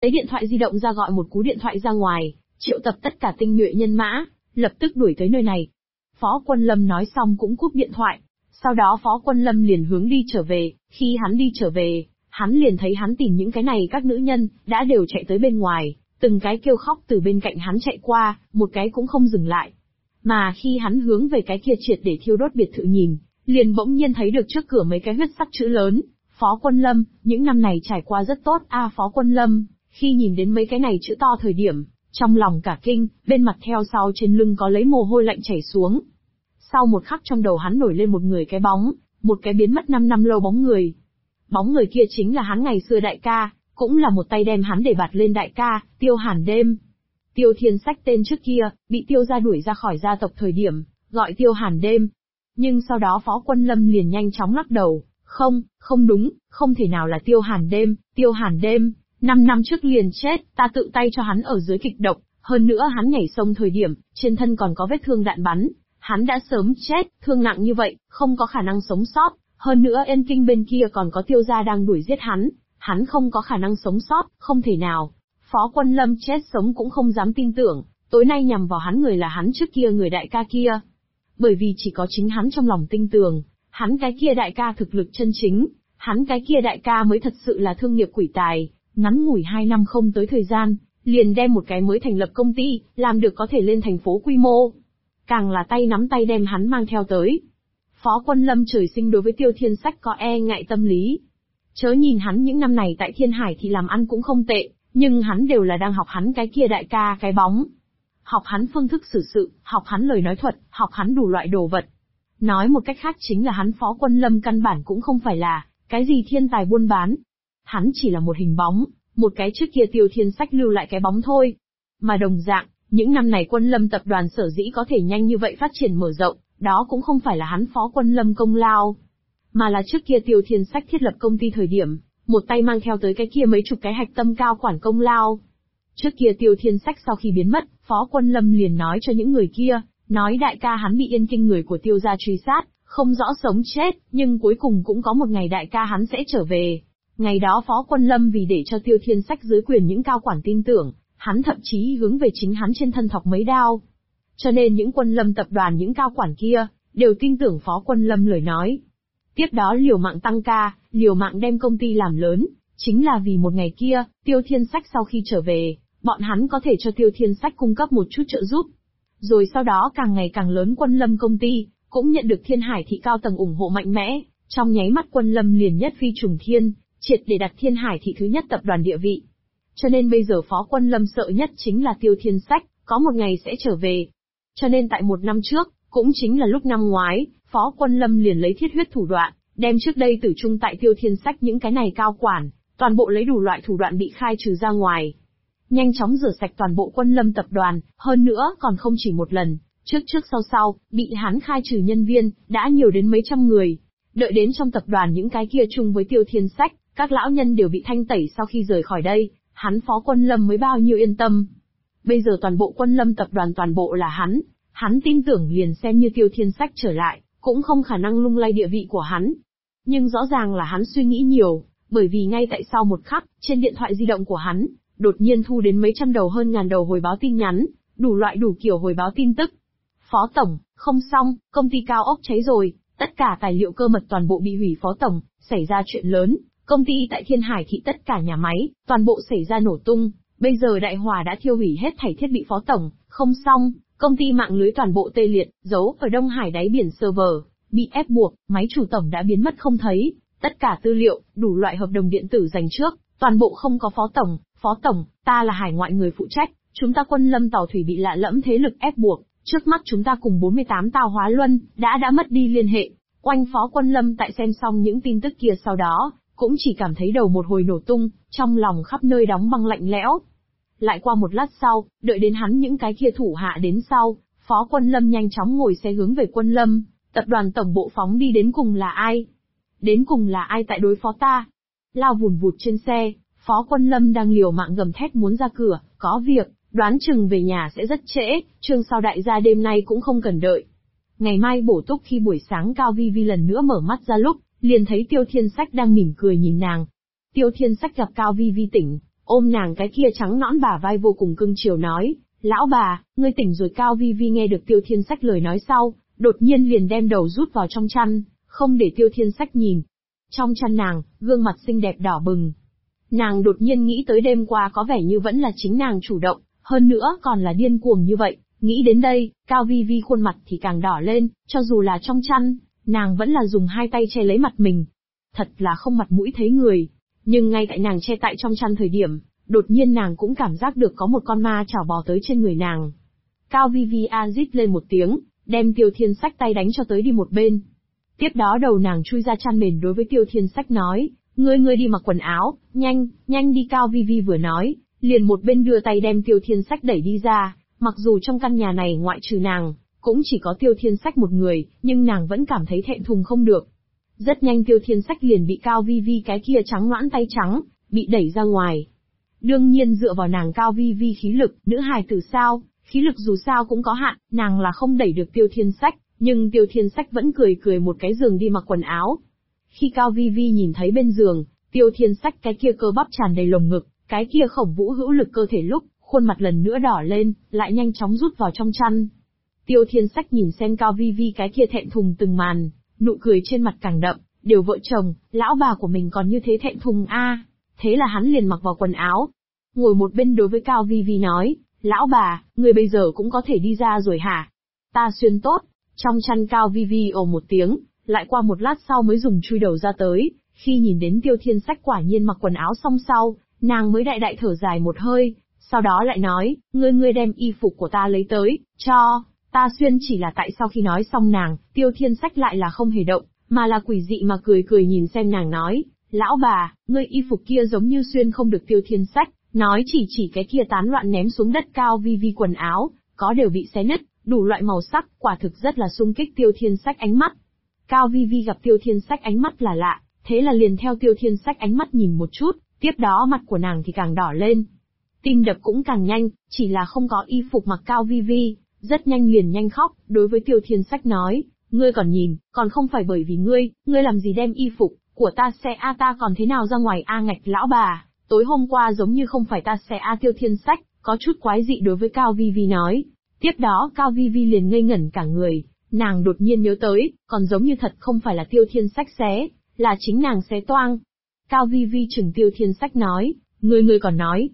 lấy điện thoại di động ra gọi một cú điện thoại ra ngoài, triệu tập tất cả tinh nhuệ nhân mã, lập tức đuổi tới nơi này. Phó Quân Lâm nói xong cũng cúp điện thoại. Sau đó Phó Quân Lâm liền hướng đi trở về, khi hắn đi trở về, hắn liền thấy hắn tìm những cái này các nữ nhân, đã đều chạy tới bên ngoài, từng cái kêu khóc từ bên cạnh hắn chạy qua, một cái cũng không dừng lại. Mà khi hắn hướng về cái kia triệt để thiêu đốt biệt thự nhìn, liền bỗng nhiên thấy được trước cửa mấy cái huyết sắc chữ lớn, Phó Quân Lâm, những năm này trải qua rất tốt a Phó Quân Lâm, khi nhìn đến mấy cái này chữ to thời điểm, trong lòng cả kinh, bên mặt theo sau trên lưng có lấy mồ hôi lạnh chảy xuống. Sau một khắc trong đầu hắn nổi lên một người cái bóng, một cái biến mất 5 năm lâu bóng người. Bóng người kia chính là hắn ngày xưa đại ca, cũng là một tay đem hắn để bạt lên đại ca, Tiêu Hàn Đêm. Tiêu Thiên Sách tên trước kia, bị Tiêu gia đuổi ra khỏi gia tộc thời điểm, gọi Tiêu Hàn Đêm. Nhưng sau đó Phó Quân Lâm liền nhanh chóng lắc đầu, không đúng, không thể nào là Tiêu Hàn Đêm, Tiêu Hàn Đêm, 5 năm trước liền chết, ta tự tay cho hắn ở dưới kịch độc, hơn nữa hắn nhảy sông thời điểm, trên thân còn có vết thương đạn bắn, hắn đã sớm chết, thương nặng như vậy, không có khả năng sống sót, hơn nữa Yên Kinh bên kia còn có Tiêu gia đang đuổi giết hắn không có khả năng sống sót, không thể nào. Phó Quân Lâm chết sống cũng không dám tin tưởng, tối nay nhằm vào hắn người là hắn trước kia người đại ca kia. Bởi vì chỉ có chính hắn trong lòng tin tưởng, hắn cái kia đại ca thực lực chân chính, hắn cái kia đại ca mới thật sự là thương nghiệp quỷ tài, ngắn ngủi 2 năm không tới thời gian, liền đem một cái mới thành lập công ty, làm được có thể lên thành phố quy mô. Càng là tay nắm tay đem hắn mang theo tới. Phó Quân Lâm trời sinh đối với Tiêu Thiên Sách có e ngại tâm lý. Chớ nhìn hắn những năm này tại Thiên Hải thì làm ăn cũng không tệ, nhưng hắn đều là đang học hắn cái kia đại ca cái bóng. Học hắn phương thức xử sự, học hắn lời nói thuật, học hắn đủ loại đồ vật. Nói một cách khác chính là hắn Phó Quân Lâm căn bản cũng không phải là cái gì thiên tài buôn bán. Hắn chỉ là một hình bóng, một cái trước kia Tiêu Thiên Sách lưu lại cái bóng thôi. Mà đồng dạng, những năm này Quân Lâm tập đoàn sở dĩ có thể nhanh như vậy phát triển mở rộng, đó cũng không phải là hắn Phó Quân Lâm công lao. Mà là trước kia Tiêu Thiên Sách thiết lập công ty thời điểm, một tay mang theo tới cái kia mấy chục cái hạch tâm cao quản công lao. Trước kia Tiêu Thiên Sách sau khi biến mất, Phó Quân Lâm liền nói cho những người kia, nói đại ca hắn bị Yên Kinh người của Tiêu gia truy sát, không rõ sống chết, nhưng cuối cùng cũng có một ngày đại ca hắn sẽ trở về. Ngày đó Phó Quân Lâm vì để cho Tiêu Thiên Sách dưới quyền những cao quản tin tưởng, hắn thậm chí hướng về chính hắn trên thân thọc mấy đao. Cho nên những Quân Lâm tập đoàn những cao quản kia, đều tin tưởng Phó Quân Lâm lời nói. Tiếp đó liều mạng tăng ca, liều mạng đem công ty làm lớn, chính là vì một ngày kia, Tiêu Thiên Sách sau khi trở về, bọn hắn có thể cho Tiêu Thiên Sách cung cấp một chút trợ giúp. Rồi sau đó càng ngày càng lớn Quân Lâm công ty, cũng nhận được Thiên Hải thị cao tầng ủng hộ mạnh mẽ, trong nháy mắt Quân Lâm liền nhất phi trùng thiên, triệt để đặt Thiên Hải thị thứ nhất tập đoàn địa vị. Cho nên bây giờ Phó Quân Lâm sợ nhất chính là Tiêu Thiên Sách, có một ngày sẽ trở về. Cho nên tại 1 năm trước, cũng chính là lúc năm ngoái, Phó Quân Lâm liền lấy thiết huyết thủ đoạn, đem trước đây tử trung tại Tiêu Thiên Sách những cái này cao quản, toàn bộ lấy đủ loại thủ đoạn bị khai trừ ra ngoài. Nhanh chóng rửa sạch toàn bộ Quân Lâm tập đoàn, hơn nữa còn không chỉ một lần, trước sau, bị hắn khai trừ nhân viên, đã nhiều đến mấy trăm người. Đợi đến trong tập đoàn những cái kia chung với Tiêu Thiên Sách, các lão nhân đều bị thanh tẩy sau khi rời khỏi đây, hắn Phó Quân Lâm mới bao nhiêu yên tâm. Bây giờ toàn bộ Quân Lâm tập đoàn toàn bộ là hắn tin tưởng liền xem như Tiêu Thiên Sách trở lại, cũng không khả năng lung lay địa vị của hắn. Nhưng rõ ràng là hắn suy nghĩ nhiều, bởi vì ngay tại sau một khắc, trên điện thoại di động của hắn, đột nhiên thu đến mấy trăm đầu hơn ngàn đầu hồi báo tin nhắn, đủ loại đủ kiểu hồi báo tin tức. Phó Tổng, không xong, công ty cao ốc cháy rồi, tất cả tài liệu cơ mật toàn bộ bị hủy Phó Tổng, xảy ra chuyện lớn, công ty tại Thiên Hải thị tất cả nhà máy, toàn bộ xảy ra nổ tung, bây giờ đại hỏa đã thiêu hủy hết thảy thiết bị Phó Tổng, không xong, công ty mạng lưới toàn bộ tê liệt, giấu ở Đông Hải đáy biển server, bị ép buộc, máy chủ tổng đã biến mất không thấy, tất cả tư liệu, đủ loại hợp đồng điện tử dành trước, toàn bộ không có Phó Tổng, ta là hải ngoại người phụ trách, chúng ta Quân Lâm tàu thủy bị lạ lẫm thế lực ép buộc, trước mắt chúng ta cùng 48 tàu hóa luân, đã mất đi liên hệ. Oanh Phó Quân Lâm tại xem xong những tin tức kia sau đó, cũng chỉ cảm thấy đầu một hồi nổ tung, trong lòng khắp nơi đóng băng lạnh lẽo. Lại qua một lát sau, đợi đến hắn những cái kia thủ hạ đến sau, Phó Quân Lâm nhanh chóng ngồi xe hướng về Quân Lâm, tập đoàn tổng bộ phóng đi. Đến cùng là ai? Đến cùng là ai tại đối phó ta? Lao vùn vụt trên xe, Phó Quân Lâm đang liều mạng gầm thét muốn ra cửa, có việc, đoán chừng về nhà sẽ rất trễ, chương sau đại gia đêm nay cũng không cần đợi. Ngày mai bổ túc. Khi buổi sáng Cao Vi Vi lần nữa mở mắt ra lúc, liền thấy Tiêu Thiên Sách đang mỉm cười nhìn nàng. Tiêu Thiên Sách gặp Cao Vi Vi tỉnh, ôm nàng cái kia trắng nõn bả vai vô cùng cưng chiều nói, lão bà, ngươi tỉnh rồi. Cao Vi Vi nghe được Tiêu Thiên Sách lời nói sau, đột nhiên liền đem đầu rút vào trong chăn, không để Tiêu Thiên Sách nhìn. Trong chăn nàng, gương mặt xinh đẹp đỏ bừng. Nàng đột nhiên nghĩ tới đêm qua có vẻ như vẫn là chính nàng chủ động, hơn nữa còn là điên cuồng như vậy. Nghĩ đến đây, Cao Vi Vi khuôn mặt thì càng đỏ lên, cho dù là trong chăn, nàng vẫn là dùng hai tay che lấy mặt mình. Thật là không mặt mũi thấy người. Nhưng ngay tại nàng che tại trong chăn thời điểm, đột nhiên nàng cũng cảm giác được có một con ma chảo bò tới trên người nàng. Cao Vi Vi a rít lên một tiếng, đem Tiêu Thiên Sách tay đánh cho tới đi một bên. Tiếp đó đầu nàng chui ra chăn mền đối với Tiêu Thiên Sách nói, ngươi đi mặc quần áo, nhanh đi. Cao Vi Vi vừa nói, liền một bên đưa tay đem Tiêu Thiên Sách đẩy đi ra. Mặc dù trong căn nhà này ngoại trừ nàng, cũng chỉ có Tiêu Thiên Sách một người, nhưng nàng vẫn cảm thấy thẹn thùng không được. Rất nhanh Tiêu Thiên Sách liền bị Cao Vi Vi cái kia trắng nõn tay trắng, bị đẩy ra ngoài. Đương nhiên dựa vào nàng Cao Vi Vi khí lực, nữ hài tử sao, khí lực dù sao cũng có hạn, nàng là không đẩy được Tiêu Thiên Sách, nhưng Tiêu Thiên Sách vẫn cười một cái giường đi mặc quần áo. Khi Cao Vi Vi nhìn thấy bên giường, Tiêu Thiên Sách cái kia cơ bắp tràn đầy lồng ngực, cái kia khổng vũ hữu lực cơ thể lúc, khuôn mặt lần nữa đỏ lên, lại nhanh chóng rút vào trong chăn. Tiêu Thiên Sách nhìn xem Cao Vi Vi cái kia thẹn thùng từng màn, nụ cười trên mặt càng đậm, đều vợ chồng, lão bà của mình còn như thế thẹn thùng a. Thế là hắn liền mặc vào quần áo, ngồi một bên đối với Cao Vi Vi nói, lão bà, người bây giờ cũng có thể đi ra rồi hả? Ta xuyên tốt. Trong chăn Cao Vi Vi ồ một tiếng, lại qua một lát sau mới dùng chui đầu ra tới, khi nhìn đến Tiêu Thiên Sách quả nhiên mặc quần áo xong sau, nàng mới đại đại thở dài một hơi, sau đó lại nói, ngươi đem y phục của ta lấy tới, cho ta xuyên. Chỉ là tại sau khi nói xong nàng, Tiêu Thiên Sách lại là không hề động, mà là quỷ dị mà cười nhìn xem nàng nói, lão bà, ngươi y phục kia giống như xuyên không được. Tiêu Thiên Sách nói chỉ cái kia tán loạn ném xuống đất Cao Vi Vi quần áo, có đều bị xé nứt, đủ loại màu sắc, quả thực rất là xung kích Tiêu Thiên Sách ánh mắt. Cao Vi Vi gặp Tiêu Thiên Sách ánh mắt là lạ, thế là liền theo Tiêu Thiên Sách ánh mắt nhìn một chút, tiếp đó mặt của nàng thì càng đỏ lên. Tim đập cũng càng nhanh, chỉ là không có y phục mặc Cao Vi Vi, rất nhanh liền nhanh khóc, đối với Tiêu Thiên Sách nói, ngươi còn nhìn, còn không phải bởi vì ngươi làm gì đem y phục của ta xé a, ta còn thế nào ra ngoài a. Ngạch lão bà, tối hôm qua giống như không phải ta xé a. Tiêu Thiên Sách có chút quái dị đối với Cao Vi Vi nói. Tiếp đó Cao Vi Vi liền ngây ngẩn cả người, nàng đột nhiên nhớ tới, còn giống như thật không phải là Tiêu Thiên Sách xé, là chính nàng xé toang. Cao Vi Vi chừng Tiêu Thiên Sách nói, ngươi còn nói,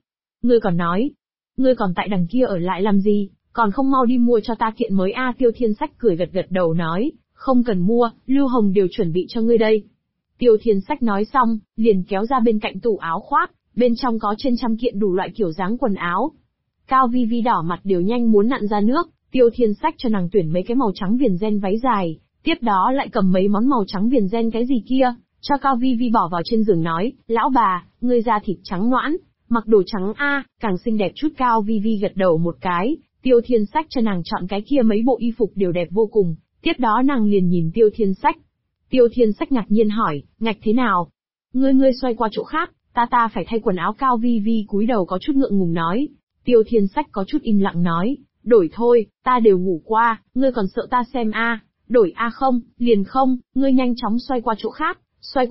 ngươi còn tại đằng kia ở lại làm gì, còn không mau đi mua cho ta kiện mới a. Tiêu Thiên Sách cười gật đầu nói, không cần mua, Lưu Hồng đều chuẩn bị cho ngươi đây. Tiêu Thiên Sách nói xong, liền kéo ra bên cạnh tủ áo khoác, bên trong có trên trăm kiện đủ loại kiểu dáng quần áo. Cao Vi Vi đỏ mặt đều nhanh muốn nặn ra nước, Tiêu Thiên Sách cho nàng tuyển mấy cái màu trắng viền ren váy dài, tiếp đó lại cầm mấy món màu trắng viền ren cái gì kia, cho Cao Vi Vi bỏ vào trên giường nói, lão bà, ngươi da thịt trắng nõn, mặc đồ trắng a, càng xinh đẹp chút. Cao Vi Vi gật đầu một cái, Tiêu Thiên Sách cho nàng chọn cái kia mấy bộ y phục đều đẹp vô cùng, tiếp đó nàng liền nhìn Tiêu Thiên Sách. Tiêu Thiên Sách ngạc nhiên hỏi, ngạch thế nào? Ngươi xoay qua chỗ khác, ta phải thay quần áo. Cao Vi Vi cúi đầu có chút ngượng ngùng nói. Tiêu Thiên Sách có chút im lặng nói, đổi thôi, ta đều ngủ qua, ngươi còn sợ ta xem a? Đổi a? Không, liền không, ngươi nhanh chóng xoay qua chỗ khác.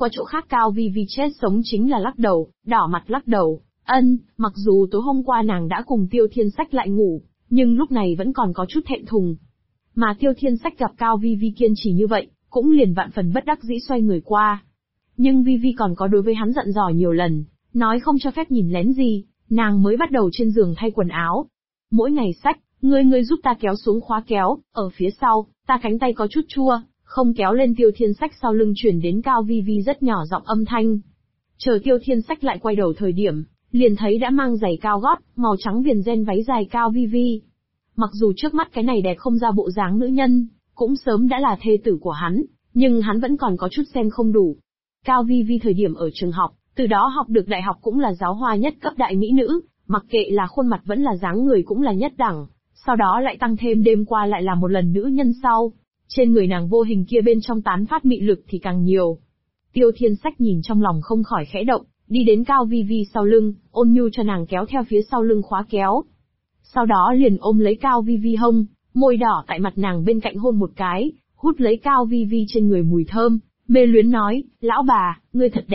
Cao Vi Vi chết sống chính là lắc đầu, đỏ mặt lắc đầu. Mặc dù tối hôm qua nàng đã cùng Tiêu Thiên Sách lại ngủ, nhưng lúc này vẫn còn có chút thẹn thùng. Mà Tiêu Thiên Sách gặp Cao Vi Vi kiên trì như vậy, cũng liền vạn phần bất đắc dĩ xoay người qua. Nhưng Vi Vi còn có đối với hắn dặn dò nhiều lần, nói không cho phép nhìn lén gì, nàng mới bắt đầu trên giường thay quần áo. Mỗi ngày Sách, ngươi giúp ta kéo xuống khóa kéo, ở phía sau, ta cánh tay có chút chua, không kéo lên. Tiêu Thiên Sách sau lưng chuyển đến Cao Vi Vi rất nhỏ giọng âm thanh. Chờ Tiêu Thiên Sách lại quay đầu thời điểm, liền thấy đã mang giày cao gót, màu trắng viền ren váy dài Cao Vi Vi. Mặc dù trước mắt cái này đẹp không ra bộ dáng nữ nhân, cũng sớm đã là thê tử của hắn, nhưng hắn vẫn còn có chút xem không đủ. Cao Vi Vi thời điểm ở trường học, từ đó học được đại học cũng là giáo hoa nhất cấp đại mỹ nữ, mặc kệ là khuôn mặt vẫn là dáng người cũng là nhất đẳng, sau đó lại tăng thêm đêm qua lại là một lần nữ nhân sau. Trên người nàng vô hình kia bên trong tán phát mị lực thì càng nhiều. Tiêu Thiên Sách nhìn trong lòng không khỏi khẽ động, đi đến Cao Vi Vi sau lưng, ôn nhu cho nàng kéo theo phía sau lưng khóa kéo. Sau đó liền ôm lấy Cao Vi Vi hông, môi đỏ tại mặt nàng bên cạnh hôn một cái, hút lấy Cao Vi Vi trên người mùi thơm, mê luyến nói, lão bà, ngươi thật đẹp.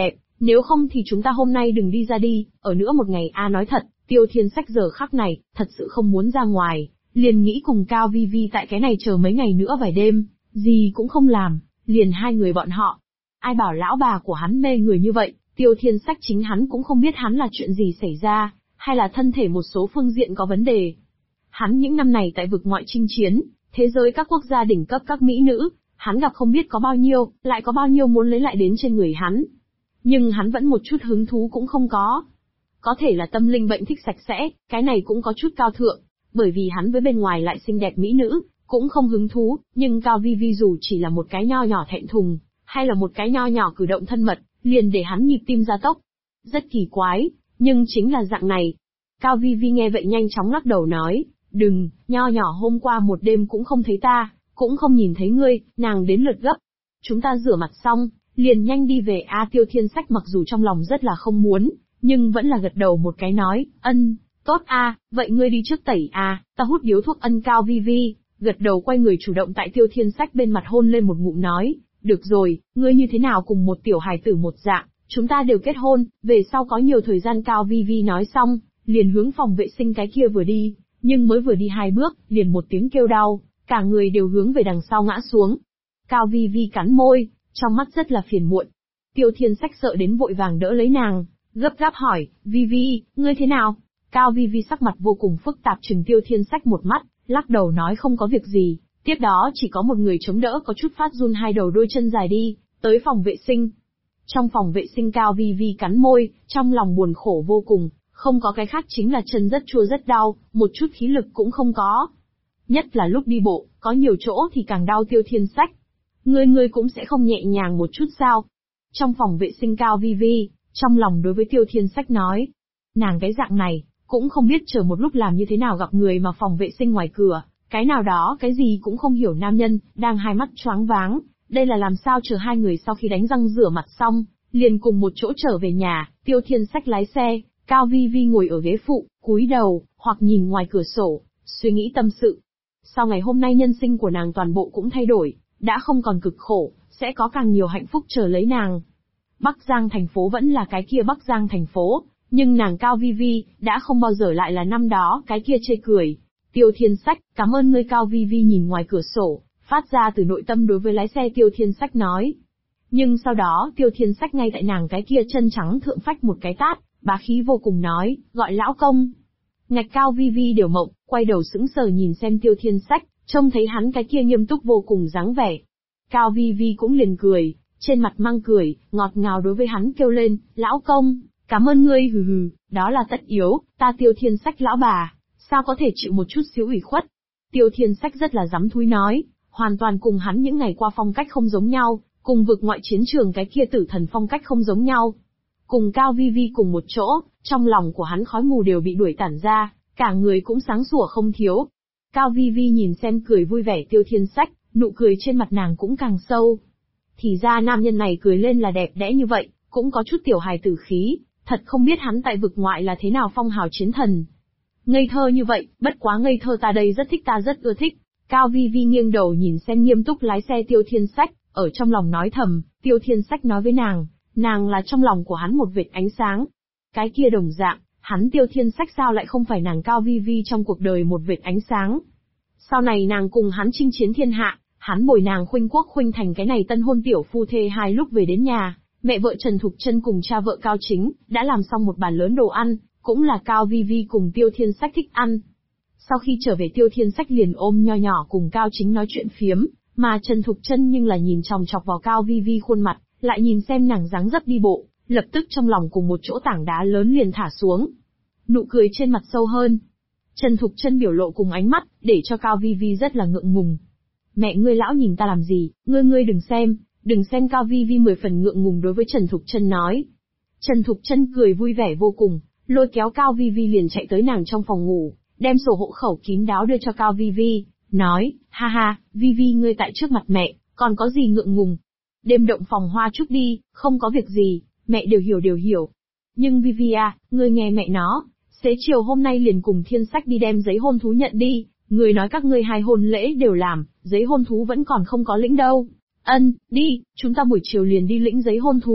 Nếu không thì chúng ta hôm nay đừng đi ra đi, ở nữa một ngày nói thật, Tiêu Thiên Sách giờ khắc này, thật sự không muốn ra ngoài, liền nghĩ cùng Cao Vi Vi tại cái này chờ mấy ngày nữa vài đêm, gì cũng không làm, liền hai người bọn họ. Ai bảo lão bà của hắn mê người như vậy, Tiêu Thiên Sách chính hắn cũng không biết hắn là chuyện gì xảy ra, hay là thân thể một số phương diện có vấn đề. Hắn những năm này tại vực ngoại chinh chiến, thế giới các quốc gia đỉnh cấp các mỹ nữ, hắn gặp không biết có bao nhiêu, lại có bao nhiêu muốn lấy lại đến trên người hắn. Nhưng hắn vẫn một chút hứng thú cũng không có. Có thể là tâm linh bệnh thích sạch sẽ, cái này cũng có chút cao thượng, bởi vì hắn với bên ngoài lại xinh đẹp mỹ nữ, cũng không hứng thú, nhưng Cao Vi Vi dù chỉ là một cái nho nhỏ thẹn thùng, hay là một cái nho nhỏ cử động thân mật, liền để hắn nhịp tim gia tốc. Rất kỳ quái, nhưng chính là dạng này. Cao Vi Vi nghe vậy nhanh chóng lắc đầu nói, đừng, nho nhỏ hôm qua một đêm cũng không thấy ta, cũng không nhìn thấy ngươi, nàng đến lượt gấp. Chúng ta rửa mặt xong, liền nhanh đi về Tiêu Thiên Sách mặc dù trong lòng rất là không muốn, nhưng vẫn là gật đầu một cái nói, tốt vậy ngươi đi trước tẩy ta hút điếu thuốc. Cao Vi Vi, gật đầu quay người chủ động tại Tiêu Thiên Sách bên mặt hôn lên một ngụm nói, được rồi, ngươi như thế nào cùng một tiểu hài tử một dạng, chúng ta đều kết hôn, về sau có nhiều thời gian. Cao Vi Vi nói xong, liền hướng phòng vệ sinh cái kia vừa đi, nhưng mới vừa đi 2 bước, liền một tiếng kêu đau, cả người đều hướng về đằng sau ngã xuống. Cao Vi Vi cắn môi, trong mắt rất là phiền muộn. Tiêu Thiên Sách sợ đến vội vàng đỡ lấy nàng, gấp gáp hỏi, Vi Vi, ngươi thế nào? Cao Vi Vi sắc mặt vô cùng phức tạp trừng Tiêu Thiên Sách một mắt, lắc đầu nói không có việc gì, tiếp đó chỉ có một người chống đỡ có chút phát run hai đầu đôi chân dài đi, tới phòng vệ sinh. Trong phòng vệ sinh Cao Vi Vi cắn môi, trong lòng buồn khổ vô cùng, không có cái khác chính là chân rất chua rất đau, một chút khí lực cũng không có. Nhất là lúc đi bộ, có nhiều chỗ thì càng đau. Tiêu Thiên Sách, ngươi cũng sẽ không nhẹ nhàng một chút sao? Trong phòng vệ sinh Cao Vi Vi, trong lòng đối với Tiêu Thiên Sách nói, nàng cái dạng này, cũng không biết chờ một lúc làm như thế nào gặp người mà phòng vệ sinh ngoài cửa, cái nào đó cái gì cũng không hiểu nam nhân, đang hai mắt choáng váng, đây là làm sao chờ hai người sau khi đánh răng rửa mặt xong, liền cùng một chỗ trở về nhà. Tiêu Thiên Sách lái xe, Cao Vi Vi ngồi ở ghế phụ, cúi đầu, hoặc nhìn ngoài cửa sổ, suy nghĩ tâm sự. Sau ngày hôm nay nhân sinh của nàng toàn bộ cũng thay đổi, đã không còn cực khổ, sẽ có càng nhiều hạnh phúc chờ lấy nàng. Bắc Giang thành phố vẫn là cái kia Bắc Giang thành phố, nhưng nàng Cao Vi Vi, đã không bao giờ lại là năm đó cái kia chê cười. Tiêu Thiên Sách, cảm ơn ngươi. Cao Vi Vi nhìn ngoài cửa sổ, phát ra từ nội tâm đối với lái xe Tiêu Thiên Sách nói. Nhưng sau đó Tiêu Thiên Sách ngay tại nàng cái kia chân trắng thượng phách một cái tát, bá khí vô cùng nói, gọi lão công. Ngạch Cao Vi Vi đều mộng, quay đầu sững sờ nhìn xem Tiêu Thiên Sách, trông thấy hắn cái kia nghiêm túc vô cùng dáng vẻ. Cao Vi Vi cũng liền cười, trên mặt mang cười, ngọt ngào đối với hắn kêu lên, lão công, cảm ơn ngươi. Hừ, đó là tất yếu, ta Tiêu Thiên Sách lão bà, sao có thể chịu một chút xíu ủy khuất. Tiêu Thiên Sách rất là dám thúi nói, hoàn toàn cùng hắn những ngày qua phong cách không giống nhau, cùng vực ngoại chiến trường cái kia tử thần phong cách không giống nhau. Cùng Cao Vi Vi cùng một chỗ, trong lòng của hắn khói mù đều bị đuổi tản ra, cả người cũng sáng sủa không thiếu. Cao Vi Vi nhìn xem cười vui vẻ Tiêu Thiên Sách, nụ cười trên mặt nàng cũng càng sâu. Thì ra nam nhân này cười lên là đẹp đẽ như vậy, cũng có chút tiểu hài tử khí, thật không biết hắn tại vực ngoại là thế nào phong hào chiến thần. Ngây thơ như vậy, bất quá ngây thơ, ta đây rất thích, ta rất ưa thích. Cao Vi Vi nghiêng đầu nhìn xem nghiêm túc lái xe Tiêu Thiên Sách, ở trong lòng nói thầm. Tiêu Thiên Sách nói với nàng là trong lòng của hắn một vệt ánh sáng. Cái kia đồng dạng, hắn Tiêu Thiên Sách sao lại không phải nàng Cao Vi Vi trong cuộc đời một vệt ánh sáng. Sau này nàng cùng hắn chinh chiến thiên hạ, hắn bồi nàng khuynh quốc khuynh thành cái này tân hôn tiểu phu thê hai lúc về đến nhà, mẹ vợ Trần Thục Chân cùng cha vợ Cao Chính, đã làm xong một bàn lớn đồ ăn, cũng là Cao Vi Vi cùng Tiêu Thiên Sách thích ăn. Sau khi trở về Tiêu Thiên Sách liền ôm nho nhỏ cùng Cao Chính nói chuyện phiếm, mà Trần Thục Chân nhưng là nhìn chòng chọc vào Cao Vi Vi khuôn mặt, lại nhìn xem nàng dáng dấp đi bộ, lập tức trong lòng cùng một chỗ tảng đá lớn liền thả xuống. Nụ cười trên mặt sâu hơn. Trần Thục Chân biểu lộ cùng ánh mắt, để cho Cao Vi Vi rất là ngượng ngùng. Mẹ ngươi lão nhìn ta làm gì, ngươi đừng xem. Cao Vi Vi 10 phần ngượng ngùng đối với Trần Thục Chân nói. Trần Thục Chân cười vui vẻ vô cùng, lôi kéo Cao Vi Vi liền chạy tới nàng trong phòng ngủ, đem sổ hộ khẩu kín đáo đưa cho Cao Vi Vi, nói, ha ha, Vi Vi ngươi tại trước mặt mẹ, còn có gì ngượng ngùng. Đêm động phòng hoa trúc đi, không có việc gì, mẹ đều hiểu. Nhưng Vi Vi à, ngươi nghe mẹ nó, xế chiều hôm nay liền cùng Thiên Sách đi đem giấy hôn thú nhận đi, người nói các ngươi hai hôn lễ đều làm, giấy hôn thú vẫn còn không có lĩnh đâu. Đi, chúng ta buổi chiều liền đi lĩnh giấy hôn thú,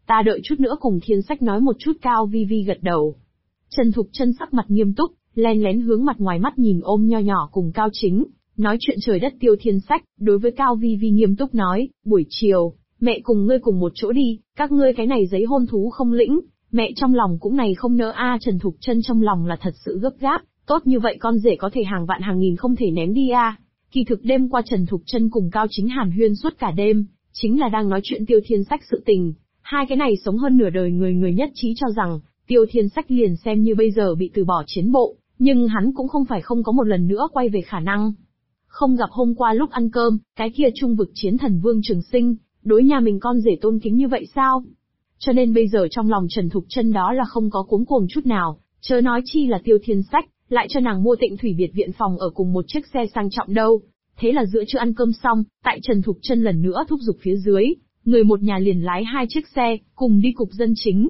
Ta đợi chút nữa cùng Thiên Sách nói một chút. Cao Vi Vi gật đầu. Trần Thục Chân sắc mặt nghiêm túc, len lén hướng mặt ngoài mắt nhìn ôm nho nhỏ cùng Cao Chính, nói chuyện trời đất Tiêu Thiên Sách, đối với Cao Vi Vi nghiêm túc nói, buổi chiều, mẹ cùng ngươi cùng một chỗ đi, các ngươi cái này giấy hôn thú không lĩnh, mẹ trong lòng cũng này không nỡ a. Trần Thục Chân trong lòng là thật sự gấp gáp, tốt như vậy con rể có thể hàng vạn hàng nghìn không thể ném đi a. Kỳ thực đêm qua Trần Thục Chân cùng Cao Chính hàn huyên suốt cả đêm, chính là đang nói chuyện Tiêu Thiên Sách sự tình. Hai cái này sống hơn nửa đời người nhất trí cho rằng, Tiêu Thiên Sách liền xem như bây giờ bị từ bỏ chiến bộ, nhưng hắn cũng không phải không có một lần nữa quay về khả năng. Không gặp hôm qua lúc ăn cơm, cái kia trung vực chiến thần Vương Trường Sinh, đối nhà mình con rể tôn kính như vậy sao? Cho nên bây giờ trong lòng Trần Thục Chân đó là không có cuống cuồng chút nào, chớ nói chi là Tiêu Thiên Sách, lại cho nàng mua Tịnh Thủy biệt viện phòng ở cùng một chiếc xe sang trọng đâu. Thế là giữa trưa ăn cơm xong, tại Trần Thục Chân lần nữa thúc giục phía dưới, người một nhà liền lái hai chiếc xe, cùng đi cục dân chính.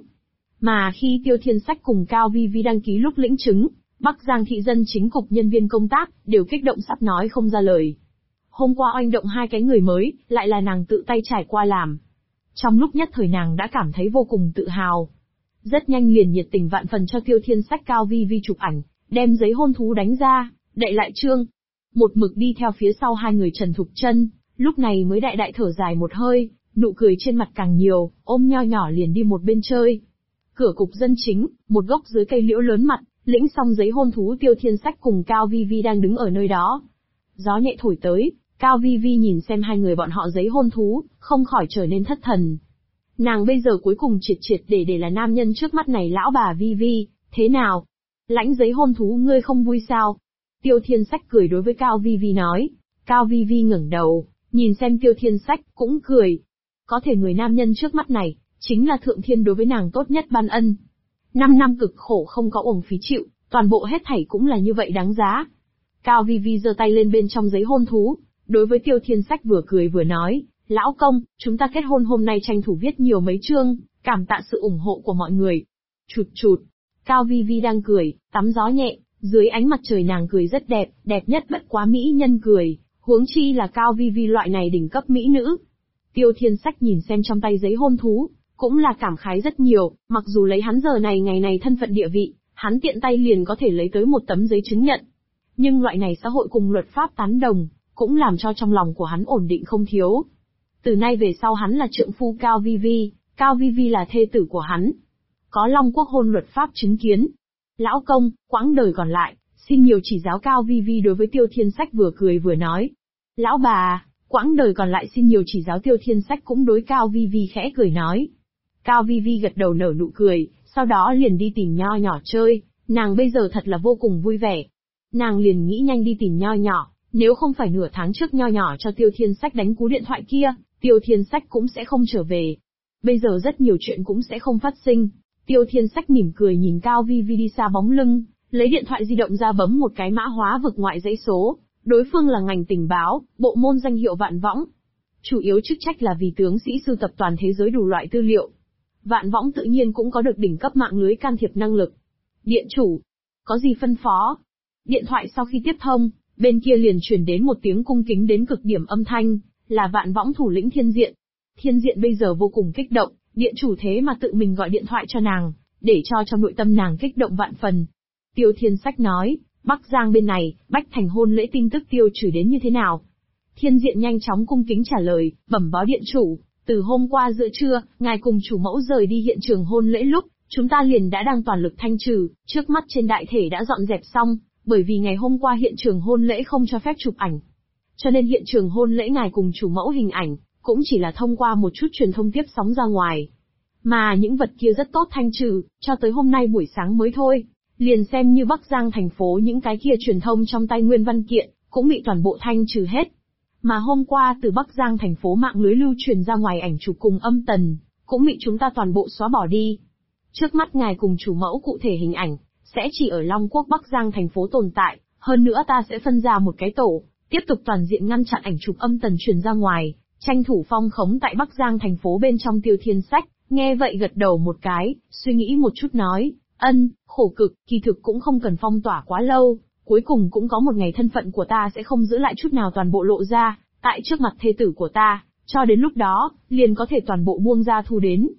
Mà khi Tiêu Thiên Sách cùng Cao Vi Vi đăng ký lúc lĩnh chứng, Bắc Giang thị dân chính cục nhân viên công tác, đều kích động sắp nói không ra lời. Hôm qua oanh động hai cái người mới, lại là nàng tự tay trải qua làm. Trong lúc nhất thời nàng đã cảm thấy vô cùng tự hào. Rất nhanh liền nhiệt tình vạn phần cho Tiêu Thiên Sách Cao Vi Vi chụp ảnh, đem giấy hôn thú đánh ra, đậy lại trương. Một mực đi theo phía sau hai người Trần Thục Chân, lúc này mới đại đại thở dài một hơi, nụ cười trên mặt càng nhiều, ôm nho nhỏ liền đi một bên chơi. Cửa cục dân chính, một gốc dưới cây liễu lớn mặt, lĩnh xong giấy hôn thú Tiêu Thiên Sách cùng Cao Vi Vi đang đứng ở nơi đó. Gió nhẹ thổi tới, Cao Vi Vi nhìn xem hai người bọn họ giấy hôn thú, không khỏi trở nên thất thần. Nàng bây giờ cuối cùng triệt triệt để là nam nhân trước mắt này. Lão bà Vi Vi, thế nào? Lãnh giấy hôn thú ngươi không vui sao? Tiêu Thiên Sách cười đối với Cao Vi Vi nói. Cao Vi Vi ngẩng đầu, nhìn xem Tiêu Thiên Sách, cũng cười. Có thể người nam nhân trước mắt này, chính là thượng thiên đối với nàng tốt nhất ban ân. 5 năm cực khổ không có uổng phí chịu, toàn bộ hết thảy cũng là như vậy đáng giá. Cao Vi Vi giơ tay lên bên trong giấy hôn thú, đối với Tiêu Thiên Sách vừa cười vừa nói, lão công, chúng ta kết hôn hôm nay tranh thủ viết nhiều mấy chương, cảm tạ sự ủng hộ của mọi người. Chụt chụt, Cao Vi Vi đang cười, tắm gió nhẹ, dưới ánh mặt trời nàng cười rất đẹp, đẹp nhất bất quá mỹ nhân cười, huống chi là Cao Vi Vi loại này đỉnh cấp mỹ nữ. Tiêu Thiên Sách nhìn xem trong tay giấy hôn thú, cũng là cảm khái rất nhiều, mặc dù lấy hắn giờ này ngày này thân phận địa vị, hắn tiện tay liền có thể lấy tới một tấm giấy chứng nhận. Nhưng loại này xã hội cùng luật pháp tán đồng, cũng làm cho trong lòng của hắn ổn định không thiếu. Từ nay về sau hắn là trượng phu Cao Vi Vi, Cao Vi Vi là thê tử của hắn. Có Long Quốc hôn luật pháp chứng kiến. Lão công, quãng đời còn lại, xin nhiều chỉ giáo. Cao Vi Vi đối với Tiêu Thiên Sách vừa cười vừa nói. Lão bà, quãng đời còn lại xin nhiều chỉ giáo. Tiêu Thiên Sách cũng đối Cao Vi Vi khẽ cười nói. Cao Vi Vi gật đầu nở nụ cười, sau đó liền đi tìm nho nhỏ chơi, nàng bây giờ thật là vô cùng vui vẻ. Nàng liền nghĩ nhanh đi tìm nho nhỏ, nếu không phải nửa tháng trước nho nhỏ cho Tiêu Thiên Sách đánh cú điện thoại kia, Tiêu Thiên Sách cũng sẽ không trở về. Bây giờ rất nhiều chuyện cũng sẽ không phát sinh. Tiêu Thiên Sách mỉm cười nhìn Cao Vi Vi đi xa bóng lưng, lấy điện thoại di động ra bấm một cái mã hóa vực ngoại dãy số, đối phương là ngành tình báo, bộ môn danh hiệu Vạn Võng. Chủ yếu chức trách là vì tướng sĩ sưu tập toàn thế giới đủ loại tư liệu. Vạn Võng tự nhiên cũng có được đỉnh cấp mạng lưới can thiệp năng lực. Điện chủ, có gì phân phó? Điện thoại sau khi tiếp thông, bên kia liền truyền đến một tiếng cung kính đến cực điểm âm thanh, là Vạn Võng thủ lĩnh Thiên Diện. Thiên Diện bây giờ vô cùng kích động, điện chủ thế mà tự mình gọi điện thoại cho nàng, để cho trong nội tâm nàng kích động vạn phần. Tiêu Thiên Sách nói, Bắc Giang bên này, Bách Thành hôn lễ tin tức tiêu trừ đến như thế nào? Thiên Diện nhanh chóng cung kính trả lời, bẩm báo điện chủ. Từ hôm qua giữa trưa, ngài cùng chủ mẫu rời đi hiện trường hôn lễ lúc, chúng ta liền đã đang toàn lực thanh trừ, trước mắt trên đại thể đã dọn dẹp xong, bởi vì ngày hôm qua hiện trường hôn lễ không cho phép chụp ảnh. Cho nên hiện trường hôn lễ ngài cùng chủ mẫu hình ảnh, cũng chỉ là thông qua một chút truyền thông tiếp sóng ra ngoài. Mà những vật kia rất tốt thanh trừ, cho tới hôm nay buổi sáng mới thôi, liền xem như Bắc Giang thành phố những cái kia truyền thông trong tay nguyên văn kiện, cũng bị toàn bộ thanh trừ hết. Mà hôm qua từ Bắc Giang thành phố mạng lưới lưu truyền ra ngoài ảnh chụp cùng âm tần, cũng bị chúng ta toàn bộ xóa bỏ đi. Trước mắt ngài cùng chủ mẫu cụ thể hình ảnh, sẽ chỉ ở Long Quốc Bắc Giang thành phố tồn tại, hơn nữa ta sẽ phân ra một cái tổ, tiếp tục toàn diện ngăn chặn ảnh chụp âm tần truyền ra ngoài, tranh thủ phong khống tại Bắc Giang thành phố bên trong. Tiêu Thiên Sách, nghe vậy gật đầu một cái, suy nghĩ một chút nói, khổ cực, kỳ thực cũng không cần phong tỏa quá lâu. Cuối cùng cũng có một ngày thân phận của ta sẽ không giữ lại chút nào toàn bộ lộ ra, tại trước mặt thê tử của ta, cho đến lúc đó, liền có thể toàn bộ buông ra thu đến.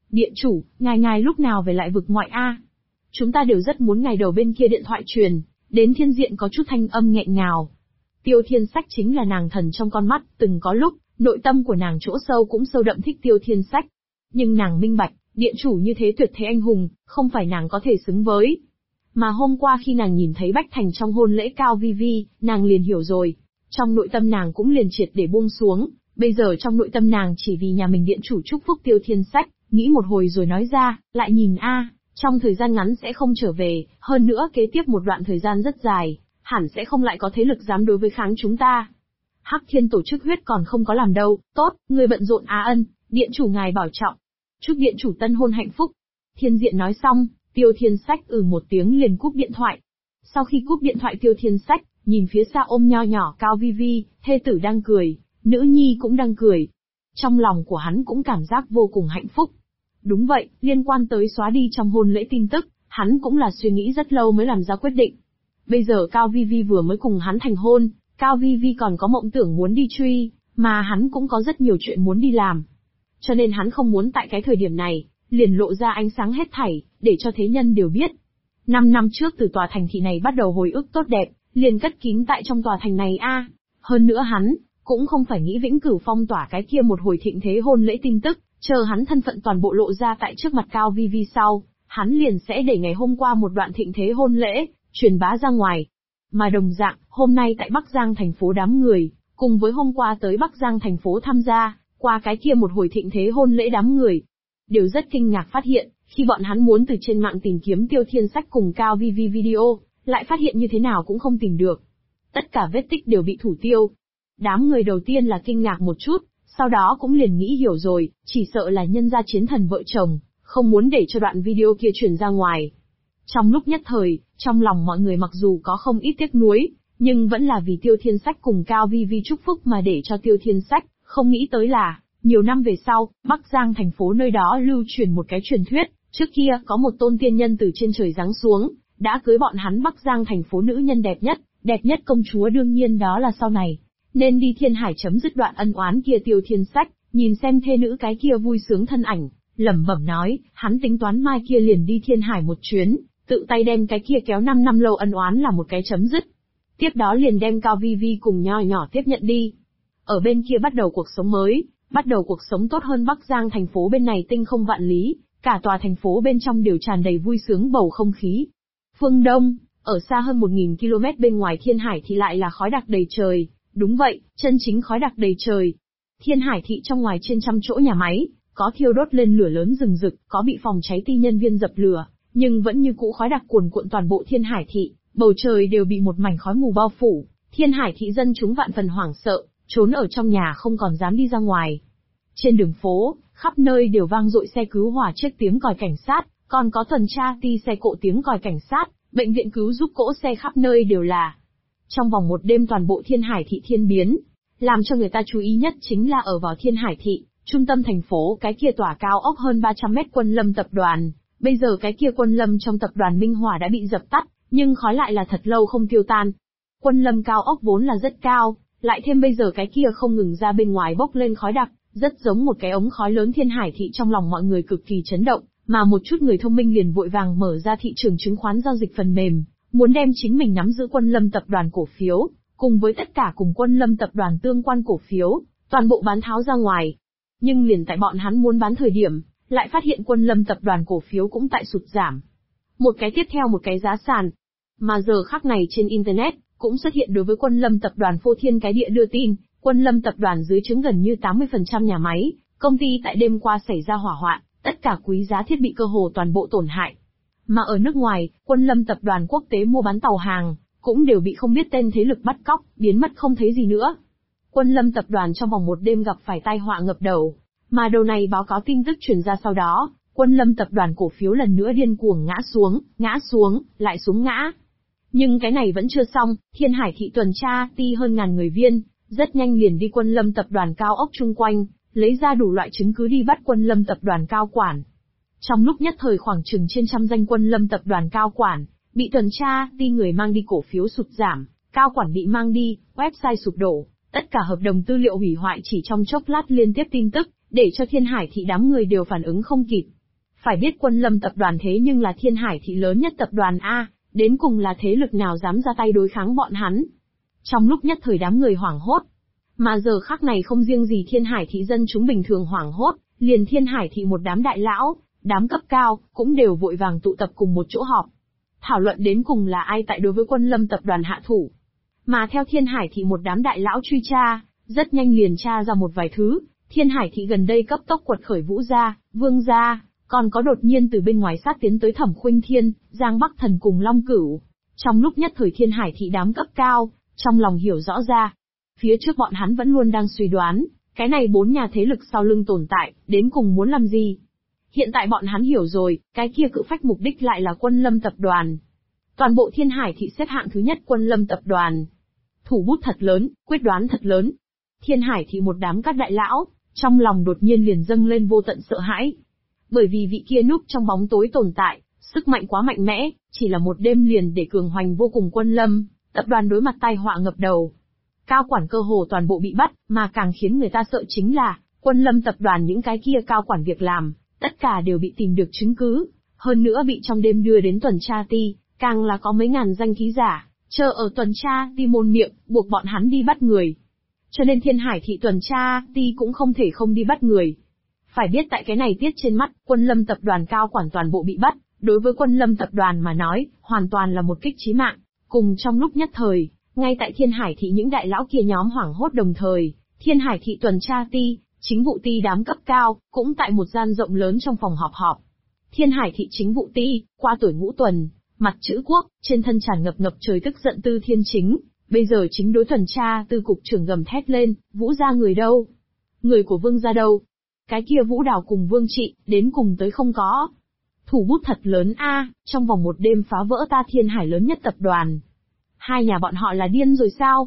Điện chủ, ngài lúc nào về lại vực ngoại a? Chúng ta đều rất muốn ngài. Đầu bên kia điện thoại truyền đến thiên diện có chút thanh âm nghẹn ngào. Tiêu Thiên Sách chính là nàng thần trong con mắt, từng có lúc, nội tâm của nàng chỗ sâu cũng sâu đậm thích Tiêu Thiên Sách. Nhưng nàng minh bạch, điện chủ như thế tuyệt thế anh hùng, không phải nàng có thể xứng với. Mà hôm qua khi nàng nhìn thấy Bách Thành trong hôn lễ Cao Vi Vi, nàng liền hiểu rồi. Trong nội tâm nàng cũng liền triệt để buông xuống, bây giờ trong nội tâm nàng chỉ vì nhà mình điện chủ chúc phúc Tiêu Thiên Sách, nghĩ một hồi rồi nói ra, lại nhìn trong thời gian ngắn sẽ không trở về, hơn nữa kế tiếp một đoạn thời gian rất dài, hẳn sẽ không lại có thế lực dám đối với kháng chúng ta. Hắc Thiên tổ chức huyết còn không có làm đâu, tốt, người bận rộn ân, điện chủ ngài bảo trọng. Chúc điện chủ tân hôn hạnh phúc. Thiên diện nói xong, Tiêu Thiên Sách một tiếng liền cúp điện thoại. Sau khi cúp điện thoại Tiêu Thiên Sách, nhìn phía xa ôm nho nhỏ Cao Vi Vi, thê tử đang cười, nữ nhi cũng đang cười. Trong lòng của hắn cũng cảm giác vô cùng hạnh phúc. Đúng vậy, liên quan tới xóa đi trong hôn lễ tin tức, hắn cũng là suy nghĩ rất lâu mới làm ra quyết định. Bây giờ Cao Vi Vi vừa mới cùng hắn thành hôn, Cao Vi Vi còn có mộng tưởng muốn đi truy, mà hắn cũng có rất nhiều chuyện muốn đi làm. Cho nên hắn không muốn tại cái thời điểm này, liền lộ ra ánh sáng hết thảy, để cho thế nhân đều biết. 5 năm trước từ tòa thành thị này bắt đầu hồi ức tốt đẹp, liền cất kín tại trong tòa thành này Hơn nữa hắn, cũng không phải nghĩ vĩnh cửu phong tỏa cái kia một hồi thịnh thế hôn lễ tin tức, chờ hắn thân phận toàn bộ lộ ra tại trước mặt Cao Vi Vi sau, hắn liền sẽ để ngày hôm qua một đoạn thịnh thế hôn lễ, truyền bá ra ngoài. Mà đồng dạng, hôm nay tại Bắc Giang thành phố đám người, cùng với hôm qua tới Bắc Giang thành phố tham gia, qua cái kia một hồi thịnh thế hôn lễ đám người, đều rất kinh ngạc phát hiện, khi bọn hắn muốn từ trên mạng tìm kiếm Tiêu Thiên Sách cùng Cao Vi Vi video, lại phát hiện như thế nào cũng không tìm được. Tất cả vết tích đều bị thủ tiêu. Đám người đầu tiên là kinh ngạc một chút, sau đó cũng liền nghĩ hiểu rồi, chỉ sợ là nhân gia chiến thần vợ chồng, không muốn để cho đoạn video kia truyền ra ngoài. Trong lúc nhất thời, trong lòng mọi người mặc dù có không ít tiếc nuối, nhưng vẫn là vì Tiêu Thiên Sách cùng Cao Vi Vi chúc phúc mà để cho Tiêu Thiên Sách, không nghĩ tới là, nhiều năm về sau, Bắc Giang thành phố nơi đó lưu truyền một cái truyền thuyết, trước kia có một tôn tiên nhân từ trên trời giáng xuống, đã cưới bọn hắn Bắc Giang thành phố nữ nhân đẹp nhất công chúa đương nhiên đó là sau này. Nên đi Thiên Hải chấm dứt đoạn ân oán kia. Tiêu Thiên Sách, nhìn xem thê nữ cái kia vui sướng thân ảnh, lẩm bẩm nói, hắn tính toán mai kia liền đi Thiên Hải một chuyến, tự tay đem cái kia kéo 5 năm lâu ân oán là một cái chấm dứt. Tiếp đó liền đem Cao Vi Vi cùng nho nhỏ tiếp nhận đi. Ở bên kia bắt đầu cuộc sống mới, bắt đầu cuộc sống tốt hơn. Bắc Giang thành phố bên này tinh không vạn lý, cả tòa thành phố bên trong đều tràn đầy vui sướng bầu không khí. Phương Đông, ở xa hơn 1000 km bên ngoài Thiên Hải thì lại là khói đặc đầy trời. Đúng vậy, chân chính khói đặc đầy trời. Thiên Hải thị trong ngoài trên trăm chỗ nhà máy, có thiêu đốt lên lửa lớn rừng rực, có bị phòng cháy ti nhân viên dập lửa, nhưng vẫn như cũ khói đặc cuồn cuộn toàn bộ Thiên Hải thị, bầu trời đều bị một mảnh khói mù bao phủ. Thiên Hải thị dân chúng vạn phần hoảng sợ, trốn ở trong nhà không còn dám đi ra ngoài. Trên đường phố, khắp nơi đều vang dội xe cứu hỏa chiếc tiếng còi cảnh sát, còn có tuần tra ti xe cộ tiếng còi cảnh sát, bệnh viện cứu giúp cỗ xe khắp nơi đều là. Trong vòng một đêm toàn bộ Thiên Hải thị thiên biến. Làm cho người ta chú ý nhất chính là ở vào Thiên Hải thị, trung tâm thành phố cái kia tòa cao ốc hơn 300 mét Quân Lâm tập đoàn. Bây giờ cái kia Quân Lâm trong tập đoàn Minh Hỏa đã bị dập tắt, nhưng khói lại là thật lâu không tiêu tan. Quân Lâm cao ốc vốn là rất cao, lại thêm bây giờ cái kia không ngừng ra bên ngoài bốc lên khói đặc, rất giống một cái ống khói lớn. Thiên Hải thị trong lòng mọi người cực kỳ chấn động, mà một chút người thông minh liền vội vàng mở ra thị trường chứng khoán giao dịch phần mềm, muốn đem chính mình nắm giữ Quân Lâm tập đoàn cổ phiếu, cùng với tất cả cùng Quân Lâm tập đoàn tương quan cổ phiếu, toàn bộ bán tháo ra ngoài. Nhưng liền tại bọn hắn muốn bán thời điểm, lại phát hiện Quân Lâm tập đoàn cổ phiếu cũng tại sụt giảm. Một cái tiếp theo một cái giá sàn. Mà giờ khắc này trên Internet, cũng xuất hiện đối với Quân Lâm tập đoàn phô thiên cái địa đưa tin, Quân Lâm tập đoàn dưới trướng gần như 80% nhà máy, công ty tại đêm qua xảy ra hỏa hoạn, tất cả quý giá thiết bị cơ hồ toàn bộ tổn hại. Mà ở nước ngoài, Quân Lâm tập đoàn quốc tế mua bán tàu hàng, cũng đều bị không biết tên thế lực bắt cóc, biến mất không thấy gì nữa. Quân Lâm tập đoàn trong vòng một đêm gặp phải tai họa ngập đầu. Mà đầu này báo cáo tin tức truyền ra sau đó, Quân Lâm tập đoàn cổ phiếu lần nữa điên cuồng ngã xuống, lại xuống ngã. Nhưng cái này vẫn chưa xong, Thiên Hải thị tuần tra ti hơn ngàn người viên, rất nhanh liền đi Quân Lâm tập đoàn cao ốc chung quanh, lấy ra đủ loại chứng cứ đi bắt Quân Lâm tập đoàn cao quản. Trong lúc nhất thời khoảng chừng trên trăm danh Quân Lâm tập đoàn cao quản, bị tuần tra ti người mang đi cổ phiếu sụt giảm, cao quản bị mang đi, website sụp đổ, tất cả hợp đồng tư liệu hủy hoại chỉ trong chốc lát liên tiếp tin tức, để cho Thiên Hải thị đám người đều phản ứng không kịp. Phải biết Quân Lâm tập đoàn thế nhưng là Thiên Hải thị lớn nhất tập đoàn A, đến cùng là thế lực nào dám ra tay đối kháng bọn hắn. Trong lúc nhất thời đám người hoảng hốt. Mà giờ khắc này không riêng gì Thiên Hải thị dân chúng bình thường hoảng hốt, liền Thiên Hải thị một đám đại lão, đám cấp cao, cũng đều vội vàng tụ tập cùng một chỗ họp. Thảo luận đến cùng là ai tại đối với Quân Lâm tập đoàn hạ thủ. Mà theo Thiên Hải thị một đám đại lão truy tra, rất nhanh liền tra ra một vài thứ, Thiên Hải thị gần đây cấp tốc quật khởi Vũ gia, Vương gia, còn có đột nhiên từ bên ngoài sát tiến tới Thẩm Khuynh Thiên, Giang Bắc Thần cùng Long Cửu. Trong lúc nhất thời Thiên Hải thị đám cấp cao, trong lòng hiểu rõ ra. Phía trước bọn hắn vẫn luôn đang suy đoán, cái này 4 nhà thế lực sau lưng tồn tại, đến cùng muốn làm gì. Hiện tại bọn hắn hiểu rồi, cái kia cự phách mục đích lại là Quân Lâm tập đoàn. Toàn bộ Thiên Hải thị xếp hạng thứ nhất Quân Lâm tập đoàn. Thủ bút thật lớn, quyết đoán thật lớn. Thiên Hải thị một đám các đại lão, trong lòng đột nhiên liền dâng lên vô tận sợ hãi. Bởi vì vị kia núp trong bóng tối tồn tại, sức mạnh quá mạnh mẽ, chỉ là một đêm liền để cường hoành vô cùng Quân Lâm tập đoàn đối mặt tai họa ngập đầu. Cao quản cơ hồ toàn bộ bị bắt, mà càng khiến người ta sợ chính là, Quân Lâm tập đoàn những cái kia cao quản việc làm, tất cả đều bị tìm được chứng cứ, hơn nữa bị trong đêm đưa đến tuần tra ti, càng là có mấy ngàn danh ký giả, chờ ở tuần tra ti môn miệng, buộc bọn hắn đi bắt người. Cho nên Thiên Hải thị tuần tra ti cũng không thể không đi bắt người. Phải biết tại cái này tiết trên mắt, Quân Lâm tập đoàn cao quản toàn bộ bị bắt, đối với Quân Lâm tập đoàn mà nói, hoàn toàn là một kích chí mạng. Cùng trong lúc nhất thời, ngay tại Thiên Hải thị những đại lão kia nhóm hoảng hốt đồng thời, Thiên Hải thị tuần tra ti, chính vụ ti đám cấp cao, cũng tại một gian rộng lớn trong phòng họp. Thiên Hải thị chính vụ ti, qua tuổi ngũ tuần, mặt chữ quốc, trên thân tràn ngập ngập trời tức giận Tư Thiên Chính, bây giờ chính đối tuần tra tư cục trưởng gầm thét lên, Vũ gia người đâu? Người của Vương gia đâu? Cái kia Vũ Đào cùng Vương Trị, đến cùng tới không có. Thủ bút thật lớn a, trong vòng một đêm phá vỡ ta Thiên Hải lớn nhất tập đoàn. Hai nhà bọn họ là điên rồi sao?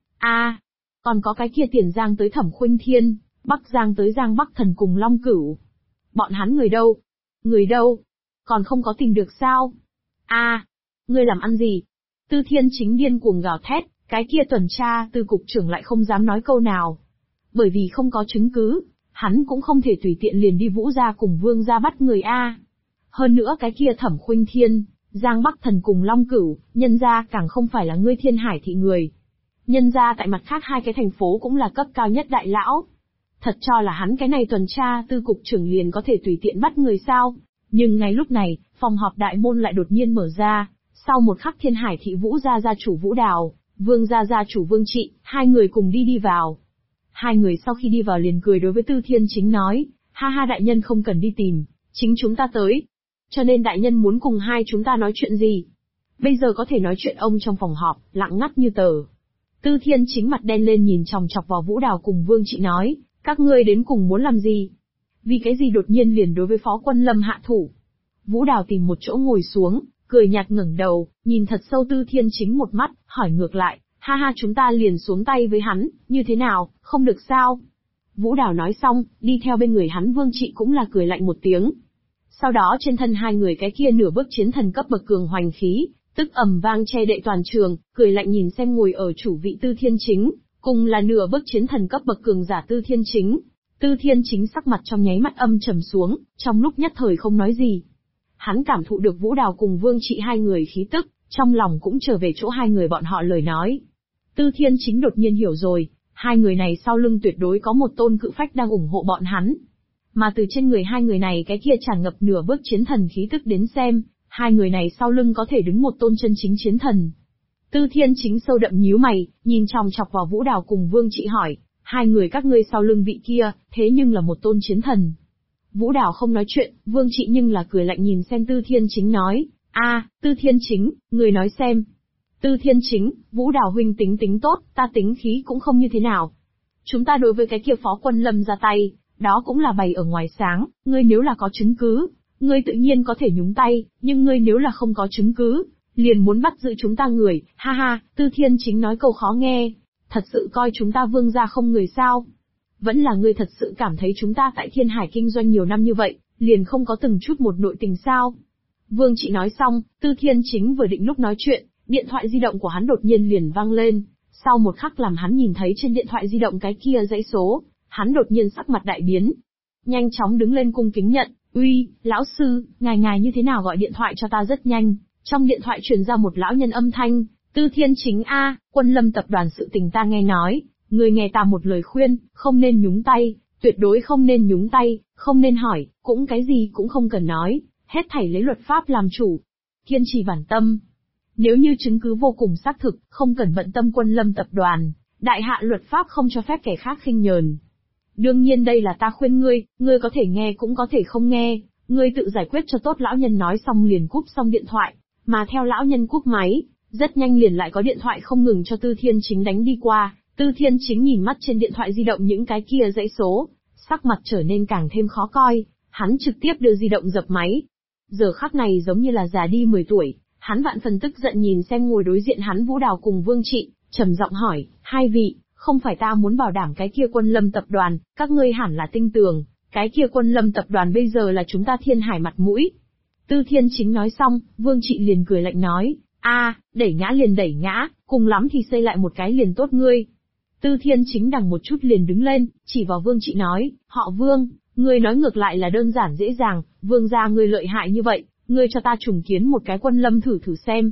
Còn có cái kia Tiền Giang tới Thẩm Khuynh Thiên, Bắc Giang tới Giang Bắc Thần cùng Long Cửu. Bọn hắn người đâu? Người đâu? Còn không có tìm được sao? Ngươi làm ăn gì? Tư Thiên Chính điên cuồng gào thét, cái kia tuần tra tư cục trưởng lại không dám nói câu nào. Bởi vì không có chứng cứ, hắn cũng không thể tùy tiện liền đi Vũ gia cùng Vương gia bắt người a. Hơn nữa cái kia Thẩm Khuynh Thiên, Giang Bắc Thần cùng Long Cửu, nhân gia càng không phải là ngươi Thiên Hải thị người. Nhân gia tại mặt khác hai cái thành phố cũng là cấp cao nhất đại lão. Thật cho là hắn cái này tuần tra tư cục trưởng liền có thể tùy tiện bắt người sao? Nhưng ngay lúc này, phòng họp đại môn lại đột nhiên mở ra, sau một khắc Thiên Hải thị Vũ gia gia chủ Vũ Đào, Vương gia gia chủ Vương Trị, hai người cùng đi vào. Hai người sau khi đi vào liền cười đối với Tư Thiên Chính nói, ha ha đại nhân không cần đi tìm, chính chúng ta tới. Cho nên đại nhân muốn cùng hai chúng ta nói chuyện gì? Bây giờ có thể nói chuyện ông trong phòng họp, lặng ngắt như tờ. Tư Thiên Chính mặt đen lên nhìn chòng chọc vào Vũ Đào cùng Vương Trị nói, các ngươi đến cùng muốn làm gì? Vì cái gì đột nhiên liền đối với Phó Quân Lâm hạ thủ? Vũ Đào tìm một chỗ ngồi xuống, cười nhạt ngẩng đầu, nhìn thật sâu Tư Thiên Chính một mắt, hỏi ngược lại, ha ha chúng ta liền xuống tay với hắn, như thế nào, không được sao? Vũ Đào nói xong, đi theo bên người hắn Vương Trị cũng là cười lạnh một tiếng. Sau đó trên thân hai người cái kia nửa bước chiến thần cấp bậc cường hoành khí, tức ầm vang che đậy toàn trường, cười lạnh nhìn xem ngồi ở chủ vị Tư Thiên Chính, cùng là nửa bước chiến thần cấp bậc cường giả Tư Thiên Chính. Tư Thiên Chính sắc mặt trong nháy mắt âm trầm xuống, trong lúc nhất thời không nói gì. Hắn cảm thụ được Vũ Đào cùng Vương Trị hai người khí tức, trong lòng cũng trở về chỗ hai người bọn họ lời nói. Tư Thiên Chính đột nhiên hiểu rồi, hai người này sau lưng tuyệt đối có một tôn cự phách đang ủng hộ bọn hắn. Mà từ trên người hai người này cái kia tràn ngập nửa bước chiến thần khí tức đến xem, hai người này sau lưng có thể đứng một tôn chân chính chiến thần. Tư Thiên Chính sâu đậm nhíu mày, nhìn chòng chọc vào Vũ Đào cùng Vương Trị hỏi, hai người các ngươi sau lưng vị kia, thế nhưng là một tôn chiến thần. Vũ Đào không nói chuyện, Vương Trị nhưng là cười lạnh nhìn xem Tư Thiên Chính nói, Tư Thiên Chính, người nói xem. Tư Thiên Chính, Vũ Đào huynh tính tốt, ta tính khí cũng không như thế nào. Chúng ta đối với cái kia Phó Quân Lâm ra tay, đó cũng là bày ở ngoài sáng, ngươi nếu là có chứng cứ, ngươi tự nhiên có thể nhúng tay, nhưng ngươi nếu là không có chứng cứ, liền muốn bắt giữ chúng ta người, ha ha, Tư Thiên Chính nói câu khó nghe, thật sự coi chúng ta Vương gia không người sao? Vẫn là ngươi thật sự cảm thấy chúng ta tại Thiên Hải kinh doanh nhiều năm như vậy, liền không có từng chút một nội tình sao? Vương Trị nói xong, Tư Thiên Chính vừa định lúc nói chuyện, điện thoại di động của hắn đột nhiên liền vang lên, sau một khắc làm hắn nhìn thấy trên điện thoại di động cái kia dãy số, hắn đột nhiên sắc mặt đại biến. Nhanh chóng đứng lên cung kính nhận, Uy, lão sư, ngài như thế nào gọi điện thoại cho ta rất nhanh. Trong điện thoại truyền ra một lão nhân âm thanh, Tư Thiên Chính a, Quân Lâm tập đoàn sự tình ta nghe nói, người nghe ta một lời khuyên, không nên nhúng tay, tuyệt đối không nên nhúng tay, không nên hỏi, cũng cái gì cũng không cần nói, hết thảy lấy luật pháp làm chủ. Kiên trì bản tâm. Nếu như chứng cứ vô cùng xác thực, không cần bận tâm Quân Lâm tập đoàn, đại hạ luật pháp không cho phép kẻ khác khinh nhờn. Đương nhiên đây là ta khuyên ngươi có thể nghe cũng có thể không nghe, ngươi tự giải quyết cho tốt. Lão nhân nói xong liền cúp xong điện thoại, mà theo lão nhân cúp máy, rất nhanh liền lại có điện thoại không ngừng cho Tư Thiên Chính đánh đi qua. Tư Thiên Chính nhìn mắt trên điện thoại di động những cái kia dãy số, sắc mặt trở nên càng thêm khó coi, hắn trực tiếp đưa di động dập máy. Giờ khắc này giống như là già đi 10 tuổi, hắn vạn phần tức giận nhìn xem ngồi đối diện hắn Vũ Đào cùng Vương Trị, trầm giọng hỏi, hai vị, không phải ta muốn bảo đảm cái kia Quân Lâm tập đoàn, các ngươi hẳn là tin tưởng, cái kia Quân Lâm tập đoàn bây giờ là chúng ta Thiên Hải mặt mũi. Tư Thiên Chính nói xong, Vương Trị liền cười lạnh nói, đẩy ngã liền đẩy ngã, cùng lắm thì xây lại một cái liền tốt ngươi. Tư Thiên Chính đằng một chút liền đứng lên, chỉ vào Vương Trị nói, họ Vương, ngươi nói ngược lại là đơn giản dễ dàng, Vương gia ngươi lợi hại như vậy, ngươi cho ta trùng kiến một cái Quân Lâm thử xem.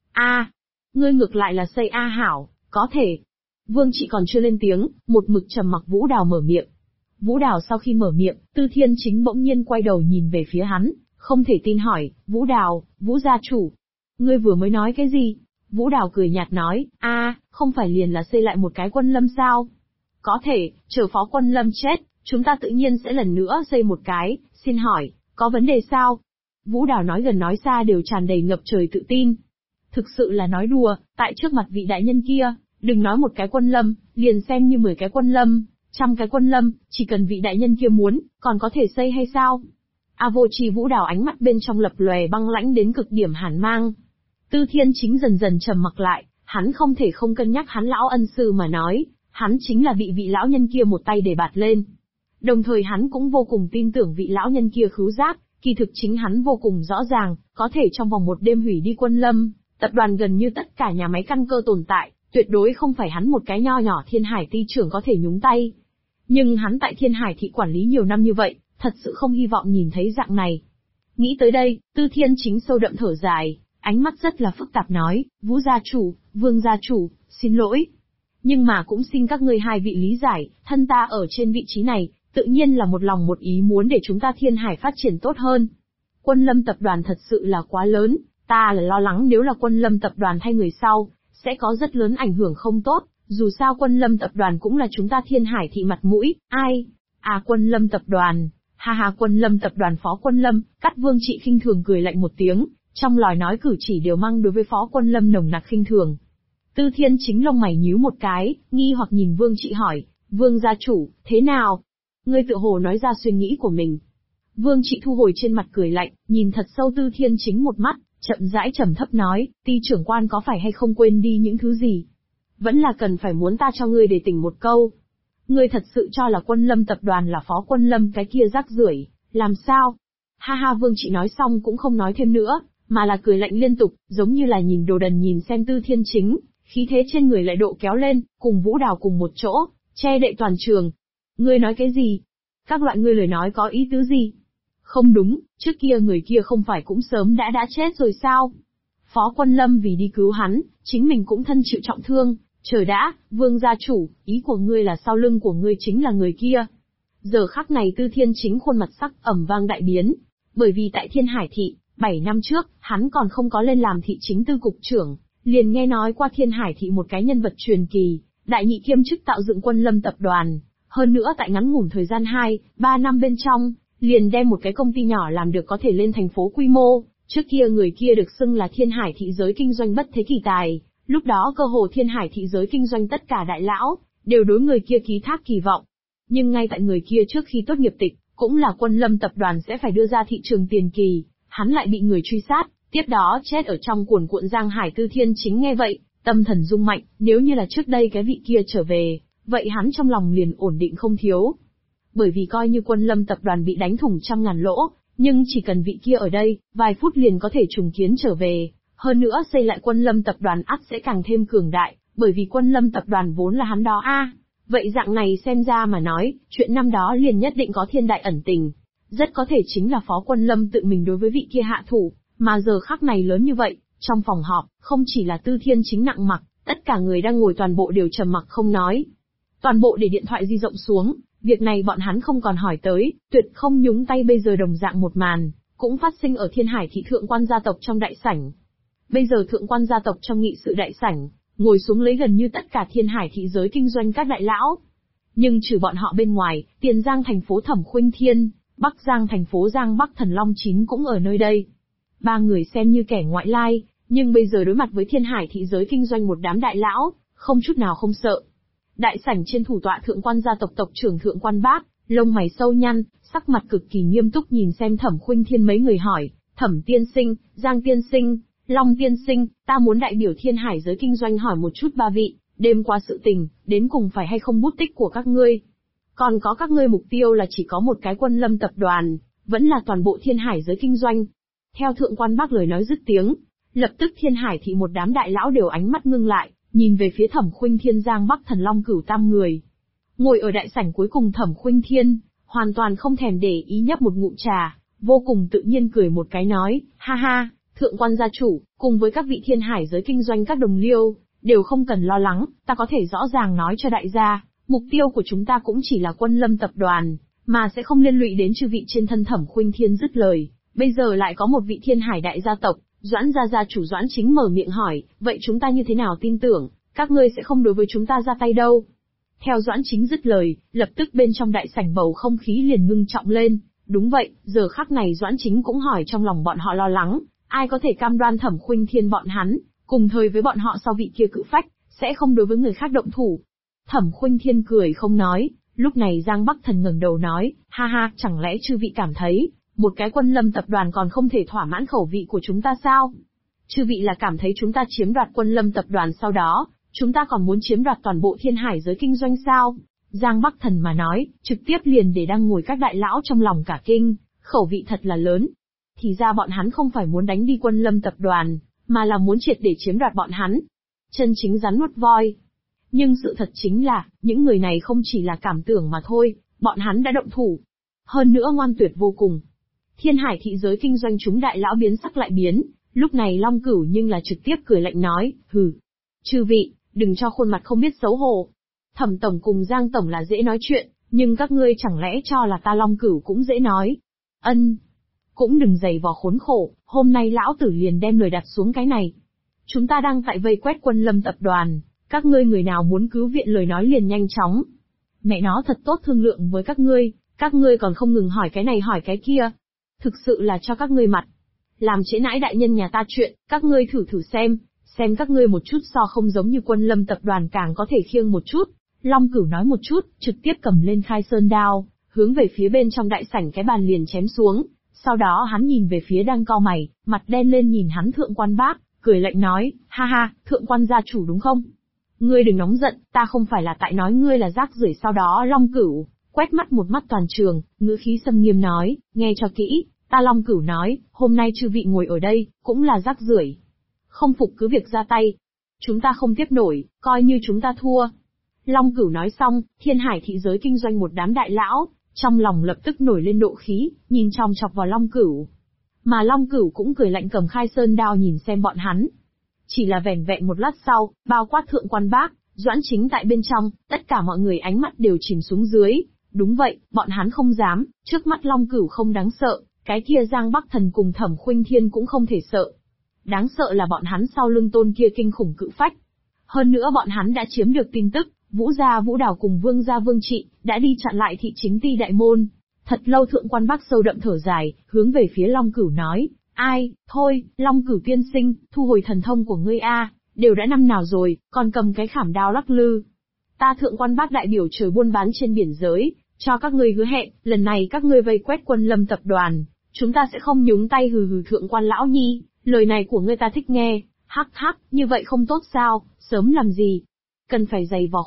Ngươi ngược lại là xây hảo, có thể. Vương Trị còn chưa lên tiếng, một mực trầm mặc Vũ Đào mở miệng. Vũ Đào sau khi mở miệng, Tư Thiên Chính bỗng nhiên quay đầu nhìn về phía hắn, không thể tin hỏi, Vũ Đào, Vũ gia chủ, ngươi vừa mới nói cái gì? Vũ Đào cười nhạt nói, không phải liền là xây lại một cái Quân Lâm sao? Có thể, chờ Phó Quân Lâm chết, chúng ta tự nhiên sẽ lần nữa xây một cái, xin hỏi, có vấn đề sao? Vũ Đào nói gần nói xa đều tràn đầy ngập trời tự tin. Thực sự là nói đùa, tại trước mặt vị đại nhân kia, đừng nói một cái Quân Lâm, liền xem như 10 cái Quân Lâm, 100 cái Quân Lâm, chỉ cần vị đại nhân kia muốn, còn có thể xây hay sao? Vô Chi Vũ Đào ánh mắt bên trong lập lòe băng lãnh đến cực điểm hàn mang. Tư Thiên Chính dần dần trầm mặc lại, hắn không thể không cân nhắc hắn lão ân sư mà nói, hắn chính là bị vị lão nhân kia một tay để bạt lên. Đồng thời hắn cũng vô cùng tin tưởng vị lão nhân kia khứu giác, kỳ thực chính hắn vô cùng rõ ràng, có thể trong vòng một đêm hủy đi Quân Lâm, tập đoàn gần như tất cả nhà máy căn cơ tồn tại, tuyệt đối không phải hắn một cái nho nhỏ Thiên Hải ty trưởng có thể nhúng tay. Nhưng hắn tại Thiên Hải thị quản lý nhiều năm như vậy, thật sự không hy vọng nhìn thấy dạng này. Nghĩ tới đây, Tư Thiên Chính sâu đậm thở dài, ánh mắt rất là phức tạp nói, Vũ gia chủ, Vương gia chủ, xin lỗi. Nhưng mà cũng xin các ngươi hai vị lý giải, thân ta ở trên vị trí này, tự nhiên là một lòng một ý muốn để chúng ta Thiên Hải phát triển tốt hơn. Quân Lâm tập đoàn thật sự là quá lớn, ta là lo lắng nếu là Quân Lâm tập đoàn thay người sau, sẽ có rất lớn ảnh hưởng không tốt, dù sao Quân Lâm tập đoàn cũng là chúng ta Thiên Hải thị mặt mũi, Quân Lâm tập đoàn, Quân Lâm tập đoàn Phó Quân Lâm, Cắt Vương Trị khinh thường cười lạnh một tiếng, trong lời nói cử chỉ đều mang đối với Phó Quân Lâm nồng nặc khinh thường. Tư Thiên Chính lông mày nhíu một cái, nghi hoặc nhìn Vương Trị hỏi, Vương gia chủ, thế nào? Ngươi tự hồ nói ra suy nghĩ của mình. Vương Trị thu hồi trên mặt cười lạnh, nhìn thật sâu Tư Thiên Chính một mắt, chậm rãi trầm thấp nói, Ty trưởng quan có phải hay không quên đi những thứ gì? Vẫn là cần phải muốn ta cho ngươi để tỉnh một câu. Ngươi thật sự cho là Quân Lâm tập đoàn là Phó Quân Lâm cái kia rác rưởi, làm sao? Vương Trị nói xong cũng không nói thêm nữa, mà là cười lạnh liên tục, giống như là nhìn đồ đần nhìn xem Tư Thiên Chính, khí thế trên người lại độ kéo lên, cùng Vũ Đào cùng một chỗ, che đậy toàn trường. Ngươi nói cái gì? Các loại ngươi lời nói có ý tứ gì? Không đúng, trước kia người kia không phải cũng sớm đã chết rồi sao? Phó Quân Lâm vì đi cứu hắn, chính mình cũng thân chịu trọng thương, chờ đã, Vương gia chủ, ý của ngươi là sau lưng của ngươi chính là người kia. Giờ khắc này Tư Thiên Chính khuôn mặt sắc ẩm vang đại biến, bởi vì tại Thiên Hải thị, 7 năm trước, hắn còn không có lên làm thị chính tư cục trưởng, liền nghe nói qua Thiên Hải thị một cái nhân vật truyền kỳ, đại nhị kiêm chức tạo dựng Quân Lâm tập đoàn, hơn nữa tại ngắn ngủn thời gian 2-3 năm bên trong, liền đem một cái công ty nhỏ làm được có thể lên thành phố quy mô, trước kia người kia được xưng là Thiên Hải thị giới kinh doanh bất thế kỳ tài, lúc đó cơ hồ Thiên Hải thị giới kinh doanh tất cả đại lão, đều đối người kia ký thác kỳ vọng. Nhưng ngay tại người kia trước khi tốt nghiệp tịch, cũng là Quân Lâm tập đoàn sẽ phải đưa ra thị trường tiền kỳ, hắn lại bị người truy sát, tiếp đó chết ở trong cuồn cuộn giang hải. Tư Thiên Chính nghe vậy, tâm thần rung mạnh, nếu như là trước đây cái vị kia trở về, vậy hắn trong lòng liền ổn định không thiếu. Bởi vì coi như Quân Lâm tập đoàn bị đánh thủng trăm ngàn lỗ, nhưng chỉ cần vị kia ở đây, vài phút liền có thể trùng kiến trở về, hơn nữa xây lại Quân Lâm tập đoàn ắt sẽ càng thêm cường đại, bởi vì Quân Lâm tập đoàn vốn là hắn đó Vậy dạng này xem ra mà nói, chuyện năm đó liền nhất định có thiên đại ẩn tình. Rất có thể chính là Phó Quân Lâm tự mình đối với vị kia hạ thủ, mà giờ khắc này lớn như vậy, trong phòng họp, không chỉ là Tư Thiên Chính nặng mặc, tất cả người đang ngồi toàn bộ đều trầm mặc không nói. Toàn bộ để điện thoại di động xuống, việc này bọn hắn không còn hỏi tới, tuyệt không nhúng tay. Bây giờ đồng dạng một màn, cũng phát sinh ở Thiên Hải thị thượng quan gia tộc trong đại sảnh. Bây giờ thượng quan gia tộc trong nghị sự đại sảnh, ngồi xuống lấy gần như tất cả Thiên Hải thị giới kinh doanh các đại lão. Nhưng trừ bọn họ bên ngoài, Tiền Giang thành phố Thẩm Khuynh Thiên, Bắc Giang thành phố Giang Bắc Thần Long Chín cũng ở nơi đây. Ba người xem như kẻ ngoại lai, nhưng bây giờ đối mặt với Thiên Hải thị giới kinh doanh một đám đại lão, không chút nào không sợ. Đại sảnh trên thủ tọa thượng quan gia tộc tộc trưởng Thượng quan Bác, lông mày sâu nhăn, sắc mặt cực kỳ nghiêm túc nhìn xem Thẩm Khuynh Thiên. Mấy người hỏi, Thẩm tiên sinh, Giang tiên sinh, Long tiên sinh, ta muốn đại biểu Thiên Hải giới kinh doanh hỏi một chút ba vị, đêm qua sự tình, đến cùng phải hay không bút tích của các ngươi? Còn có các ngươi mục tiêu là chỉ có một cái Quân Lâm tập đoàn, vẫn là toàn bộ Thiên Hải giới kinh doanh? Theo Thượng quan Bác lời nói dứt tiếng, lập tức Thiên Hải thị một đám đại lão đều ánh mắt ngưng lại, nhìn về phía Thẩm Khuynh Thiên. Giang Bắc Thần Long Cửu tam người ngồi ở đại sảnh cuối cùng. Thẩm Khuynh Thiên hoàn toàn không thèm để ý, nhấp một ngụm trà, vô cùng tự nhiên cười một cái nói, ha ha, Thượng quan gia chủ, cùng với các vị Thiên Hải giới kinh doanh các đồng liêu, đều không cần lo lắng, ta có thể rõ ràng nói cho đại gia, mục tiêu của chúng ta cũng chỉ là Quân Lâm tập đoàn, mà sẽ không liên lụy đến chư vị trên thân. Thẩm Khuynh Thiên dứt lời, bây giờ lại có một vị Thiên Hải đại gia tộc, Doãn gia chủ Doãn Chính mở miệng hỏi, vậy chúng ta như thế nào tin tưởng, các ngươi sẽ không đối với chúng ta ra tay đâu? Theo Doãn Chính dứt lời, lập tức bên trong đại sảnh bầu không khí liền ngưng trọng lên. Đúng vậy, giờ khắc này Doãn Chính cũng hỏi trong lòng bọn họ lo lắng, ai có thể cam đoan Thẩm Khuynh Thiên bọn hắn, cùng thời với bọn họ sau vị kia cự phách, sẽ không đối với người khác động thủ. Thẩm Khuynh Thiên cười không nói, lúc này Giang Bắc Thần ngẩng đầu nói, ha ha, chẳng lẽ chư vị cảm thấy, một cái Quân Lâm tập đoàn còn không thể thỏa mãn khẩu vị của chúng ta sao? Chư vị là cảm thấy chúng ta chiếm đoạt Quân Lâm tập đoàn sau đó, chúng ta còn muốn chiếm đoạt toàn bộ Thiên Hải giới kinh doanh sao? Giang Bắc Thần mà nói, trực tiếp liền để đang ngồi các đại lão trong lòng cả kinh, khẩu vị thật là lớn. Thì ra bọn hắn không phải muốn đánh đi Quân Lâm tập đoàn, mà là muốn triệt để chiếm đoạt bọn hắn. Chân chính rắn nuốt voi. Nhưng sự thật chính là, những người này không chỉ là cảm tưởng mà thôi, bọn hắn đã động thủ. Hơn nữa ngoan tuyệt vô cùng. Thiên Hải thị giới kinh doanh chúng đại lão biến sắc lại biến, lúc này Long Cửu nhưng là trực tiếp cười lạnh nói, hừ. Chư vị, đừng cho khuôn mặt không biết xấu hổ. Thẩm tổng cùng Giang tổng là dễ nói chuyện, nhưng các ngươi chẳng lẽ cho là ta Long Cửu cũng dễ nói. Cũng đừng giày vò khốn khổ, hôm nay lão tử liền đem lời đặt xuống cái này. Chúng ta đang tại vây quét Quân Lâm tập đoàn, các ngươi người nào muốn cứu viện lời nói liền nhanh chóng. Mẹ nó thật tốt thương lượng với các ngươi còn không ngừng hỏi cái này hỏi cái kia. Thực sự là cho các ngươi mặt. Làm trễ nãi đại nhân nhà ta chuyện, các ngươi thử xem các ngươi một chút so không giống như Quân Lâm tập đoàn càng có thể khiêng một chút. Long Cửu nói một chút, trực tiếp cầm lên Khai Sơn đao, hướng về phía bên trong đại sảnh cái bàn liền chém xuống. Sau đó hắn nhìn về phía đang cau mày, mặt đen lên nhìn hắn Thượng quan Bác, cười lạnh nói, ha ha, Thượng quan gia chủ đúng không? Ngươi đừng nóng giận, ta không phải là tại nói ngươi là rác rưởi. Sau đó Long Cửu quét mắt một mắt toàn trường, ngữ khí xâm nghiêm nói, nghe cho kỹ, ta Long Cửu nói, hôm nay chư vị ngồi ở đây, cũng là rác rưởi. Không phục cứ việc ra tay. Chúng ta không tiếp nổi, coi như chúng ta thua. Long Cửu nói xong, Thiên Hải thị giới kinh doanh một đám đại lão, trong lòng lập tức nổi lên nộ khí, nhìn chòng chọc vào Long Cửu. Mà Long Cửu cũng cười lạnh cầm Khai Sơn đao nhìn xem bọn hắn. Chỉ là vẻn vẹn một lát sau, bao quát Thượng quan Bác, Doãn Chính tại bên trong, tất cả mọi người ánh mắt đều chìm xuống dưới. Đúng vậy, bọn hắn không dám, trước mắt Long Cửu không đáng sợ, cái kia Giang Bắc Thần cùng Thẩm Khuynh Thiên cũng không thể sợ. Đáng sợ là bọn hắn sau lưng tôn kia kinh khủng cự phách. Hơn nữa bọn hắn đã chiếm được tin tức, Vũ gia Vũ Đào cùng Vương gia Vương Trị đã đi chặn lại thị chính Ti đại môn. Thật lâu Thượng quan Bác sâu đậm thở dài, hướng về phía Long Cửu nói, ai, thôi, Long Cửu tiên sinh, thu hồi thần thông của ngươi a, đều đã năm nào rồi, còn cầm cái khảm đao lắc lư. Ta Thượng quan Bác đại biểu trời buôn bán trên biển giới, cho các ngươi hứa hẹn, lần này các ngươi vây quét Quân Lâm tập đoàn, chúng ta sẽ không nhúng tay. Hừ Thượng quan lão nhi, lời này của ngươi ta thích nghe, hắc hắc, như vậy không tốt sao, sớm làm gì? Cần phải giày vò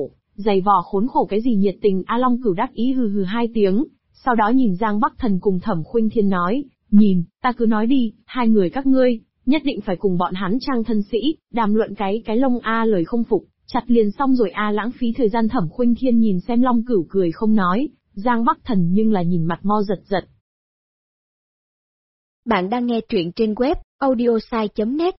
khốn khổ cái gì nhiệt tình. A Long Cửu đắc ý hừ hai tiếng, sau đó nhìn Giang Bắc Thần cùng Thẩm Khuynh Thiên nói, nhìn, ta cứ nói đi, hai người các ngươi, nhất định phải cùng bọn hắn trang thân sĩ, đàm luận cái lông a lời không phục, chặt liền xong rồi a lãng phí thời gian. Thẩm Khuynh Thiên nhìn xem Long Cửu cười không nói, Giang Bắc Thần nhưng là nhìn mặt mo giật giật. Bạn đang nghe truyện trên web audiosai.net.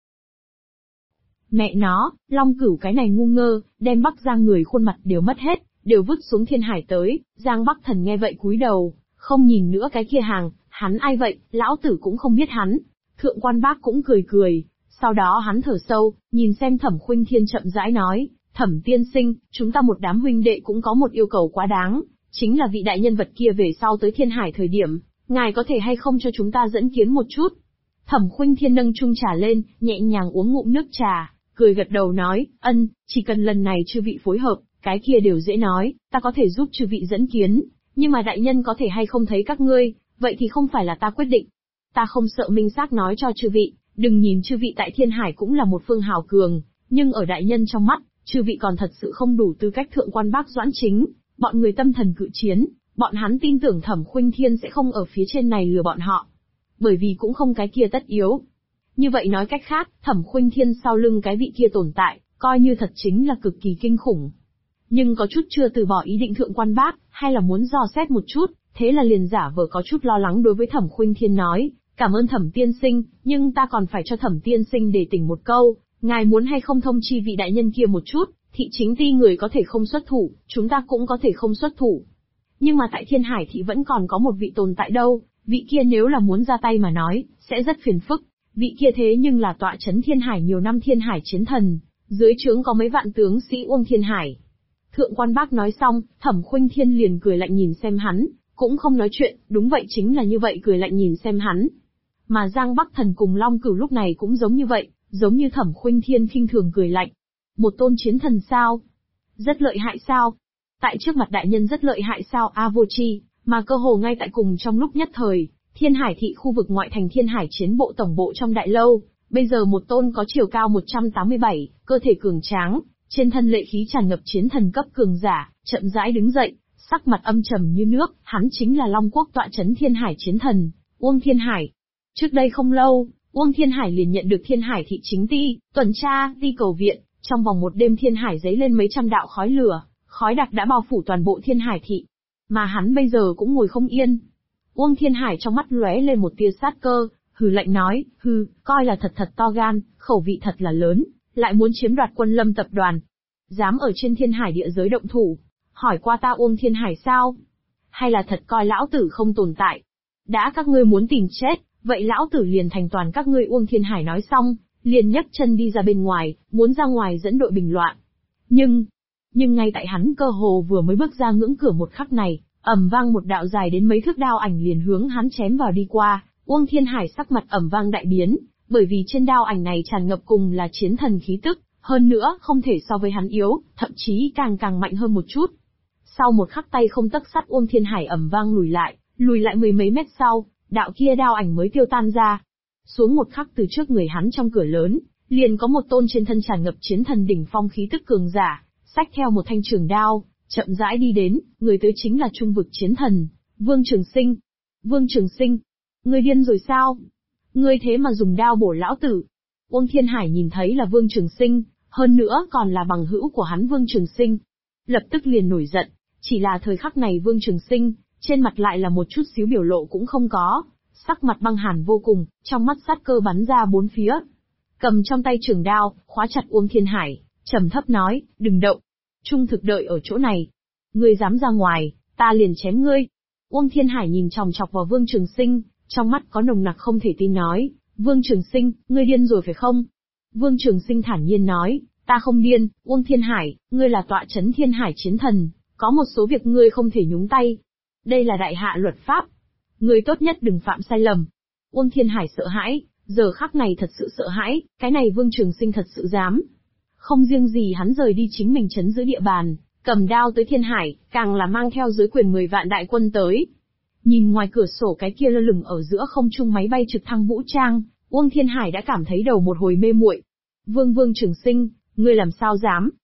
Mẹ nó, Long Cửu cái này ngu ngơ, đem Bắc Giang người khuôn mặt đều mất hết, đều vứt xuống thiên hải tới. Giang Bắc Thần nghe vậy cúi đầu, không nhìn nữa cái kia hàng, hắn ai vậy, lão tử cũng không biết hắn. Thượng Quan Bác cũng cười cười, sau đó hắn thở sâu, nhìn xem Thẩm Khuynh Thiên chậm rãi nói, Thẩm tiên sinh, chúng ta một đám huynh đệ cũng có một yêu cầu quá đáng, chính là vị đại nhân vật kia về sau tới thiên hải thời điểm, ngài có thể hay không cho chúng ta dẫn kiến một chút. Thẩm Khuynh Thiên nâng chung trà lên, nhẹ nhàng uống ngụm nước trà, cười gật đầu nói, chỉ cần lần này chư vị phối hợp, cái kia đều dễ nói, ta có thể giúp chư vị dẫn kiến, nhưng mà đại nhân có thể hay không thấy các ngươi, vậy thì không phải là ta quyết định. Ta không sợ minh xác nói cho chư vị, đừng nhìn chư vị tại thiên hải cũng là một phương hào cường, nhưng ở đại nhân trong mắt, chư vị còn thật sự không đủ tư cách Thượng Quan Bác Doãn Chính, bọn người tâm thần cự chiến, bọn hắn tin tưởng Thẩm Khuynh Thiên sẽ không ở phía trên này lừa bọn họ, bởi vì cũng không cái kia tất yếu. Như vậy nói cách khác, Thẩm Khuynh Thiên sau lưng cái vị kia tồn tại, coi như thật chính là cực kỳ kinh khủng. Nhưng có chút chưa từ bỏ ý định Thượng Quan Bác, hay là muốn dò xét một chút, thế là liền giả vờ có chút lo lắng đối với Thẩm Khuynh Thiên nói, cảm ơn Thẩm tiên sinh, nhưng ta còn phải cho Thẩm tiên sinh để tỉnh một câu, ngài muốn hay không thông chi vị đại nhân kia một chút, thị chính ti người có thể không xuất thủ, chúng ta cũng có thể không xuất thủ. Nhưng mà tại Thiên Hải thị vẫn còn có một vị tồn tại đâu, vị kia nếu là muốn ra tay mà nói, sẽ rất phiền phức. Vị kia thế nhưng là tọa chấn Thiên Hải nhiều năm Thiên Hải chiến thần, dưới trướng có mấy vạn tướng sĩ Uông Thiên Hải. Thượng Quan Bác nói xong, Thẩm Khuynh Thiên liền cười lạnh nhìn xem hắn, cũng không nói chuyện, đúng vậy chính là như vậy cười lạnh nhìn xem hắn. Mà Giang Bắc Thần cùng Long Cửu lúc này cũng giống như vậy, giống như Thẩm Khuynh Thiên khinh thường cười lạnh. Một tôn chiến thần sao? Rất lợi hại sao? Tại trước mặt đại nhân rất lợi hại sao A Vô Chi, mà cơ hồ ngay tại cùng trong lúc nhất thời, Thiên Hải thị khu vực ngoại thành Thiên Hải chiến bộ tổng bộ trong đại lâu, bây giờ một tôn có chiều cao 187, cơ thể cường tráng, trên thân lệ khí tràn ngập chiến thần cấp cường giả, chậm rãi đứng dậy, sắc mặt âm trầm như nước, hắn chính là Long Quốc tọa chấn Thiên Hải chiến thần, Uông Thiên Hải. Trước đây không lâu, Uông Thiên Hải liền nhận được Thiên Hải thị chính ti, tuần tra, đi cầu viện, trong vòng một đêm Thiên Hải giấy lên mấy trăm đạo khói lửa, khói đặc đã bao phủ toàn bộ Thiên Hải thị. Mà hắn bây giờ cũng ngồi không yên. Uông Thiên Hải trong mắt lóe lên một tia sát cơ, hừ lạnh nói, coi là thật to gan, khẩu vị thật là lớn, lại muốn chiếm đoạt Quân Lâm tập đoàn. Dám ở trên Thiên Hải địa giới động thủ, hỏi qua ta Uông Thiên Hải sao? Hay là thật coi lão tử không tồn tại? Đã các ngươi muốn tìm chết, vậy lão tử liền thành toàn các ngươi. Uông Thiên Hải nói xong, liền nhấc chân đi ra bên ngoài, muốn ra ngoài dẫn đội bình loạn. Nhưng ngay tại hắn cơ hồ vừa mới bước ra ngưỡng cửa một khắc này, ầm vang một đạo dài đến mấy thước đao ảnh liền hướng hắn chém vào đi qua. Uông Thiên Hải sắc mặt ầm vang đại biến, bởi vì trên đao ảnh này tràn ngập cùng là chiến thần khí tức, hơn nữa không thể so với hắn yếu, thậm chí càng mạnh hơn một chút. Sau một khắc tay không tấc sắt Uông Thiên Hải ầm vang lùi lại mười mấy mét sau, đạo kia đao ảnh mới tiêu tan ra. Xuống một khắc từ trước người hắn trong cửa lớn, liền có một tôn trên thân tràn ngập chiến thần đỉnh phong khí tức cường giả, xách theo một thanh trường đao, chậm rãi đi đến, người tới chính là trung vực chiến thần, Vương Trường Sinh. Vương Trường Sinh, ngươi điên rồi sao? Ngươi thế mà dùng đao bổ lão tử. Uông Thiên Hải nhìn thấy là Vương Trường Sinh, hơn nữa còn là bằng hữu của hắn Vương Trường Sinh. Lập tức liền nổi giận, chỉ là thời khắc này Vương Trường Sinh, trên mặt lại là một chút xíu biểu lộ cũng không có, sắc mặt băng hàn vô cùng, trong mắt sát cơ bắn ra bốn phía. Cầm trong tay trường đao, khóa chặt Uông Thiên Hải, trầm thấp nói, đừng động. Trung thực đợi ở chỗ này. Ngươi dám ra ngoài, ta liền chém ngươi. Uông Thiên Hải nhìn chòng chọc vào Vương Trường Sinh, trong mắt có nồng nặc không thể tin nói, Vương Trường Sinh, ngươi điên rồi phải không? Vương Trường Sinh thản nhiên nói, ta không điên, Uông Thiên Hải, ngươi là tọa chấn Thiên Hải chiến thần, có một số việc ngươi không thể nhúng tay. Đây là đại hạ luật pháp. Ngươi tốt nhất đừng phạm sai lầm. Uông Thiên Hải sợ hãi, giờ khắc này thật sự sợ hãi, cái này Vương Trường Sinh thật sự dám. Không riêng gì hắn rời đi chính mình trấn giữ địa bàn, cầm đao tới Thiên Hải, càng là mang theo dưới quyền 10 vạn đại quân tới. Nhìn ngoài cửa sổ cái kia lơ lửng ở giữa không trung máy bay trực thăng vũ trang, Uông Thiên Hải đã cảm thấy đầu một hồi mê muội. Vương Trường Sinh, ngươi làm sao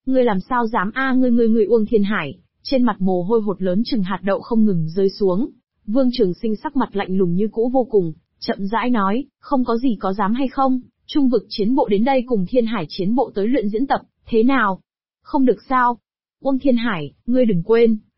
dám ngươi Uông Thiên Hải, trên mặt mồ hôi hột lớn chừng hạt đậu không ngừng rơi xuống. Vương Trường Sinh sắc mặt lạnh lùng như cũ vô cùng, chậm rãi nói, không có gì có dám hay không, trung vực chiến bộ đến đây cùng Thiên Hải chiến bộ tới luyện diễn tập, thế nào? Không được sao? Uông Thiên Hải, ngươi đừng quên,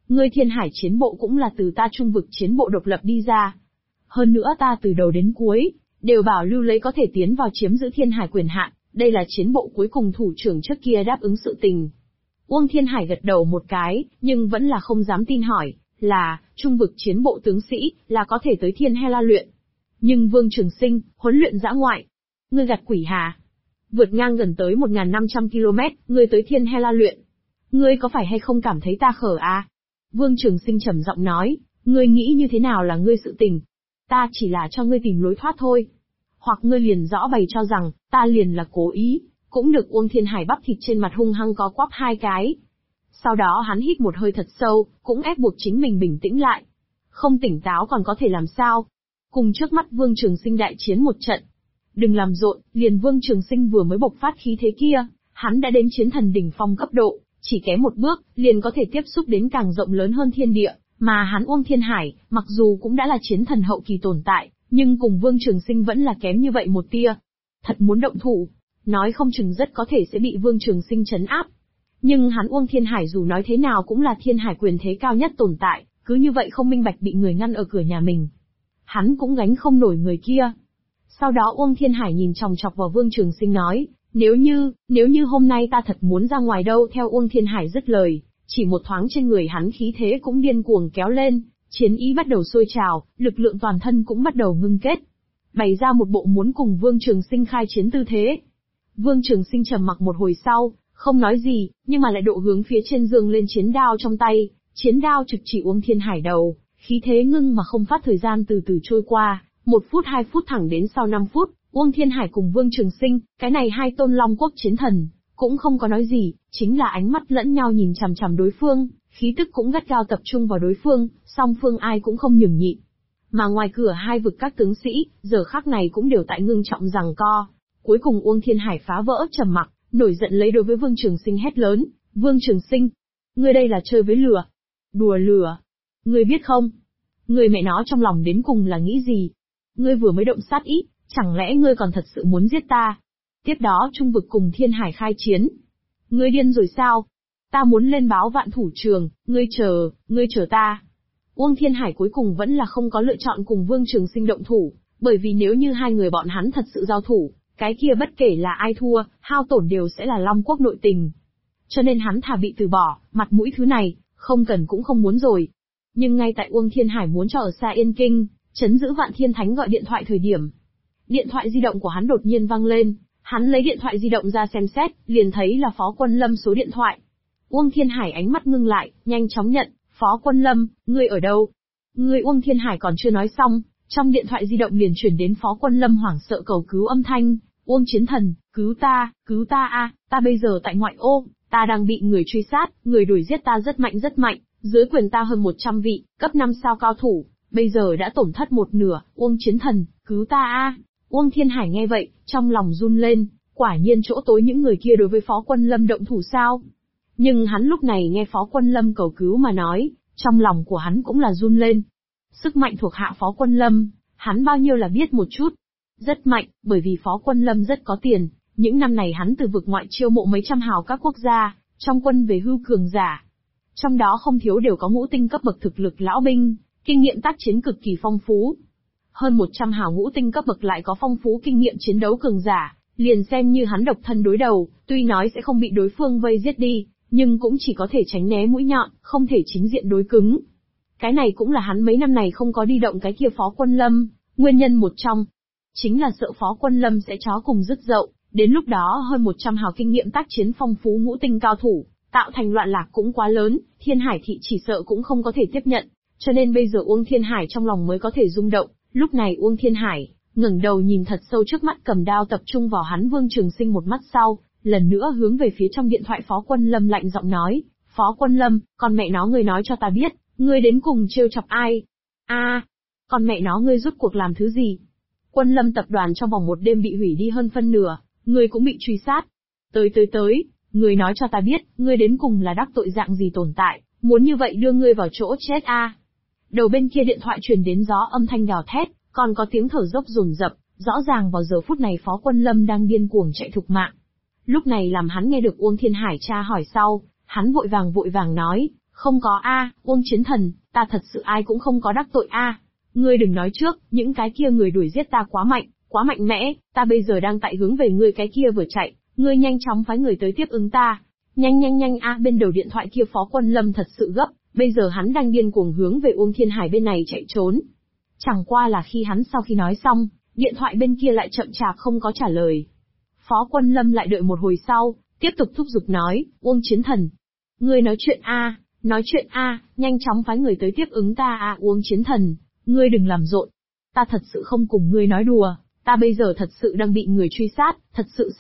Ngươi Thiên Hải chiến bộ cũng là từ ta Trung vực chiến bộ độc lập đi ra. Hơn nữa ta từ đầu đến cuối, đều bảo lưu lấy có thể tiến vào chiếm giữ Thiên Hải quyền hạn, đây là chiến bộ cuối cùng thủ trưởng trước kia đáp ứng sự tình. Uông Thiên Hải gật đầu một cái, nhưng vẫn là không dám tin hỏi, là, Trung vực chiến bộ tướng sĩ, là có thể tới Thiên Hela luyện. Nhưng Vương Trường Sinh, huấn luyện dã ngoại. Ngươi gạt quỷ hà. Vượt ngang gần tới 1.500 km, ngươi tới Thiên Hela luyện. Ngươi có phải hay không cảm thấy ta khờ à? Vương Trường Sinh trầm giọng nói, ngươi nghĩ như thế nào là ngươi sự tình. Ta chỉ là cho ngươi tìm lối thoát thôi. Hoặc ngươi liền rõ bày cho rằng, ta liền là cố ý, cũng được. Uông Thiên Hải bắp thịt trên mặt hung hăng có quắp hai cái. Sau đó hắn hít một hơi thật sâu, cũng ép buộc chính mình bình tĩnh lại. Không tỉnh táo còn có thể làm sao? Cùng trước mắt Vương Trường Sinh đại chiến một trận. Đừng làm rộn, liền Vương Trường Sinh vừa mới bộc phát khí thế kia, hắn đã đến chiến thần đỉnh phong cấp độ, chỉ kém một bước, liền có thể tiếp xúc đến càng rộng lớn hơn thiên địa, mà hắn Uông Thiên Hải, mặc dù cũng đã là chiến thần hậu kỳ tồn tại, nhưng cùng Vương Trường Sinh vẫn là kém như vậy một tia. Thật muốn động thủ, nói không chừng rất có thể sẽ bị Vương Trường Sinh trấn áp. Nhưng hắn Uông Thiên Hải dù nói thế nào cũng là Thiên Hải quyền thế cao nhất tồn tại, cứ như vậy không minh bạch bị người ngăn ở cửa nhà mình. Hắn cũng gánh không nổi người kia. Sau đó Uông Thiên Hải nhìn chòng chọc vào Vương Trường Sinh nói, nếu như hôm nay ta thật muốn ra ngoài đâu. Theo Uông Thiên Hải dứt lời, chỉ một thoáng trên người hắn khí thế cũng điên cuồng kéo lên, chiến ý bắt đầu sôi trào, lực lượng toàn thân cũng bắt đầu ngưng kết, bày ra một bộ muốn cùng Vương Trường Sinh khai chiến tư thế. Vương Trường Sinh trầm mặc một hồi sau, không nói gì, nhưng mà lại độ hướng phía trên giương lên chiến đao trong tay, chiến đao trực chỉ Uông Thiên Hải đầu, khí thế ngưng mà không phát. Thời gian từ từ trôi qua, 1 phút 2 phút thẳng đến sau 5 phút, Uông Thiên Hải cùng Vương Trường Sinh, cái này hai tôn Long Quốc chiến thần, cũng không có nói gì, chính là ánh mắt lẫn nhau nhìn chằm chằm đối phương, khí tức cũng gắt gao tập trung vào đối phương, song phương ai cũng không nhường nhịn. Mà ngoài cửa hai vực các tướng sĩ, giờ khắc này cũng đều tại ngưng trọng giằng co. Cuối cùng Uông Thiên Hải phá vỡ trầm mặc, nổi giận lấy đối với Vương Trường Sinh hét lớn, Vương Trường Sinh, ngươi đây là chơi với lửa, đùa lửa, ngươi biết không? Ngươi mẹ nó trong lòng đến cùng là nghĩ gì? Ngươi vừa mới động sát ý, chẳng lẽ ngươi còn thật sự muốn giết ta? Tiếp đó Trung vực cùng Thiên Hải khai chiến. Ngươi điên rồi sao? Ta muốn lên báo Vạn Thủ Trường, ngươi chờ ta. Uông Thiên Hải cuối cùng vẫn là không có lựa chọn cùng Vương Trường Sinh động thủ, bởi vì nếu như hai người bọn hắn thật sự giao thủ, cái kia bất kể là ai thua, hao tổn đều sẽ là Long Quốc nội tình. Cho nên hắn thà bị từ bỏ, mặt mũi thứ này, không cần cũng không muốn rồi. Nhưng ngay tại Uông Thiên Hải muốn cho ở xa Yên Kinh, trấn giữ Vạn Thiên Thánh gọi điện thoại thời điểm, điện thoại di động của hắn đột nhiên vang lên, hắn lấy điện thoại di động ra xem xét, liền thấy là Phó Quân Lâm số điện thoại. Uông Thiên Hải ánh mắt ngưng lại, nhanh chóng nhận, Phó Quân Lâm, ngươi ở đâu? Ngươi Uông Thiên Hải còn chưa nói xong, trong điện thoại di động liền chuyển đến Phó Quân Lâm hoảng sợ cầu cứu âm thanh, Uông chiến thần, cứu ta a, ta bây giờ tại ngoại ô, ta đang bị người truy sát, người đuổi giết ta rất mạnh, dưới quyền ta hơn 100 vị, cấp 5 sao cao thủ, bây giờ đã tổn thất một nửa, Uông chiến thần, cứu ta a. Uông Thiên Hải nghe vậy, trong lòng run lên, quả nhiên chỗ tối những người kia đối với Phó Quân Lâm động thủ sao? Nhưng hắn lúc này nghe Phó Quân Lâm cầu cứu mà nói, trong lòng của hắn cũng là run lên. Sức mạnh thuộc hạ Phó Quân Lâm, hắn bao nhiêu là biết một chút. Rất mạnh, bởi vì Phó Quân Lâm rất có tiền, những năm này hắn từ vực ngoại chiêu mộ mấy trăm hào các quốc gia, trong quân về hưu cường giả. Trong đó không thiếu đều có ngũ tinh cấp bậc thực lực lão binh, kinh nghiệm tác chiến cực kỳ phong phú. Hơn 100 hào ngũ tinh cấp bậc lại có phong phú kinh nghiệm chiến đấu cường giả, liền xem như hắn độc thân đối đầu, tuy nói sẽ không bị đối phương vây giết đi, nhưng cũng chỉ có thể tránh né mũi nhọn, không thể chính diện đối cứng. Cái này cũng là hắn mấy năm này không có đi động cái kia Phó Quân Lâm, nguyên nhân một trong. Chính là sợ Phó Quân Lâm sẽ chó cùng rứt dậu, đến lúc đó hơn 100 hào kinh nghiệm tác chiến phong phú ngũ tinh cao thủ, tạo thành loạn lạc cũng quá lớn, Thiên Hải thị chỉ sợ cũng không có thể tiếp nhận, cho nên bây giờ Uông Thiên Hải trong lòng mới có thể rung động. Lúc này Uông Thiên Hải ngẩng đầu nhìn thật sâu trước mắt cầm đao tập trung vào hắn Vương Trường Sinh một mắt sau, lần nữa hướng về phía trong điện thoại Phó Quân Lâm lạnh giọng nói, Phó Quân Lâm, con mẹ nó ngươi nói cho ta biết, ngươi đến cùng trêu chọc ai? Con mẹ nó ngươi rút cuộc làm thứ gì? Quân Lâm tập đoàn trong vòng một đêm bị hủy đi hơn phân nửa, ngươi cũng bị truy sát. Tới, ngươi nói cho ta biết, ngươi đến cùng là đắc tội dạng gì tồn tại, muốn như vậy đưa ngươi vào chỗ chết a. Đầu bên kia điện thoại truyền đến gió âm thanh gào thét, còn có tiếng thở dốc dồn dập, rõ ràng vào giờ phút này Phó Quân Lâm đang điên cuồng chạy thục mạng. Lúc này làm hắn nghe được Uông Thiên Hải tra hỏi sau, hắn vội vàng nói, Không có a, Uông Chiến Thần, ta thật sự ai cũng không có đắc tội a. Ngươi đừng nói trước, những cái kia người đuổi giết ta quá mạnh mẽ, ta bây giờ đang tại hướng về ngươi cái kia vừa chạy, ngươi nhanh chóng phái người tới tiếp ứng ta. Nhanh a, bên đầu điện thoại kia Phó Quân Lâm thật sự gấp, bây giờ hắn đang điên cuồng hướng về Uông Thiên Hải bên này chạy trốn. Chẳng qua là sau khi nói xong, điện thoại bên kia lại chậm chạp không có trả lời. Phó Quân Lâm lại đợi một hồi sau, tiếp tục thúc giục nói, Uông Chiến Thần. Ngươi nói chuyện a, nhanh chóng phái người tới tiếp ứng ta a, Uông Chiến Thần, ngươi đừng làm rộn. Ta thật sự không cùng ngươi nói đùa, ta bây giờ thật sự đang bị người truy sát, thật sự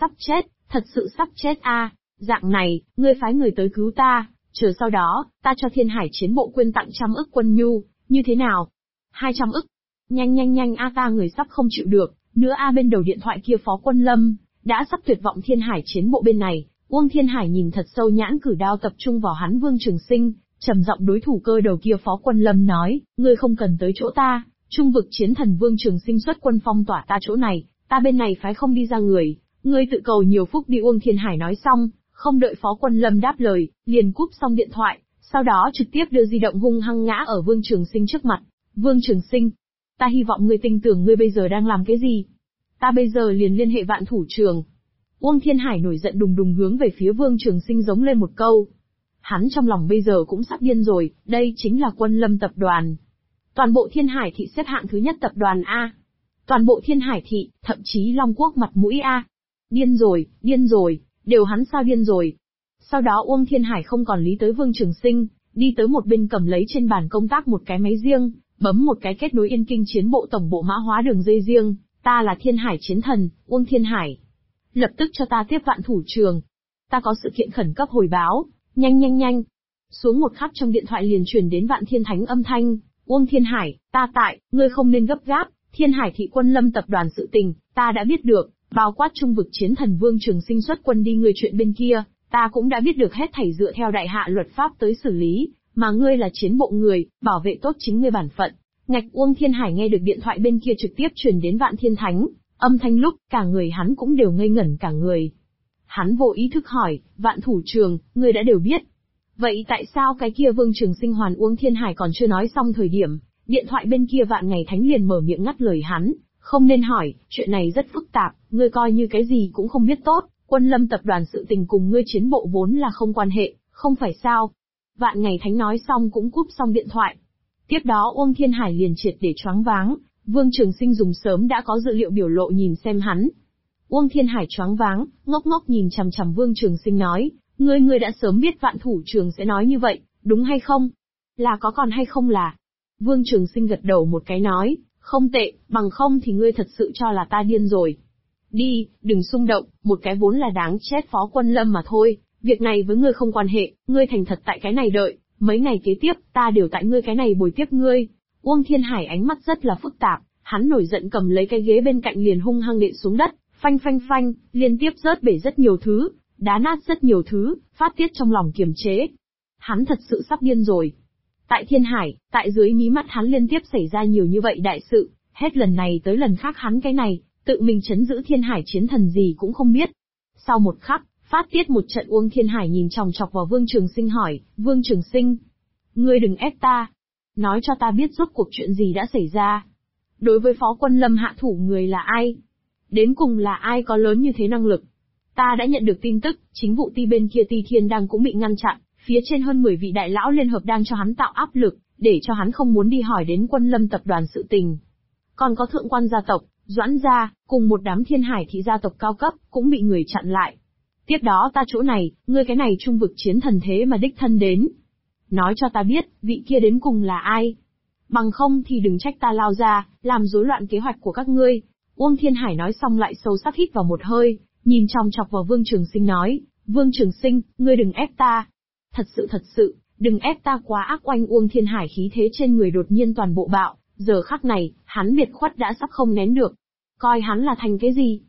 sắp chết a. Dạng này, ngươi phái người tới cứu ta, chờ sau đó, ta cho Thiên Hải chiến bộ quyên tặng 100 ức quân nhu, như thế nào? 200 ức. Nhanh a, ta người sắp không chịu được, nữa a. Bên đầu điện thoại kia Phó Quân Lâm đã sắp tuyệt vọng. Thiên Hải chiến bộ bên này, Uông Thiên Hải nhìn thật sâu, nhãn cử đao tập trung vào hắn Vương Trường Sinh, trầm giọng đối thủ cơ đầu kia Phó Quân Lâm nói, ngươi không cần tới chỗ ta, trung vực chiến thần Vương Trường Sinh xuất quân phong tỏa ta chỗ này, ta bên này phái không đi ra người, ngươi tự cầu nhiều phúc đi. Uông Thiên Hải nói xong, không đợi Phó Quân Lâm đáp lời, liền cúp xong điện thoại, sau đó trực tiếp đưa di động hung hăng ngã ở Vương Trường Sinh trước mặt. Vương Trường Sinh, ta hy vọng ngươi tin tưởng ngươi bây giờ đang làm cái gì. Ta bây giờ liền liên hệ Vạn Thủ Trường. Uông Thiên Hải nổi giận đùng đùng hướng về phía Vương Trường Sinh giống lên một câu. Hắn trong lòng bây giờ cũng sắp điên rồi, đây chính là Quân Lâm tập đoàn. Toàn bộ Thiên Hải thị xếp hạng thứ nhất tập đoàn A. Toàn bộ Thiên Hải thị, thậm chí Long Quốc mặt mũi A. Điên rồi, đều hắn sao điên rồi. Sau đó Uông Thiên Hải không còn lý tới Vương Trường Sinh, đi tới một bên cầm lấy trên bàn công tác một cái máy riêng, bấm một cái kết nối Yên Kinh chiến bộ tổng bộ mã hóa đường dây riêng. Ta là Thiên Hải chiến thần, Uông Thiên Hải. Lập tức cho ta tiếp Vạn Thủ Trường. Ta có sự kiện khẩn cấp hồi báo, nhanh. Xuống một khắc trong điện thoại liền truyền đến Vạn Thiên Thánh âm thanh, Uông Thiên Hải, ta tại, ngươi không nên gấp gáp, Thiên Hải thị Quân Lâm tập đoàn sự tình, ta đã biết được, bao quát trung vực chiến thần Vương Trường Sinh xuất quân đi người chuyện bên kia, ta cũng đã biết được hết thảy, dựa theo đại hạ luật pháp tới xử lý, mà ngươi là chiến bộ người, bảo vệ tốt chính ngươi bản phận. Ngạch. Uông Thiên Hải nghe được điện thoại bên kia trực tiếp truyền đến Vạn Thiên Thánh âm thanh lúc, cả người hắn cũng đều ngây ngẩn cả người. Hắn vô ý thức hỏi, Vạn Thủ Trường, ngươi đã đều biết. Vậy tại sao cái kia Vương Trường Sinh hoàn Uông Thiên Hải còn chưa nói xong thời điểm, điện thoại bên kia Vạn Ngày Thánh liền mở miệng ngắt lời hắn, không nên hỏi, chuyện này rất phức tạp, ngươi coi như cái gì cũng không biết tốt, Quân Lâm tập đoàn sự tình cùng ngươi chiến bộ vốn là không quan hệ, không phải sao? Vạn Ngày Thánh nói xong cũng cúp xong điện thoại. Tiếp đó Uông Thiên Hải liền triệt để choáng váng, Vương Trường Sinh dùng sớm đã có dự liệu biểu lộ nhìn xem hắn. Uông Thiên Hải choáng váng, ngốc nhìn chằm chằm Vương Trường Sinh nói, ngươi đã sớm biết Vạn Thủ Trường sẽ nói như vậy, đúng hay không? Là có còn hay không là? Vương Trường Sinh gật đầu một cái nói, không tệ, bằng không thì ngươi thật sự cho là ta điên rồi. Đi, đừng xung động, một cái vốn là đáng chết Phó Quân Lâm mà thôi, việc này với ngươi không quan hệ, ngươi thành thật tại cái này đợi, mấy ngày kế tiếp, ta đều tại ngươi cái này bồi tiếp ngươi. Uông Thiên Hải ánh mắt rất là phức tạp, hắn nổi giận cầm lấy cái ghế bên cạnh liền hung hăng nện xuống đất, phanh, liên tiếp rớt bể rất nhiều thứ, đá nát rất nhiều thứ, phát tiết trong lòng kiềm chế. Hắn thật sự sắp điên rồi. Tại Thiên Hải, tại dưới mí mắt hắn liên tiếp xảy ra nhiều như vậy đại sự, hết lần này tới lần khác hắn cái này, tự mình trấn giữ Thiên Hải chiến thần gì cũng không biết. Sau một khắc, phát tiết một trận Uông Thiên Hải nhìn chòng chọc vào Vương Trường Sinh hỏi, Vương Trường Sinh, ngươi đừng ép ta. Nói cho ta biết rốt cuộc chuyện gì đã xảy ra. Đối với Phó Quân Lâm hạ thủ người là ai? Đến cùng là ai có lớn như thế năng lực? Ta đã nhận được tin tức, chính vụ Ti bên kia Ti Thiên đang cũng bị ngăn chặn, phía trên hơn 10 vị đại lão liên hợp đang cho hắn tạo áp lực, để cho hắn không muốn đi hỏi đến Quân Lâm tập đoàn sự tình. Còn có thượng quan gia tộc, Doãn gia, cùng một đám Thiên Hải thị gia tộc cao cấp, cũng bị người chặn lại. Tiếp đó ta chỗ này, ngươi cái này trung vực chiến thần thế mà đích thân đến. Nói cho ta biết, vị kia đến cùng là ai? Bằng không thì đừng trách ta lao ra, làm rối loạn kế hoạch của các ngươi. Uông Thiên Hải nói xong lại sâu sắc hít vào một hơi, nhìn chòng chọc vào Vương Trường Sinh nói, Vương Trường Sinh, ngươi đừng ép ta. Thật sự, đừng ép ta quá ác oanh. Uông Thiên Hải khí thế trên người đột nhiên toàn bộ bạo, giờ khắc này, hắn biệt khuất đã sắp không nén được. Coi hắn là thành cái gì?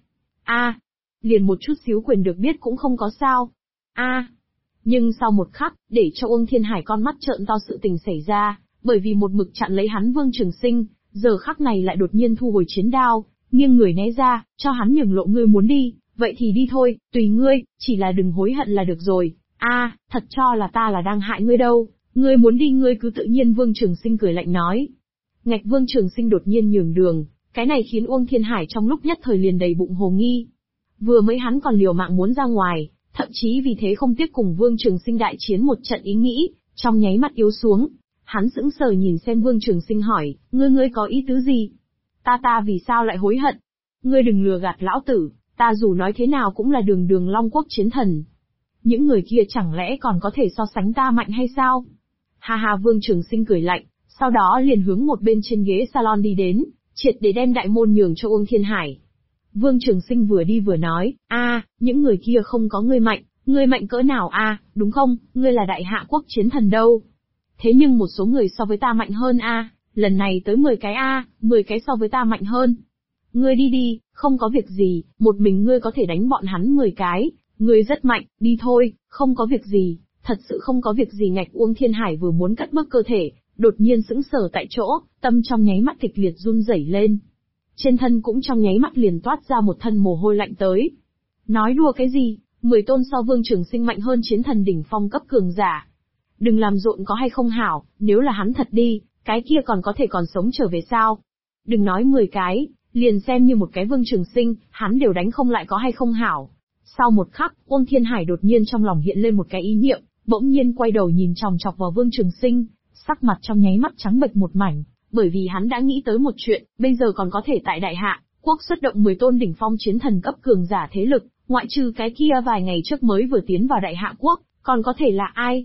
Liền một chút xíu quyền được biết cũng không có sao. Nhưng sau một khắc, để cho Uông Thiên Hải con mắt trợn to sự tình xảy ra, bởi vì một mực chặn lấy hắn Vương Trường Sinh, giờ khắc này lại đột nhiên thu hồi chiến đao, nghiêng người né ra, cho hắn nhường lộ. Ngươi muốn đi, vậy thì đi thôi, tùy ngươi, chỉ là đừng hối hận là được rồi. Thật cho là ta là đang hại ngươi đâu, Ngươi muốn đi ngươi cứ tự nhiên, Vương Trường Sinh cười lạnh nói. Ngạch, Vương Trường Sinh đột nhiên nhường đường, cái này khiến Uông Thiên Hải trong lúc nhất thời liền đầy bụng hồ nghi. Vừa mới hắn còn liều mạng muốn ra ngoài, thậm chí vì thế không tiếc cùng Vương Trường Sinh đại chiến một trận ý nghĩ, trong nháy mắt yếu xuống. Hắn sững sờ nhìn xem Vương Trường Sinh hỏi, ngươi có ý tứ gì? Ta vì sao lại hối hận? Ngươi đừng lừa gạt lão tử, ta dù nói thế nào cũng là đường đường Long Quốc chiến thần. Những người kia chẳng lẽ còn có thể so sánh ta mạnh hay sao? Ha ha, Vương Trường Sinh cười lạnh, sau đó liền hướng một bên trên ghế salon đi đến, triệt để đem đại môn nhường cho Uông Thiên Hải. Vương Trường Sinh vừa đi vừa nói, những người kia không có ngươi mạnh cỡ nào đúng không, ngươi là đại hạ quốc chiến thần đâu. Thế nhưng một số người so với ta mạnh hơn lần này tới 10 cái 10 cái so với ta mạnh hơn. Ngươi đi, không có việc gì, một mình ngươi có thể đánh bọn hắn 10 cái, ngươi rất mạnh, đi thôi, không có việc gì, thật sự không có việc gì. Ngạch, Uông Thiên Hải vừa muốn cất bước cơ thể, đột nhiên sững sờ tại chỗ, tâm trong nháy mắt kịch liệt run rẩy lên. Trên thân cũng trong nháy mắt liền toát ra một thân mồ hôi lạnh tới. Nói đùa cái gì, 10 tôn so Vương Trường Sinh mạnh hơn chiến thần đỉnh phong cấp cường giả. Đừng làm rộn có hay không hảo, nếu là hắn thật đi, cái kia còn có thể còn sống trở về sao? Đừng nói 10 cái, liền xem như một cái Vương Trường Sinh, hắn đều đánh không lại có hay không hảo. Sau một khắc, Uông Thiên Hải đột nhiên trong lòng hiện lên một cái ý niệm, bỗng nhiên quay đầu nhìn chòng chọc vào Vương Trường Sinh, sắc mặt trong nháy mắt trắng bệch một mảnh, bởi vì hắn đã nghĩ tới một chuyện, bây giờ còn có thể tại Đại Hạ quốc xuất động 10 tôn đỉnh phong chiến thần cấp cường giả thế lực, ngoại trừ cái kia vài ngày trước mới vừa tiến vào Đại Hạ quốc, còn có thể là ai?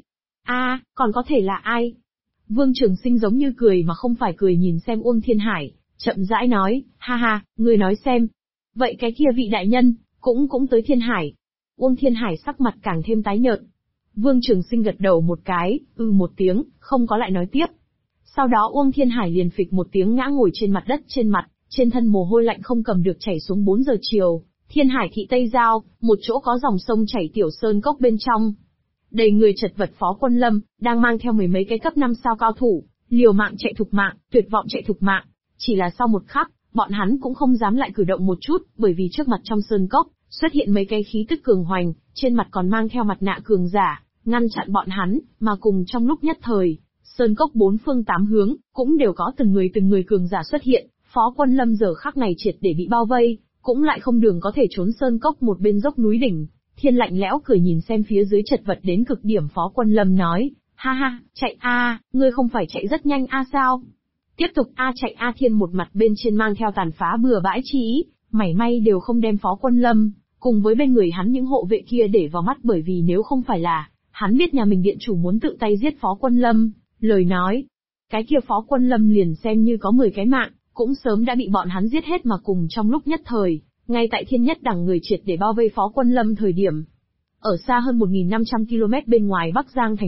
Còn có thể là ai? Vương Trường Sinh giống như cười mà không phải cười nhìn xem Uông Thiên Hải, chậm rãi nói, ha, ngươi nói xem. Vậy cái kia vị đại nhân, cũng tới Thiên Hải. Uông Thiên Hải sắc mặt càng thêm tái nhợt. Vương Trường Sinh gật đầu một cái, một tiếng, không có lại nói tiếp. Sau đó Uông Thiên Hải liền phịch một tiếng ngã ngồi trên mặt đất, trên thân mồ hôi lạnh không cầm được chảy xuống. 4 giờ chiều, Thiên Hải thị Tây Giao, một chỗ có dòng sông chảy tiểu sơn cốc bên trong. Đầy người chật vật Phó Quân Lâm, đang mang theo 10 mấy cái cấp 5 sao cao thủ, liều mạng chạy thục mạng, tuyệt vọng chạy thục mạng. Chỉ là sau một khắc, bọn hắn cũng không dám lại cử động một chút, bởi vì trước mặt trong sơn cốc, xuất hiện mấy cái khí tức cường hoành, trên mặt còn mang theo mặt nạ cường giả, ngăn chặn bọn hắn, mà cùng trong lúc nhất thời, sơn cốc 4 phương 8 hướng, cũng đều có từng người cường giả xuất hiện. Phó Quân Lâm giờ khắc này triệt để bị bao vây, cũng lại không đường có thể trốn. Sơn cốc một bên dốc núi đỉnh, Thiên lạnh lẽo cười nhìn xem phía dưới chật vật đến cực điểm Phó Quân Lâm nói, ha, chạy ngươi không phải chạy rất nhanh sao? Tiếp tục chạy Thiên một mặt bên trên mang theo tàn phá bừa bãi chi ý, mảy may đều không đem Phó Quân Lâm, cùng với bên người hắn những hộ vệ kia để vào mắt, bởi vì nếu không phải là, hắn biết nhà mình điện chủ muốn tự tay giết Phó Quân Lâm, lời nói, cái kia Phó Quân Lâm liền xem như có 10 cái mạng, cũng sớm đã bị bọn hắn giết hết. Mà cùng trong lúc nhất thời, ngay tại Thiên Nhất Đẳng người triệt để bao vây Phó Quân Lâm thời điểm, ở xa hơn 1.500 km bên ngoài Bắc Giang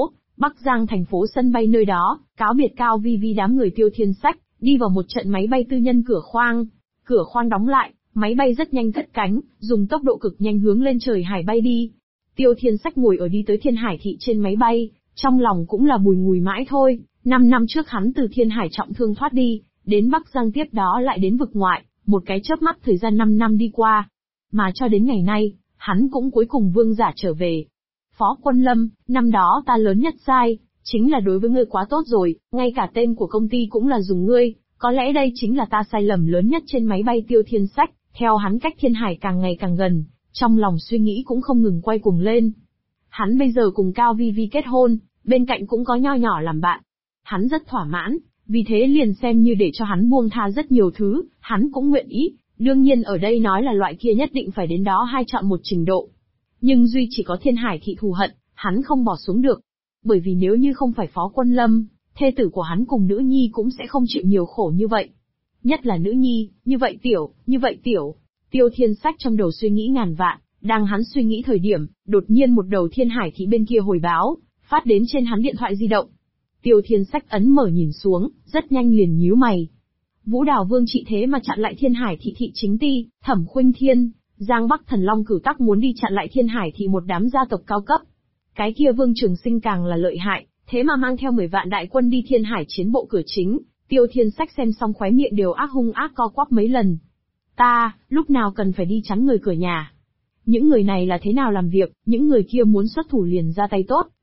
thành phố sân bay nơi đó, cáo biệt Cao Vi Vi đám người Tiêu Thiên Sách, đi vào một trận máy bay tư nhân cửa khoang đóng lại, máy bay rất nhanh cất cánh, dùng tốc độ cực nhanh hướng lên trời hải bay đi. Tiêu Thiên Sách ngồi ở đi tới Thiên Hải thị trên máy bay, trong lòng cũng là bùi ngùi mãi thôi. 5 năm trước hắn từ Thiên Hải trọng thương thoát đi, đến Bắc Giang tiếp đó lại đến vực ngoại, một cái chớp mắt thời gian 5 năm đi qua. Mà cho đến ngày nay, hắn cũng cuối cùng vương giả trở về. Phó Quân Lâm, năm đó ta lớn nhất sai, chính là đối với ngươi quá tốt rồi, ngay cả tên của công ty cũng là dùng ngươi, có lẽ đây chính là ta sai lầm lớn nhất. Trên máy bay Tiêu Thiên Sách, theo hắn cách Thiên Hải càng ngày càng gần, trong lòng suy nghĩ cũng không ngừng quay cuồng lên. Hắn bây giờ cùng Cao Vi Vi kết hôn, bên cạnh cũng có Nho Nhỏ làm bạn. Hắn rất thỏa mãn, vì thế liền xem như để cho hắn buông tha rất nhiều thứ, hắn cũng nguyện ý. Đương nhiên ở đây nói là loại kia nhất định phải đến đó 2 chọn 1 trình độ. Nhưng duy chỉ có Thiên Hải thị thù hận, hắn không bỏ xuống được. Bởi vì nếu như không phải Phó Quân Lâm, thê tử của hắn cùng nữ nhi cũng sẽ không chịu nhiều khổ như vậy. Nhất là nữ nhi, như vậy tiểu. Tiêu Thiên Sách trong đầu suy nghĩ ngàn vạn, đang hắn suy nghĩ thời điểm, đột nhiên một đầu Thiên Hải thị bên kia hồi báo, phát đến trên hắn điện thoại di động. Tiêu Thiên Sách ấn mở nhìn xuống, rất nhanh liền nhíu mày. Vũ Đào Vương trị thế mà chặn lại Thiên Hải thị thị chính ti, Thẩm Khuynh Thiên, Giang Bắc Thần Long cử tắc muốn đi chặn lại Thiên Hải thị một đám gia tộc cao cấp. Cái kia Vương Trường Sinh càng là lợi hại, thế mà mang theo 10 vạn đại quân đi Thiên Hải chiến bộ cửa chính. Tiêu Thiên Sách xem xong khóe miệng đều hung ác co quắp mấy lần. Ta, lúc nào cần phải đi chắn người cửa nhà? Những người này là thế nào làm việc, những người kia muốn xuất thủ liền ra tay tốt,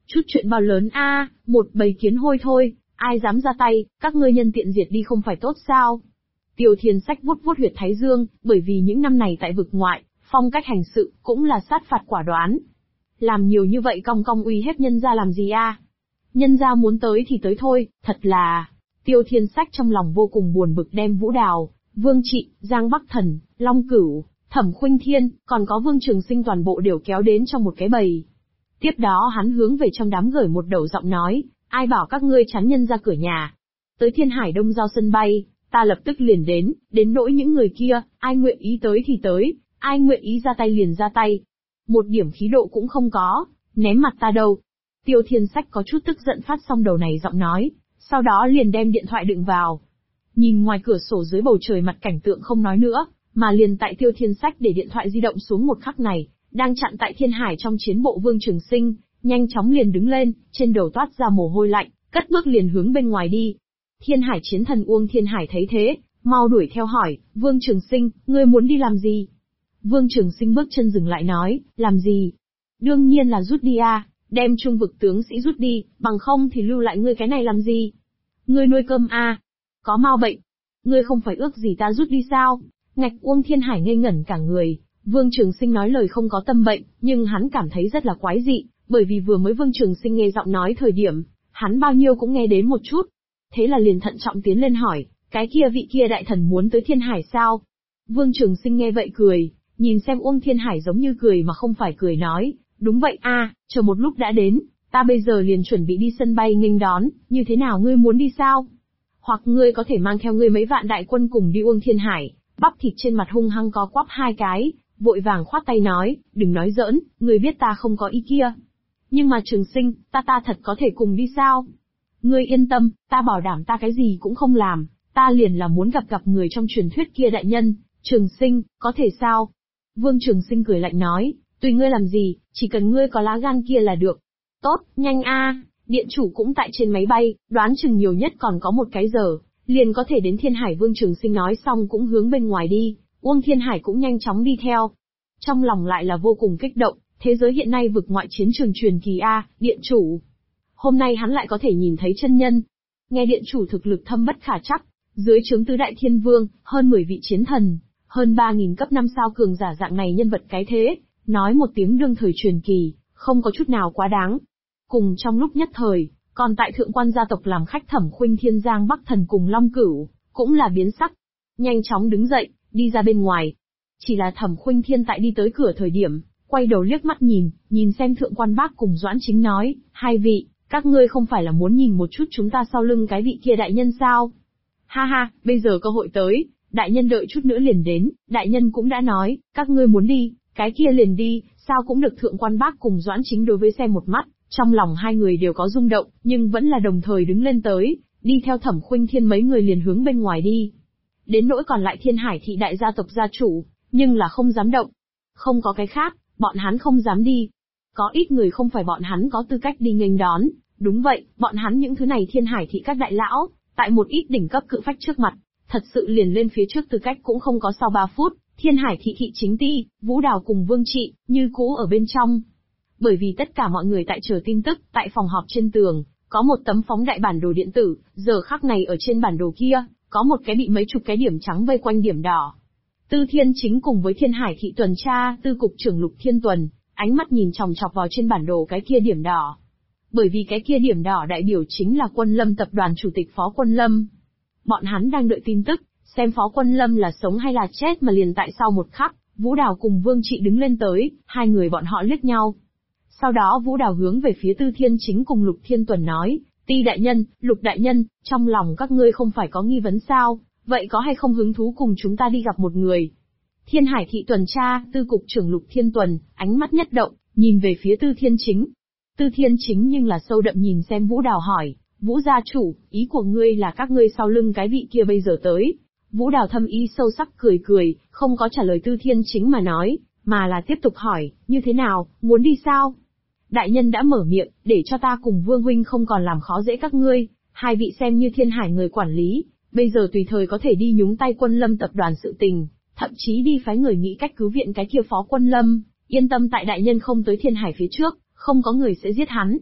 Chút chuyện bao lớn a, một bầy kiến hôi thôi, ai dám ra tay, các ngươi nhân tiện diệt đi không phải tốt sao? Tiêu Thiên Sách vuốt vuốt huyệt thái dương, bởi vì những năm này tại vực ngoại, phong cách hành sự cũng là sát phạt quả đoán. Làm nhiều như vậy cong cong uy hiếp nhân gia làm gì a? Nhân gia muốn tới thì tới thôi, thật là... Tiêu Thiên Sách trong lòng vô cùng buồn bực đem Vũ Đào, Vương Trị, Giang Bắc Thần, Long Cửu, Thẩm Khuynh Thiên, còn có Vương Trường Sinh toàn bộ đều kéo đến trong một cái bầy. Tiếp đó hắn hướng về trong đám gửi một đầu giọng nói, ai bảo các ngươi chắn nhân ra cửa nhà. Tới Thiên Hải Đông giao sân bay, ta lập tức liền đến nỗi những người kia, ai nguyện ý tới thì tới, ai nguyện ý ra tay liền ra tay. Một điểm khí độ cũng không có, ném mặt ta đâu. Tiêu Thiên Sách có chút tức giận phát xong đầu này giọng nói, sau đó liền đem điện thoại đựng vào. Nhìn ngoài cửa sổ dưới bầu trời mặt cảnh tượng không nói nữa, mà liền tại Tiêu Thiên Sách để điện thoại di động xuống một khắc này, đang chặn tại Thiên Hải trong chiến bộ Vương Trường Sinh, nhanh chóng liền đứng lên, trên đầu toát ra mồ hôi lạnh, cất bước liền hướng bên ngoài đi. Thiên Hải chiến thần Uông Thiên Hải thấy thế, mau đuổi theo hỏi, Vương Trường Sinh, ngươi muốn đi làm gì? Vương Trường Sinh bước chân dừng lại nói, làm gì? Đương nhiên là rút đi a, đem trung vực tướng sĩ rút đi, bằng không thì lưu lại ngươi cái này làm gì? Ngươi nuôi cơm a? Có mau bệnh? Ngươi không phải ước gì ta rút đi sao? Ngạch Uông Thiên Hải ngây ngẩn cả người. Vương Trường Sinh nói lời không có tâm bệnh, nhưng hắn cảm thấy rất là quái dị, bởi vì vừa mới Vương Trường Sinh nghe giọng nói thời điểm, hắn bao nhiêu cũng nghe đến một chút. Thế là liền thận trọng tiến lên hỏi, cái kia vị kia đại thần muốn tới Thiên Hải sao? Vương Trường Sinh nghe vậy cười, nhìn xem Uông Thiên Hải giống như cười mà không phải cười nói, đúng vậy a, chờ một lúc đã đến, ta bây giờ liền chuẩn bị đi sân bay nghênh đón, như thế nào ngươi muốn đi sao? Hoặc ngươi có thể mang theo ngươi mấy vạn đại quân cùng đi. Uông Thiên Hải, bắp thịt trên mặt hung hăng có quắp hai cái, vội vàng khoát tay nói, đừng nói giỡn, ngươi biết ta không có ý kia. Nhưng mà Trường Sinh, ta thật có thể cùng đi sao? Ngươi yên tâm, ta bảo đảm ta cái gì cũng không làm, ta liền là muốn gặp người trong truyền thuyết kia đại nhân, Trường Sinh, có thể sao? Vương Trường Sinh cười lạnh nói, tùy ngươi làm gì, chỉ cần ngươi có lá gan kia là được. Tốt, nhanh a, điện chủ cũng tại trên máy bay, đoán chừng nhiều nhất còn có một cái giờ, liền có thể đến Thiên Hải. Vương Trường Sinh nói xong cũng hướng bên ngoài đi, Uông Thiên Hải cũng nhanh chóng đi theo. Trong lòng lại là vô cùng kích động, thế giới hiện nay vực ngoại chiến trường truyền kỳ a, điện chủ. Hôm nay hắn lại có thể nhìn thấy chân nhân. Nghe điện chủ thực lực thâm bất khả trắc, dưới trướng tứ đại thiên vương, hơn 10 vị chiến thần, hơn 3.000 cấp 5 sao cường giả dạng này nhân vật cái thế, nói một tiếng đương thời truyền kỳ, không có chút nào quá đáng. Cùng trong lúc nhất thời, còn tại thượng quan gia tộc làm khách Thẩm Khuynh Thiên, Giang Bắc Thần cùng Long Cửu, cũng là biến sắc. Nhanh chóng đứng dậy, đi ra bên ngoài. Chỉ là Thẩm Khuynh Thiên tại đi tới cửa thời điểm, quay đầu liếc mắt nhìn xem thượng quan bác cùng Doãn Chính nói, hai vị, các ngươi không phải là muốn nhìn một chút chúng ta sau lưng cái vị kia đại nhân sao? Ha ha, bây giờ cơ hội tới, đại nhân đợi chút nữa liền đến, đại nhân cũng đã nói, các ngươi muốn đi, cái kia liền đi, sao cũng được. Thượng quan bác cùng Doãn Chính đối với xem một mắt, trong lòng hai người đều có rung động, nhưng vẫn là đồng thời đứng lên tới, đi theo Thẩm Khuynh Thiên mấy người liền hướng bên ngoài đi. Đến nỗi còn lại Thiên Hải thị đại gia tộc gia chủ, nhưng là không dám động. Không có cái khác, bọn hắn không dám đi. Có ít người không phải bọn hắn có tư cách đi nghênh đón, đúng vậy, bọn hắn những thứ này Thiên Hải thị các đại lão, tại một ít đỉnh cấp cự phách trước mặt, thật sự liền lên phía trước tư cách cũng không có. Sau 3 phút, Thiên Hải thị thị chính ti, Vũ Đào cùng Vương Trị, như cũ ở bên trong. Bởi vì tất cả mọi người tại chờ tin tức, tại phòng họp trên tường, có một tấm phóng đại bản đồ điện tử, giờ khắc này ở trên bản đồ kia, có một cái bị mấy chục cái điểm trắng vây quanh điểm đỏ. Tư Thiên Chính cùng với Thiên Hải thị tuần tra, tư cục trưởng Lục Thiên Tuần, ánh mắt nhìn chòng chọc vào trên bản đồ cái kia điểm đỏ. Bởi vì cái kia điểm đỏ đại biểu chính là Quân Lâm tập đoàn chủ tịch Phó Quân Lâm. Bọn hắn đang đợi tin tức, xem Phó Quân Lâm là sống hay là chết, mà liền tại sau một khắc, Vũ Đào cùng Vương Trị đứng lên tới, hai người bọn họ liếc nhau. Sau đó Vũ Đào hướng về phía Tư Thiên Chính cùng Lục Thiên Tuần nói, Ti đại nhân, Lục đại nhân, trong lòng các ngươi không phải có nghi vấn sao, vậy có hay không hứng thú cùng chúng ta đi gặp một người? Thiên Hải thị tuần tra, tư cục trưởng Lục Thiên Tuần, ánh mắt nhất động, nhìn về phía Tư Thiên Chính. Tư Thiên Chính nhưng là sâu đậm nhìn xem Vũ Đào hỏi, Vũ gia chủ, ý của ngươi là các ngươi sau lưng cái vị kia bây giờ tới. Vũ Đào thâm ý sâu sắc cười, không có trả lời Tư Thiên Chính mà nói, mà là tiếp tục hỏi, như thế nào, muốn đi sao? Đại nhân đã mở miệng, để cho ta cùng Vương huynh không còn làm khó dễ các ngươi, hai vị xem như Thiên Hải người quản lý, bây giờ tùy thời có thể đi nhúng tay Quân Lâm tập đoàn sự tình, thậm chí đi phái người nghĩ cách cứu viện cái kia Phó Quân Lâm, yên tâm tại đại nhân không tới Thiên Hải phía trước, không có người sẽ giết hắn.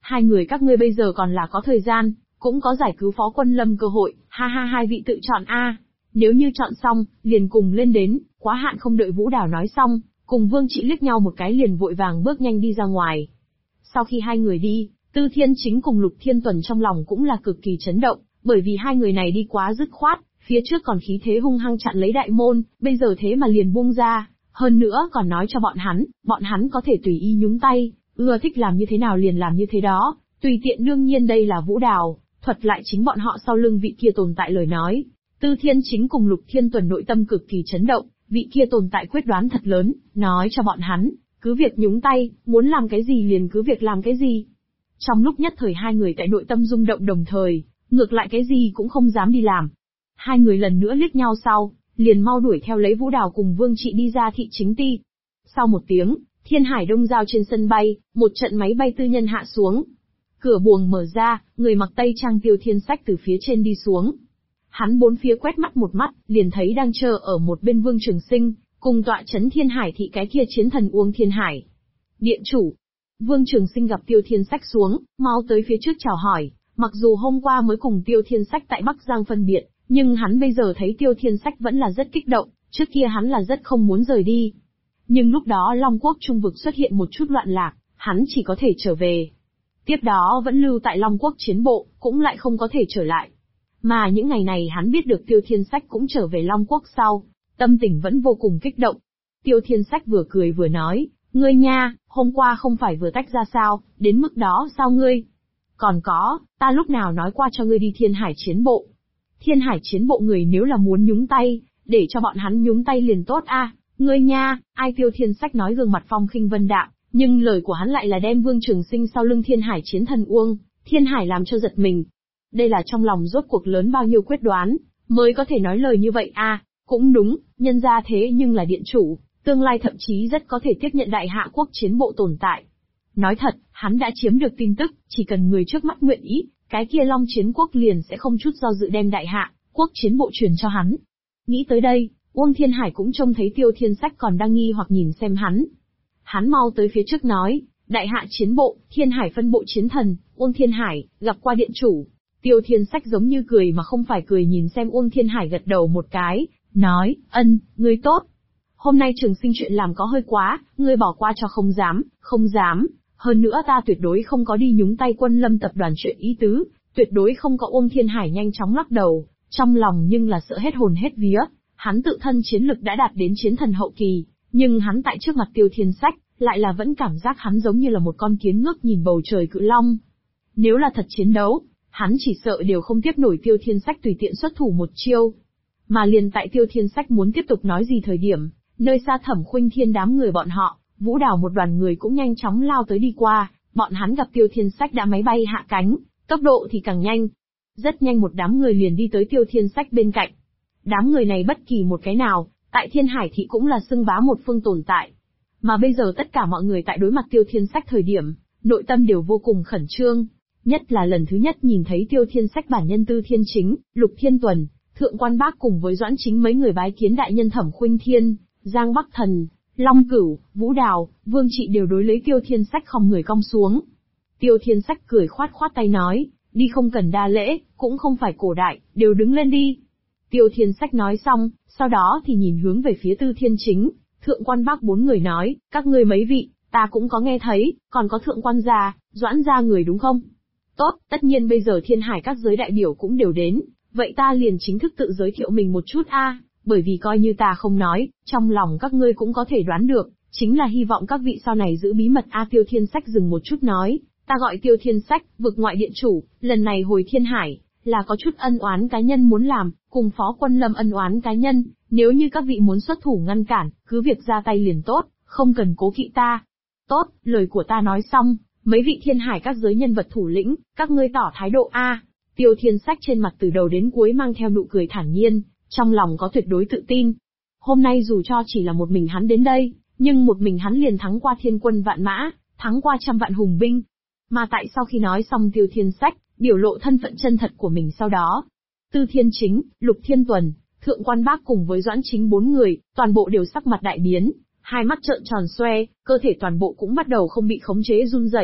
Hai người các ngươi bây giờ còn là có thời gian, cũng có giải cứu Phó Quân Lâm cơ hội, ha ha, hai vị tự chọn a. Nếu như chọn xong, liền cùng lên đến, quá hạn. Không đợi Vũ Đào nói xong, cùng Vương Trị liếc nhau một cái liền vội vàng bước nhanh đi ra ngoài. Sau khi hai người đi, Tư Thiên Chính cùng Lục Thiên Tuần trong lòng cũng là cực kỳ chấn động, bởi vì hai người này đi quá dứt khoát, phía trước còn khí thế hung hăng chặn lấy đại môn, bây giờ thế mà liền buông ra, hơn nữa còn nói cho bọn hắn có thể tùy ý nhúng tay, ưa thích làm như thế nào liền làm như thế đó, tùy tiện. Đương nhiên đây là Vũ Đào thuật lại chính bọn họ sau lưng vị kia tồn tại lời nói. Tư Thiên Chính cùng Lục Thiên Tuần nội tâm cực kỳ chấn động, vị kia tồn tại quyết đoán thật lớn, nói cho bọn hắn, cứ việc nhúng tay, muốn làm cái gì liền cứ việc làm cái gì. Trong lúc nhất thời hai người tại nội tâm rung động đồng thời, ngược lại cái gì cũng không dám đi làm. Hai người lần nữa liếc nhau sau, liền mau đuổi theo lấy Vũ Đào cùng Vương Trị đi ra thị chính ti. Sau một tiếng, Thiên Hải Đông Giao trên sân bay, một trận máy bay tư nhân hạ xuống. Cửa buồng mở ra, người mặc tây trang Tiêu Thiên Sách từ phía trên đi xuống. Hắn bốn phía quét mắt một mắt, liền thấy đang chờ ở một bên Vương Trường Sinh, cùng tọa chấn Thiên Hải thị cái kia chiến thần Uông Thiên Hải. Điện chủ. Vương Trường Sinh gặp Tiêu Thiên Sách xuống, mau tới phía trước chào hỏi, mặc dù hôm qua mới cùng Tiêu Thiên Sách tại Bắc Giang phân biệt, nhưng hắn bây giờ thấy Tiêu Thiên Sách vẫn là rất kích động, trước kia hắn là rất không muốn rời đi. Nhưng lúc đó Long Quốc Trung vực xuất hiện một chút loạn lạc, hắn chỉ có thể trở về. Tiếp đó vẫn lưu tại Long Quốc chiến bộ, cũng lại không có thể trở lại. Mà những ngày này hắn biết được Tiêu Thiên Sách cũng trở về Long Quốc sau, tâm tình vẫn vô cùng kích động. Tiêu Thiên Sách vừa cười vừa nói, ngươi nha, hôm qua không phải vừa tách ra sao, đến mức đó sao ngươi? Còn có, ta lúc nào nói qua cho ngươi đi Thiên Hải chiến bộ? Thiên Hải chiến bộ người nếu là muốn nhúng tay, để cho bọn hắn nhúng tay liền tốt a. Ngươi nha, ai? Tiêu Thiên Sách nói gương mặt phong khinh vân đạm, nhưng lời của hắn lại là đem Vương Trường Sinh sau lưng Thiên Hải chiến thần Uông Thiên Hải làm cho giật mình. Đây là trong lòng rốt cuộc lớn bao nhiêu quyết đoán, mới có thể nói lời như vậy a. Cũng đúng, nhân ra thế nhưng là điện chủ, tương lai thậm chí rất có thể tiếp nhận đại hạ quốc chiến bộ tồn tại. Nói thật, hắn đã chiếm được tin tức, chỉ cần người trước mắt nguyện ý, cái kia Long Chiến Quốc liền sẽ không chút do dự đem đại hạ quốc chiến bộ truyền cho hắn. Nghĩ tới đây, Uông Thiên Hải cũng trông thấy Tiêu Thiên Sách còn đang nghi hoặc nhìn xem hắn. Hắn mau tới phía trước nói, đại hạ chiến bộ, Thiên Hải phân bộ chiến thần, Uông Thiên Hải, gặp qua điện chủ. Tiêu Thiên Sách giống như cười mà không phải cười nhìn xem Uông Thiên Hải gật đầu một cái, nói, ngươi tốt. Hôm nay Trường Sinh chuyện làm có hơi quá, ngươi bỏ qua cho không dám. Hơn nữa ta tuyệt đối không có đi nhúng tay Quân Lâm tập đoàn chuyện ý tứ, tuyệt đối không có. Uông Thiên Hải nhanh chóng lắc đầu, trong lòng nhưng là sợ hết hồn hết vía. Hắn tự thân chiến lực đã đạt đến chiến thần hậu kỳ, nhưng hắn tại trước mặt Tiêu Thiên Sách, lại là vẫn cảm giác hắn giống như là một con kiến ngước nhìn bầu trời cự long. Nếu là thật chiến đấu, hắn chỉ sợ đều không tiếp nổi Tiêu Thiên Sách tùy tiện xuất thủ một chiêu. Mà liền tại Tiêu Thiên Sách muốn tiếp tục nói gì thời điểm, nơi xa Thẩm Khuynh Thiên đám người bọn họ, Vũ Đào một đoàn người cũng nhanh chóng lao tới đi qua, bọn hắn gặp Tiêu Thiên Sách đã máy bay hạ cánh, tốc độ thì càng nhanh. Rất nhanh một đám người liền đi tới Tiêu Thiên Sách bên cạnh. Đám người này bất kỳ một cái nào, tại Thiên Hải thị cũng là xưng bá một phương tồn tại. Mà bây giờ tất cả mọi người tại đối mặt Tiêu Thiên Sách thời điểm, nội tâm đều vô cùng khẩn trương. Nhất là lần thứ nhất nhìn thấy Tiêu Thiên Sách bản nhân Tư Thiên Chính, Lục Thiên Tuần, Thượng Quan Bác cùng với Doãn Chính mấy người bái kiến đại nhân Thẩm Khuynh Thiên, Giang Bắc Thần, Long Cửu, Vũ Đào, Vương Trị đều đối lấy Tiêu Thiên Sách không người cong xuống. Tiêu Thiên Sách cười khoát tay nói, đi không cần đa lễ, cũng không phải cổ đại, đều đứng lên đi. Tiêu Thiên Sách nói xong, sau đó thì nhìn hướng về phía Tư Thiên Chính, Thượng Quan Bác bốn người nói, các ngươi mấy vị, ta cũng có nghe thấy, còn có Thượng Quan gia, Doãn gia người đúng không? Tốt, tất nhiên bây giờ Thiên Hải các giới đại biểu cũng đều đến, vậy ta liền chính thức tự giới thiệu mình một chút a, bởi vì coi như ta không nói, trong lòng các ngươi cũng có thể đoán được, chính là hy vọng các vị sau này giữ bí mật a. Tiêu Thiên Sách dừng một chút nói, ta gọi Tiêu Thiên Sách, vực ngoại điện chủ, lần này hồi Thiên Hải, là có chút ân oán cá nhân muốn làm, cùng Phó Quân Lâm ân oán cá nhân, nếu như các vị muốn xuất thủ ngăn cản, cứ việc ra tay liền tốt, không cần cố kỵ ta. Tốt, lời của ta nói xong, mấy vị Thiên Hải các giới nhân vật thủ lĩnh, các ngươi tỏ thái độ a. Tiêu Thiên Sách trên mặt từ đầu đến cuối mang theo nụ cười thản nhiên, trong lòng có tuyệt đối tự tin. Hôm nay dù cho chỉ là một mình hắn đến đây, nhưng một mình hắn liền thắng qua thiên quân vạn mã, thắng qua trăm vạn hùng binh. Mà tại sau khi nói xong Tiêu Thiên Sách, biểu lộ thân phận chân thật của mình sau đó. Tư Thiên Chính, Lục Thiên Tuần, Thượng Quan Bác cùng với Doãn Chính bốn người, toàn bộ đều sắc mặt đại biến, hai mắt trợn tròn xoe, cơ thể toàn bộ cũng bắt đầu không bị khống chế run rẩy,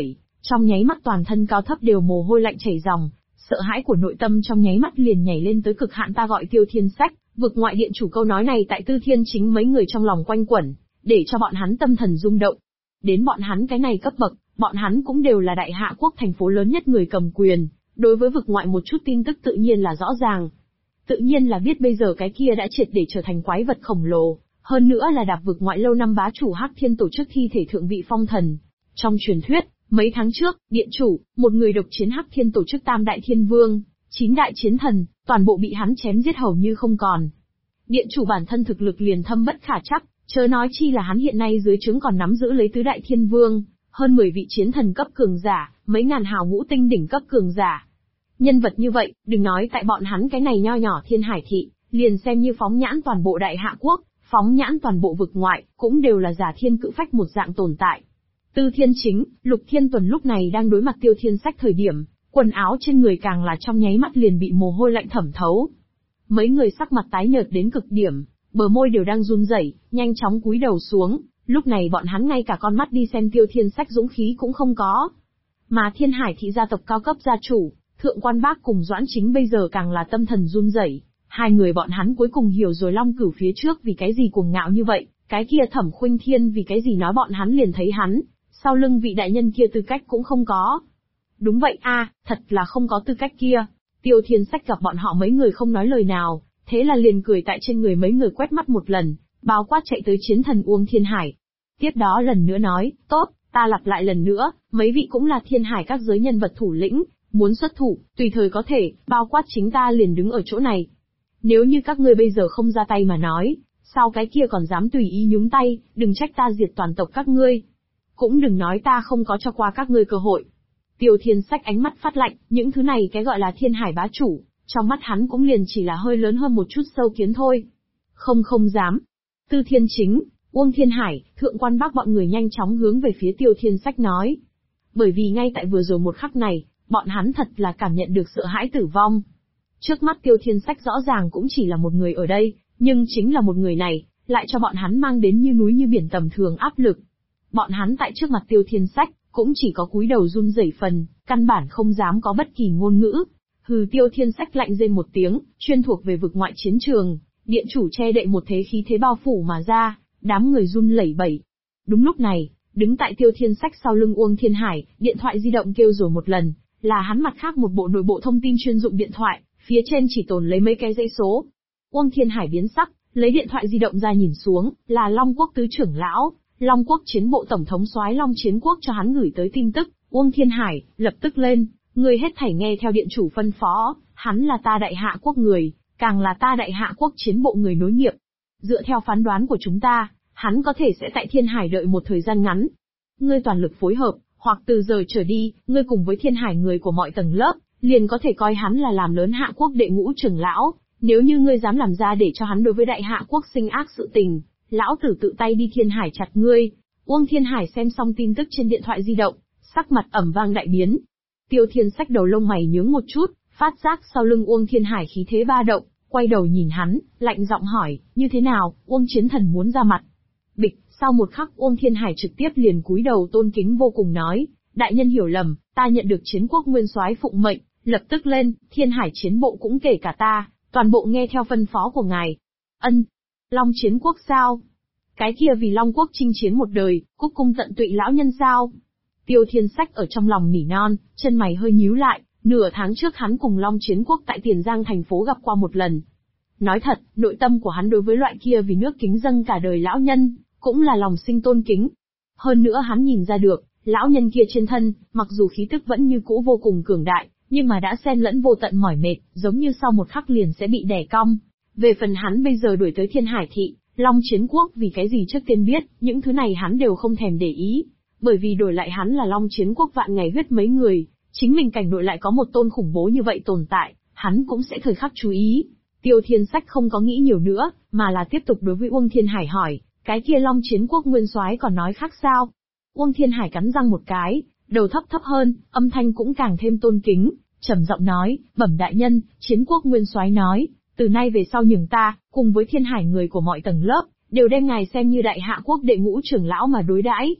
Trong nháy mắt toàn thân cao thấp đều mồ hôi lạnh chảy ròng, sợ hãi của nội tâm trong nháy mắt liền nhảy lên tới cực hạn. Ta gọi Tiêu Thiên Sách, vực ngoại điện chủ, câu nói này tại Tư Thiên Chính mấy người trong lòng quanh quẩn, để cho bọn hắn tâm thần rung động. Đến bọn hắn cái này cấp bậc, bọn hắn cũng đều là đại hạ quốc thành phố lớn nhất người cầm quyền, đối với vực ngoại một chút tin tức tự nhiên là rõ ràng. Tự nhiên là biết bây giờ cái kia đã triệt để trở thành quái vật khổng lồ, hơn nữa là đạp vực ngoại lâu năm bá chủ Hắc Thiên tổ chức thi thể thượng vị phong thần. Trong truyền thuyết, mấy tháng trước, điện chủ, một người độc chiến Hắc Thiên tổ chức Tam Đại Thiên Vương, 9 đại chiến thần, toàn bộ bị hắn chém giết hầu như không còn. Điện chủ bản thân thực lực liền thâm bất khả trắc, chớ nói chi là hắn hiện nay dưới trướng còn nắm giữ lấy tứ đại thiên vương, hơn 10 vị chiến thần cấp cường giả, mấy ngàn hào ngũ tinh đỉnh cấp cường giả. Nhân vật như vậy, đừng nói tại bọn hắn cái này nho nhỏ Thiên Hải thị, liền xem như phóng nhãn toàn bộ đại hạ quốc, phóng nhãn toàn bộ vực ngoại, cũng đều là giả thiên cự phách một dạng tồn tại. Tư Thiên Chính, Lục Thiên Tuần lúc này đang đối mặt Tiêu Thiên Sách thời điểm, quần áo trên người càng là trong nháy mắt liền bị mồ hôi lạnh thẩm thấu. Mấy người sắc mặt tái nhợt đến cực điểm, bờ môi đều đang run rẩy, nhanh chóng cúi đầu xuống, lúc này bọn hắn ngay cả con mắt đi xem Tiêu Thiên Sách dũng khí cũng không có. Mà Thiên Hải thị gia tộc cao cấp gia chủ, Thượng Quan Bác cùng Doãn Chính bây giờ càng là tâm thần run rẩy, hai người bọn hắn cuối cùng hiểu rồi Long Cửu phía trước vì cái gì cuồng ngạo như vậy, cái kia Thẩm Khuynh Thiên vì cái gì nói bọn hắn liền thấy hắn, sau lưng vị đại nhân kia tư cách cũng không có. Đúng vậy a, thật là không có tư cách kia. Tiêu Thiên Sách gặp bọn họ mấy người không nói lời nào, thế là liền cười tại trên người mấy người quét mắt một lần, bao quát chạy tới chiến thần Uông Thiên Hải. Tiếp đó lần nữa nói, tốt, ta lặp lại lần nữa, mấy vị cũng là Thiên Hải các giới nhân vật thủ lĩnh, muốn xuất thủ, tùy thời có thể, bao quát chính ta liền đứng ở chỗ này. Nếu như các ngươi bây giờ không ra tay mà nói, sau cái kia còn dám tùy ý nhúng tay, đừng trách ta diệt toàn tộc các ngươi. Cũng đừng nói ta không có cho qua các ngươi cơ hội. Tiêu Thiên Sách ánh mắt phát lạnh, những thứ này cái gọi là Thiên Hải bá chủ, trong mắt hắn cũng liền chỉ là hơi lớn hơn một chút sâu kiến thôi. Không dám. Tư Thiên Chính, Uông Thiên Hải, Thượng Quan Bác bọn người nhanh chóng hướng về phía Tiêu Thiên Sách nói. Bởi vì ngay tại vừa rồi một khắc này, bọn hắn thật là cảm nhận được sợ hãi tử vong. Trước mắt Tiêu Thiên Sách rõ ràng cũng chỉ là một người ở đây, nhưng chính là một người này, lại cho bọn hắn mang đến như núi như biển tầm thường áp lực. Bọn hắn tại trước mặt Tiêu Thiên Sách, cũng chỉ có cúi đầu run rẩy phần, căn bản không dám có bất kỳ ngôn ngữ. Hừ, Tiêu Thiên Sách lạnh rên một tiếng, chuyên thuộc về vực ngoại chiến trường, điện chủ che đậy một thế khí thế bao phủ mà ra, đám người run lẩy bẩy. Đúng lúc này, đứng tại Tiêu Thiên Sách sau lưng Uông Thiên Hải, điện thoại di động kêu rồi một lần, là hắn mặt khác một bộ nội bộ thông tin chuyên dụng điện thoại, phía trên chỉ tồn lấy mấy cái dãy số. Uông Thiên Hải biến sắc, lấy điện thoại di động ra nhìn xuống, là Long Quốc tứ trưởng lão, Long Quốc chiến bộ tổng thống soái Long Chiến Quốc cho hắn gửi tới tin tức. Uông Thiên Hải lập tức lên, người hết thảy nghe theo điện chủ phân phó, hắn là ta đại hạ quốc người, càng là ta đại hạ quốc chiến bộ người nối nghiệp. Dựa theo phán đoán của chúng ta, hắn có thể sẽ tại Thiên Hải đợi một thời gian ngắn. Ngươi toàn lực phối hợp, hoặc từ giờ trở đi, ngươi cùng với Thiên Hải người của mọi tầng lớp, liền có thể coi hắn là làm lớn hạ quốc đệ ngũ trưởng lão. Nếu như ngươi dám làm ra để cho hắn đối với đại hạ quốc sinh ác sự tình, lão tử tự tay đi Thiên Hải chặt ngươi. Uông Thiên Hải xem xong tin tức trên điện thoại di động, sắc mặt ẩm vang đại biến. Tiêu Thiên Sách đầu lông mày nhướng một chút, phát giác sau lưng Uông Thiên Hải khí thế ba động, quay đầu nhìn hắn, lạnh giọng hỏi, như thế nào, Uông chiến thần muốn ra mặt. Bịch, sau một khắc Uông Thiên Hải trực tiếp liền cúi đầu tôn kính vô cùng nói, đại nhân hiểu lầm, ta nhận được chiến quốc nguyên soái phụng mệnh, lập tức lên, Thiên Hải chiến bộ cũng kể cả ta, toàn bộ nghe theo phân phó của ngài. Ân, Long chiến quốc sao? Cái kia vì Long quốc chinh chiến một đời, cúc cung tận tụy lão nhân sao? Tiêu Thiên Sách ở trong lòng nỉ non, chân mày hơi nhíu lại, nửa tháng trước hắn cùng Long Chiến Quốc tại Tiền Giang thành phố gặp qua một lần. Nói thật, nội tâm của hắn đối với loại kia vì nước kính dâng cả đời lão nhân, cũng là lòng sinh tôn kính. Hơn nữa hắn nhìn ra được, lão nhân kia trên thân, mặc dù khí tức vẫn như cũ vô cùng cường đại, nhưng mà đã xen lẫn vô tận mỏi mệt, giống như sau một khắc liền sẽ bị đè cong. Về phần hắn bây giờ đuổi tới Thiên Hải thị, Long Chiến Quốc vì cái gì trước tiên biết, những thứ này hắn đều không thèm để ý. Bởi vì đổi lại hắn là Long Chiến Quốc vạn ngày huyết mấy người, chính mình cảnh nội lại có một tôn khủng bố như vậy tồn tại, hắn cũng sẽ thời khắc chú ý. Tiêu Thiên Sách không có nghĩ nhiều nữa, mà là tiếp tục đối với Uông Thiên Hải hỏi, cái kia Long Chiến Quốc nguyên soái còn nói khác sao? Uông Thiên Hải cắn răng một cái, đầu thấp hơn, âm thanh cũng càng thêm tôn kính, trầm giọng nói, bẩm đại nhân, Chiến Quốc nguyên soái nói, từ nay về sau nhường ta, cùng với Thiên Hải người của mọi tầng lớp, đều đem ngài xem như đại hạ quốc đệ ngũ trưởng lão mà đối đãi.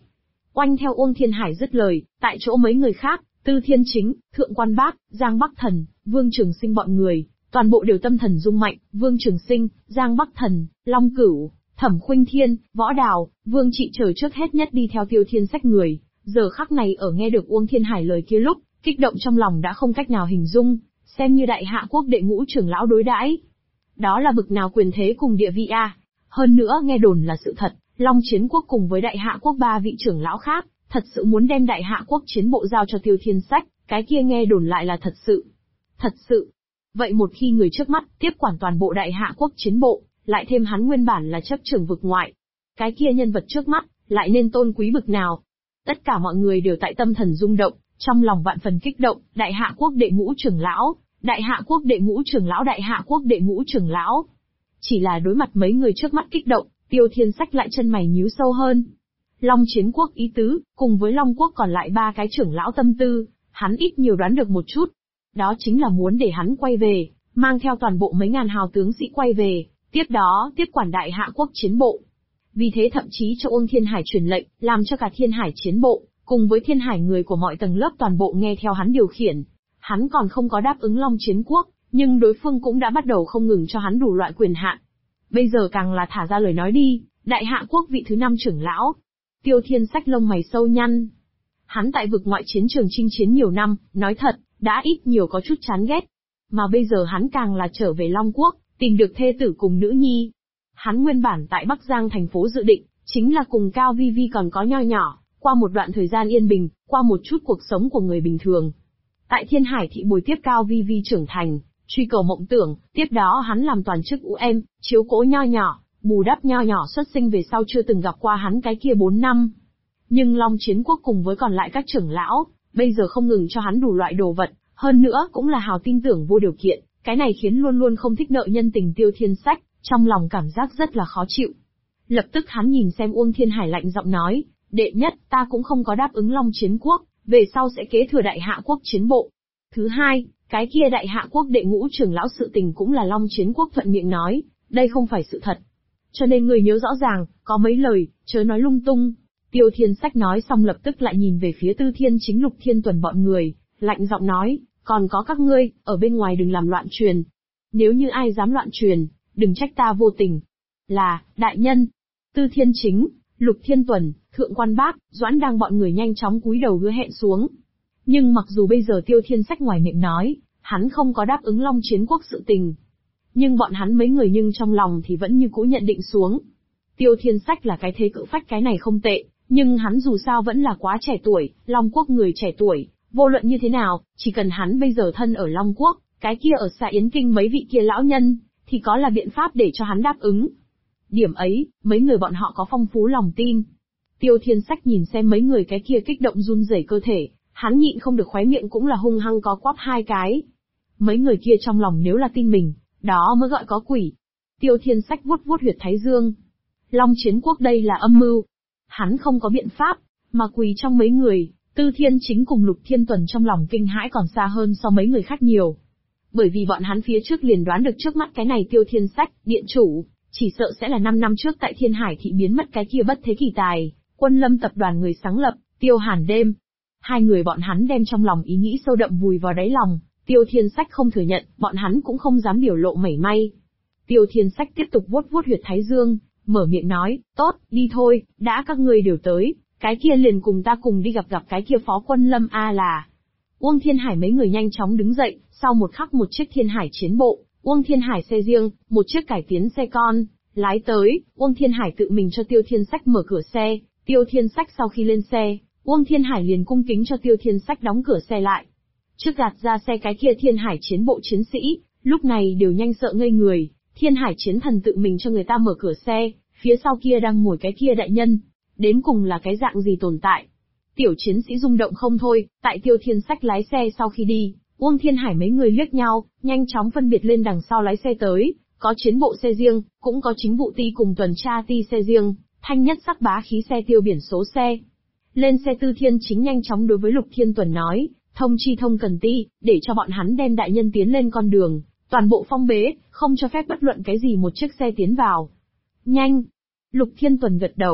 Oanh theo Uông Thiên Hải dứt lời, tại chỗ mấy người khác, Tư Thiên Chính, Thượng Quan Bác, Giang Bắc Thần, Vương Trường Sinh bọn người, toàn bộ đều tâm thần rung mạnh, Vương Trường Sinh, Giang Bắc Thần, Long Cửu, Thẩm Khuynh Thiên, Võ Đào, Vương Trị Trời trước hết nhất đi theo Tiêu Thiên Sách người, giờ khắc này ở nghe được Uông Thiên Hải lời kia lúc, kích động trong lòng đã không cách nào hình dung, xem như đại hạ quốc đệ ngũ trưởng lão đối đãi. Đó là bực nào quyền thế cùng địa vị a? Hơn nữa nghe đồn là sự thật, Long Chiến Quốc cùng với đại hạ quốc ba vị trưởng lão khác, thật sự muốn đem đại hạ quốc chiến bộ giao cho Tiêu Thiên Sách, cái kia nghe đồn lại là thật sự. Thật sự. Vậy một khi người trước mắt tiếp quản toàn bộ đại hạ quốc chiến bộ, lại thêm hắn nguyên bản là chấp trưởng vực ngoại, cái kia nhân vật trước mắt, lại nên tôn quý bực nào? Tất cả mọi người đều tại tâm thần rung động, trong lòng vạn phần kích động, đại hạ quốc đệ ngũ trưởng lão, đại hạ quốc đệ ngũ trưởng lão, đại hạ quốc đệ ngũ trưởng lão. Chỉ là đối mặt mấy người trước mắt kích động, Tiêu Thiên Sách lại chân mày nhíu sâu hơn. Long Chiến Quốc ý tứ, cùng với Long Quốc còn lại ba cái trưởng lão tâm tư, hắn ít nhiều đoán được một chút. Đó chính là muốn để hắn quay về, mang theo toàn bộ mấy ngàn hào tướng sĩ quay về, tiếp đó tiếp quản đại hạ quốc chiến bộ. Vì thế thậm chí cho Uông Thiên Hải truyền lệnh, làm cho cả Thiên Hải chiến bộ, cùng với Thiên Hải người của mọi tầng lớp toàn bộ nghe theo hắn điều khiển. Hắn còn không có đáp ứng Long Chiến Quốc, nhưng đối phương cũng đã bắt đầu không ngừng cho hắn đủ loại quyền hạn. Bây giờ càng là thả ra lời nói đi, đại hạ quốc vị thứ 5 trưởng lão. Tiêu Thiên Sách lông mày sâu nhăn. Hắn tại vực ngoại chiến trường chinh chiến nhiều năm, nói thật, đã ít nhiều có chút chán ghét. Mà bây giờ hắn càng là trở về Long Quốc, tìm được thê tử cùng nữ nhi. Hắn nguyên bản tại Bắc Giang thành phố dự định, chính là cùng Cao Vi Vi còn có nho nhỏ, qua một đoạn thời gian yên bình, qua một chút cuộc sống của người bình thường. Tại Thiên Hải thị bồi tiếp Cao Vi Vi trưởng thành, truy cầu mộng tưởng, tiếp đó hắn làm toàn chức UM, chiếu cố nho nhỏ, bù đắp nho nhỏ xuất sinh về sau chưa từng gặp qua hắn cái kia 4 năm. Nhưng Long Chiến Quốc cùng với còn lại các trưởng lão, bây giờ không ngừng cho hắn đủ loại đồ vật, hơn nữa cũng là hào tin tưởng vô điều kiện, cái này khiến luôn luôn không thích nợ nhân tình Tiêu Thiên Sách, trong lòng cảm giác rất là khó chịu. Lập tức hắn nhìn xem Uông Thiên Hải lạnh giọng nói, đệ nhất, ta cũng không có đáp ứng Long Chiến Quốc, về sau sẽ kế thừa đại hạ quốc chiến bộ. Thứ hai, cái kia đại hạ quốc đệ ngũ trưởng lão sự tình cũng là Long Chiến Quốc thuận miệng nói, đây không phải sự thật. Cho nên người nhớ rõ ràng, có mấy lời, chớ nói lung tung. Tiêu Thiên Sách nói xong lập tức lại nhìn về phía Tư Thiên Chính Lục Thiên Tuần bọn người, lạnh giọng nói, còn có các ngươi, ở bên ngoài đừng làm loạn truyền. Nếu như ai dám loạn truyền, đừng trách ta vô tình. Là, đại nhân. Tư Thiên Chính, Lục Thiên Tuần, Thượng Quan Bác, Doãn Đang bọn người nhanh chóng cúi đầu hứa hẹn xuống. Nhưng mặc dù bây giờ Tiêu Thiên Sách ngoài miệng nói, hắn không có đáp ứng Long Chiến Quốc sự tình. Nhưng bọn hắn mấy người nhưng trong lòng thì vẫn như cũ nhận định xuống. Tiêu Thiên Sách là cái thế cự phách cái này không tệ, nhưng hắn dù sao vẫn là quá trẻ tuổi, Long Quốc người trẻ tuổi, vô luận như thế nào, chỉ cần hắn bây giờ thân ở Long Quốc, cái kia ở xa Yến Kinh mấy vị kia lão nhân, thì có là biện pháp để cho hắn đáp ứng. Điểm ấy, mấy người bọn họ có phong phú lòng tin. Tiêu Thiên Sách nhìn xem mấy người cái kia kích động run rẩy cơ thể, hắn nhịn không được khóe miệng cũng là hung hăng có quắp hai cái. Mấy người kia trong lòng nếu là tin mình, đó mới gọi có quỷ. Tiêu Thiên Sách vuốt vuốt huyệt thái dương. Long Chiến Quốc đây là âm mưu. Hắn không có biện pháp, mà quỳ trong mấy người, Tư Thiên Chính cùng Lục Thiên Tuần trong lòng kinh hãi còn xa hơn so mấy người khác nhiều. Bởi vì bọn hắn phía trước liền đoán được trước mắt cái này Tiêu Thiên Sách, điện chủ, chỉ sợ sẽ là 5 năm trước tại Thiên Hải thị biến mất cái kia bất thế kỳ tài, Quân Lâm tập đoàn người sáng lập, Tiêu Hàn Đêm. Hai người bọn hắn đem trong lòng ý nghĩ sâu đậm vùi vào đáy lòng, Tiêu Thiên Sách không thừa nhận, bọn hắn cũng không dám biểu lộ mảy may. Tiêu Thiên Sách tiếp tục vuốt vuốt huyệt thái dương, mở miệng nói, tốt, đi thôi, đã các ngươi đều tới, cái kia liền cùng ta cùng đi gặp cái kia Phó Quân Lâm a là. Uông Thiên Hải mấy người nhanh chóng đứng dậy, sau một khắc một chiếc Thiên Hải chiến bộ, Uông Thiên Hải xe riêng, một chiếc cải tiến xe con, lái tới, Uông Thiên Hải tự mình cho Tiêu Thiên Sách mở cửa xe, Tiêu Thiên Sách sau khi lên xe, Uông Thiên Hải liền cung kính cho Tiêu Thiên Sách đóng cửa xe lại. Trước gạt ra xe cái kia Thiên Hải chiến bộ chiến sĩ, lúc này đều nhanh sợ ngây người, Thiên Hải chiến thần tự mình cho người ta mở cửa xe, phía sau kia đang ngồi cái kia đại nhân, đến cùng là cái dạng gì tồn tại. Tiểu chiến sĩ rung động không thôi, tại Tiêu Thiên Sách lái xe sau khi đi, Uông Thiên Hải mấy người liếc nhau, nhanh chóng phân biệt lên đằng sau lái xe tới, có chiến bộ xe riêng, cũng có chính vụ ti cùng tuần tra ti xe riêng, thanh nhất sắc bá khí xe tiêu biển số xe. Lên xe Tư Thiên Chính nhanh chóng đối với Lục Thiên Tuần nói, thông chi thông cần ti, để cho bọn hắn đem đại nhân tiến lên con đường, toàn bộ phong bế, không cho phép bất luận cái gì một chiếc xe tiến vào. Nhanh! Lục Thiên Tuần gật đầu,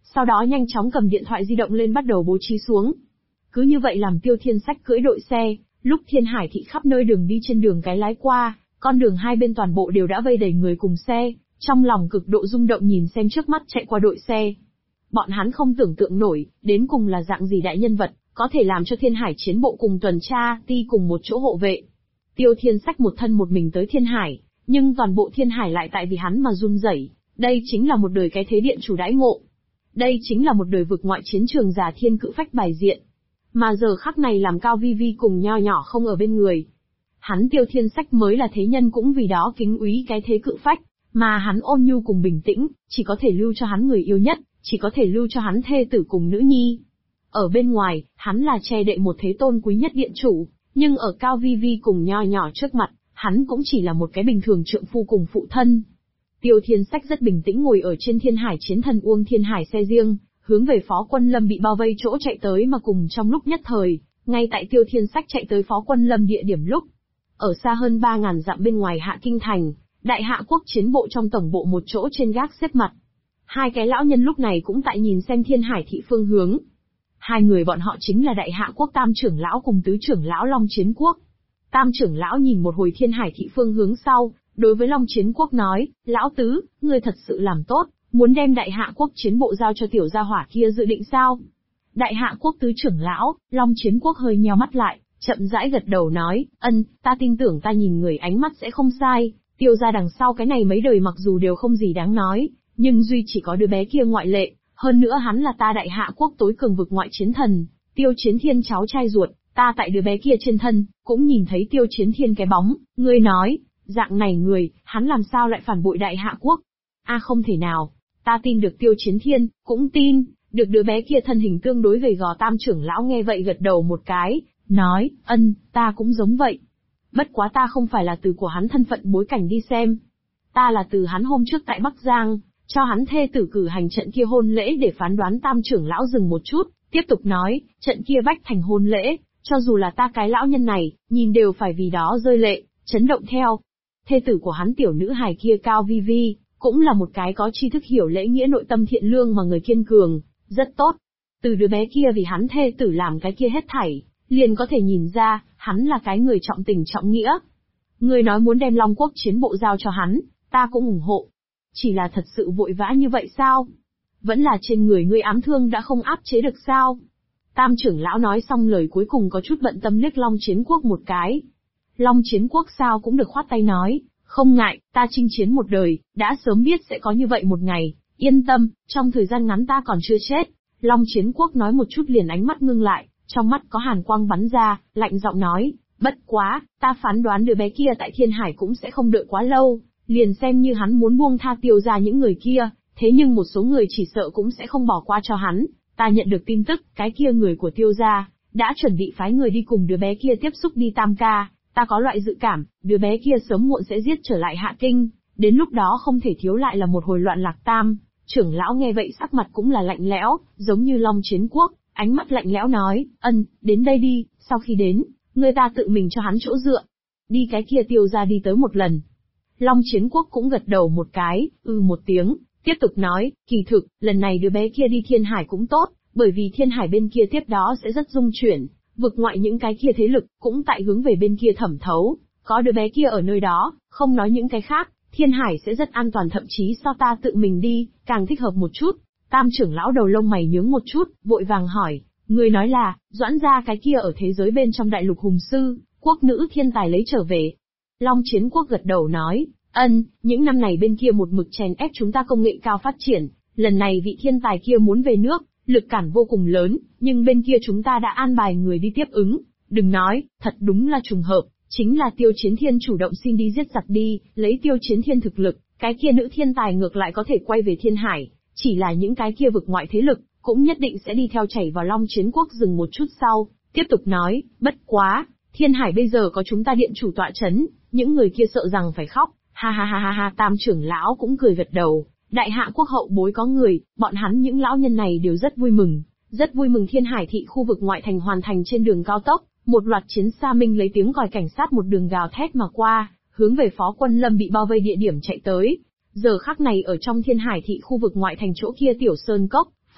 sau đó nhanh chóng cầm điện thoại di động lên bắt đầu bố trí xuống. Cứ như vậy làm Tiêu Thiên Sách cưỡi đội xe, lúc Thiên Hải thị khắp nơi đường đi trên đường cái lái qua, con đường hai bên toàn bộ đều đã vây đầy người cùng xe, trong lòng cực độ rung động nhìn xem trước mắt chạy qua đội xe. Bọn hắn không tưởng tượng nổi, đến cùng là dạng gì đại nhân vật, có thể làm cho Thiên Hải chiến bộ cùng tuần tra, ti cùng một chỗ hộ vệ. Tiêu Thiên Sách một thân một mình tới Thiên Hải, nhưng toàn bộ Thiên Hải lại tại vì hắn mà run rẩy. Đây chính là một đời cái thế điện chủ đãi ngộ. Đây chính là một đời vực ngoại chiến trường giả thiên cự phách bài diện. Mà giờ khắc này làm Cao Vi Vi cùng nho nhỏ không ở bên người. Hắn Tiêu Thiên Sách mới là thế nhân cũng vì đó kính úy cái thế cự phách, mà hắn ôn nhu cùng bình tĩnh, chỉ có thể lưu cho hắn người yêu nhất, chỉ có thể lưu cho hắn thê tử cùng nữ nhi. Ở bên ngoài, hắn là che đậy một thế tôn quý nhất điện chủ, nhưng ở Cao Vi Vi cùng nho nhỏ trước mặt, hắn cũng chỉ là một cái bình thường trượng phu cùng phụ thân. Tiêu Thiên Sách rất bình tĩnh ngồi ở trên Thiên Hải chiến thần Uông Thiên Hải xe riêng, hướng về Phó Quân Lâm bị bao vây chỗ chạy tới mà cùng trong lúc nhất thời, ngay tại Tiêu Thiên Sách chạy tới Phó Quân Lâm địa điểm lúc. Ở xa hơn 3.000 dặm bên ngoài Hạ Kinh Thành, Đại Hạ Quốc chiến bộ trong tổng bộ một chỗ trên gác xếp mặt. Hai cái lão nhân lúc này cũng tại nhìn xem Thiên Hải thị phương hướng. Hai người bọn họ chính là Đại Hạ Quốc Tam trưởng lão cùng Tứ trưởng lão Long Chiến Quốc. Tam trưởng lão nhìn một hồi Thiên Hải thị phương hướng sau, đối với Long Chiến Quốc nói, lão tứ, ngươi thật sự làm tốt, muốn đem Đại Hạ Quốc chiến bộ giao cho tiểu gia hỏa kia dự định sao? Đại Hạ Quốc Tứ trưởng lão, Long Chiến Quốc hơi nheo mắt lại, chậm rãi gật đầu nói, ta tin tưởng ta nhìn người ánh mắt sẽ không sai, Tiêu gia đằng sau cái này mấy đời mặc dù đều không gì đáng nói, nhưng duy chỉ có đứa bé kia ngoại lệ, hơn nữa hắn là ta Đại Hạ Quốc tối cường vực ngoại chiến thần, Tiêu Chiến Thiên cháu trai ruột, ta tại đứa bé kia trên thân, cũng nhìn thấy Tiêu Chiến Thiên cái bóng, ngươi nói, dạng này người, hắn làm sao lại phản bội Đại Hạ Quốc? Không thể nào, ta tin được Tiêu Chiến Thiên, cũng tin, được đứa bé kia thân hình tương đối gầy gò. Tam trưởng lão nghe vậy gật đầu một cái, nói, ta cũng giống vậy. Bất quá ta không phải là từ của hắn thân phận bối cảnh đi xem. Ta là từ hắn hôm trước tại Bắc Giang, cho hắn thê tử cử hành trận kia hôn lễ để phán đoán. Tam trưởng lão dừng một chút, tiếp tục nói, trận kia bách thành hôn lễ, cho dù là ta cái lão nhân này, nhìn đều phải vì đó rơi lệ, chấn động theo. Thê tử của hắn tiểu nữ hài kia Cao Vi Vi, cũng là một cái có tri thức hiểu lễ nghĩa nội tâm thiện lương mà người kiên cường, rất tốt. Từ đứa bé kia vì hắn thê tử làm cái kia hết thảy, liền có thể nhìn ra, hắn là cái người trọng tình trọng nghĩa. Người nói muốn đem Long Quốc chiến bộ giao cho hắn, ta cũng ủng hộ. Chỉ là thật sự vội vã như vậy sao? Vẫn là trên người ngươi ám thương đã không áp chế được sao? Tam trưởng lão nói xong lời cuối cùng có chút bận tâm liếc Long Chiến Quốc một cái. Long Chiến Quốc sao cũng được khoát tay nói, không ngại, ta chinh chiến một đời, đã sớm biết sẽ có như vậy một ngày, yên tâm, trong thời gian ngắn ta còn chưa chết. Long Chiến Quốc nói một chút liền ánh mắt ngưng lại, trong mắt có hàn quang bắn ra, lạnh giọng nói, bất quá, ta phán đoán đứa bé kia tại Thiên Hải cũng sẽ không đợi quá lâu, liền xem như hắn muốn buông tha Tiêu gia những người kia, thế nhưng một số người chỉ sợ cũng sẽ không bỏ qua cho hắn. Ta nhận được tin tức, cái kia người của Tiêu gia đã chuẩn bị phái người đi cùng đứa bé kia tiếp xúc đi Tam Ca, ta có loại dự cảm, đứa bé kia sớm muộn sẽ giết trở lại Hạ Kinh, đến lúc đó không thể thiếu lại là một hồi loạn lạc tam. Trưởng lão nghe vậy sắc mặt cũng là lạnh lẽo, giống như Long Chiến Quốc, ánh mắt lạnh lẽo nói, đến đây đi, sau khi đến, người ta tự mình cho hắn chỗ dựa. Đi cái kia Tiêu gia đi tới một lần. Long Chiến Quốc cũng gật đầu một cái, một tiếng, tiếp tục nói, kỳ thực, lần này đứa bé kia đi Thiên Hải cũng tốt, bởi vì Thiên Hải bên kia tiếp đó sẽ rất dung chuyển, vực ngoại những cái kia thế lực, cũng tại hướng về bên kia thẩm thấu, có đứa bé kia ở nơi đó, không nói những cái khác, Thiên Hải sẽ rất an toàn, thậm chí so ta tự mình đi, càng thích hợp một chút. Tam trưởng lão đầu lông mày nhướng một chút, vội vàng hỏi, người nói là, Doãn gia cái kia ở thế giới bên trong đại lục hùng sư, quốc nữ thiên tài lấy trở về. Long Chiến Quốc gật đầu nói, những năm này bên kia một mực chèn ép chúng ta công nghệ cao phát triển, lần này vị thiên tài kia muốn về nước, lực cản vô cùng lớn, nhưng bên kia chúng ta đã an bài người đi tiếp ứng, đừng nói, thật đúng là trùng hợp, chính là Tiêu Chiến Thiên chủ động xin đi giết giặc đi, lấy Tiêu Chiến Thiên thực lực, cái kia nữ thiên tài ngược lại có thể quay về Thiên Hải, chỉ là những cái kia vực ngoại thế lực, cũng nhất định sẽ đi theo chảy vào Long Chiến Quốc. Dừng một chút sau, tiếp tục nói, bất quá, Thiên Hải bây giờ có chúng ta điện chủ tọa chấn, những người kia sợ rằng phải khóc, ha ha ha ha ha. Tam trưởng lão cũng cười gật đầu, Đại Hạ Quốc hậu bối có người, bọn hắn những lão nhân này đều rất vui mừng Thiên Hải thị khu vực ngoại thành hoàn thành trên đường cao tốc, một loạt chiến xa minh lấy tiếng còi cảnh sát một đường gào thét mà qua, hướng về Phó Quân Lâm bị bao vây địa điểm chạy tới. Giờ khắc này ở trong Thiên Hải thị khu vực ngoại thành chỗ kia tiểu sơn cốc,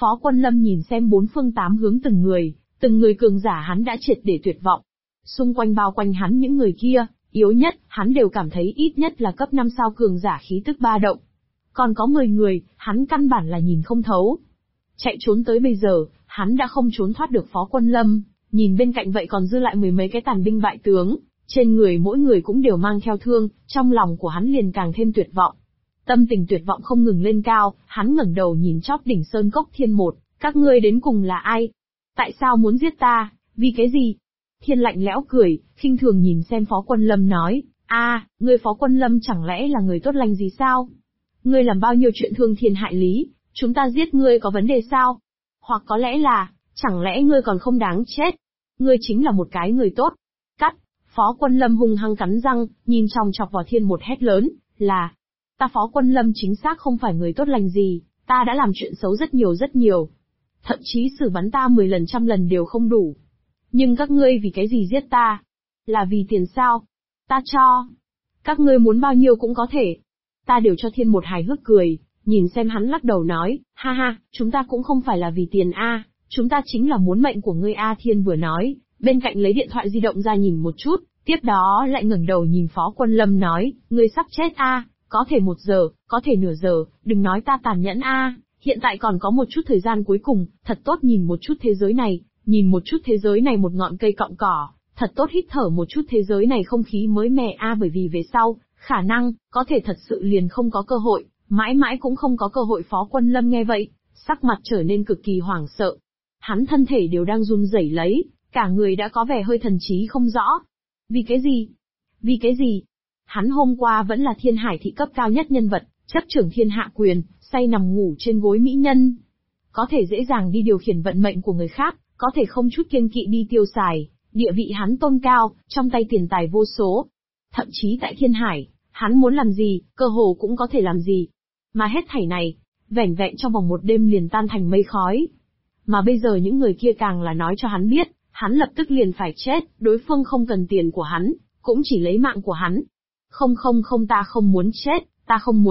Phó Quân Lâm nhìn xem bốn phương tám hướng từng người cường giả hắn đã triệt để tuyệt vọng. Xung quanh bao quanh hắn những người kia, yếu nhất, hắn đều cảm thấy ít nhất là cấp 5 sao cường giả khí tức ba động. Còn có 10 người, hắn căn bản là nhìn không thấu. Chạy trốn tới bây giờ, hắn đã không trốn thoát được Phó Quân Lâm, nhìn bên cạnh vậy còn dư lại mười mấy cái tàn binh bại tướng, trên người mỗi người cũng đều mang theo thương, trong lòng của hắn liền càng thêm tuyệt vọng. Tâm tình tuyệt vọng không ngừng lên cao, hắn ngẩng đầu nhìn chóp đỉnh sơn cốc Thiên một, các ngươi đến cùng là ai? Tại sao muốn giết ta, vì cái gì? Thiên lạnh lẽo cười, khinh thường nhìn xem Phó Quân Lâm nói, ngươi Phó Quân Lâm chẳng lẽ là người tốt lành gì sao? Ngươi làm bao nhiêu chuyện thương thiên hại lý, chúng ta giết ngươi có vấn đề sao? Hoặc có lẽ là, chẳng lẽ ngươi còn không đáng chết? Ngươi chính là một cái người tốt. Cắt, Phó Quân Lâm hung hăng cắn răng, nhìn chòng chọc vào Thiên một hét lớn, là, ta Phó Quân Lâm chính xác không phải người tốt lành gì, ta đã làm chuyện xấu rất nhiều. Thậm chí xử bắn ta 10 lần trăm lần đều không đủ. Nhưng các ngươi vì cái gì giết ta? Là vì tiền sao? Ta cho. Các ngươi muốn bao nhiêu cũng có thể. Ta đều cho Thiên một hài hước cười, nhìn xem hắn lắc đầu nói, ha ha, chúng ta cũng không phải là vì tiền chúng ta chính là muốn mệnh của ngươi Thiên vừa nói, bên cạnh lấy điện thoại di động ra nhìn một chút, tiếp đó lại ngẩng đầu nhìn Phó Quân Lâm nói, ngươi sắp chết có thể 1 giờ, có thể nửa giờ, đừng nói ta tàn nhẫn hiện tại còn có một chút thời gian cuối cùng, thật tốt nhìn một chút thế giới này, nhìn một chút thế giới này một ngọn cây cọng cỏ, thật tốt hít thở một chút thế giới này không khí mới mẻ bởi vì về sau, khả năng, có thể thật sự liền không có cơ hội, mãi mãi cũng không có cơ hội. Phó Quân Lâm nghe vậy, sắc mặt trở nên cực kỳ hoảng sợ. Hắn thân thể đều đang run rẩy lấy, cả người đã có vẻ hơi thần trí không rõ. Vì cái gì? Vì cái gì? Hắn hôm qua vẫn là Thiên Hải thị cấp cao nhất nhân vật, chấp trưởng thiên hạ quyền, say nằm ngủ trên gối mỹ nhân. Có thể dễ dàng đi điều khiển vận mệnh của người khác, có thể không chút kiêng kỵ đi tiêu xài, địa vị hắn tôn cao, trong tay tiền tài vô số. Thậm chí tại Thiên Hải, hắn muốn làm gì, cơ hồ cũng có thể làm gì. Mà hết thảy này, vẻn vẹn trong vòng một đêm liền tan thành mây khói. Mà bây giờ những người kia càng là nói cho hắn biết, hắn lập tức liền phải chết, đối phương không cần tiền của hắn, cũng chỉ lấy mạng của hắn. Không, ta không muốn chết, ta không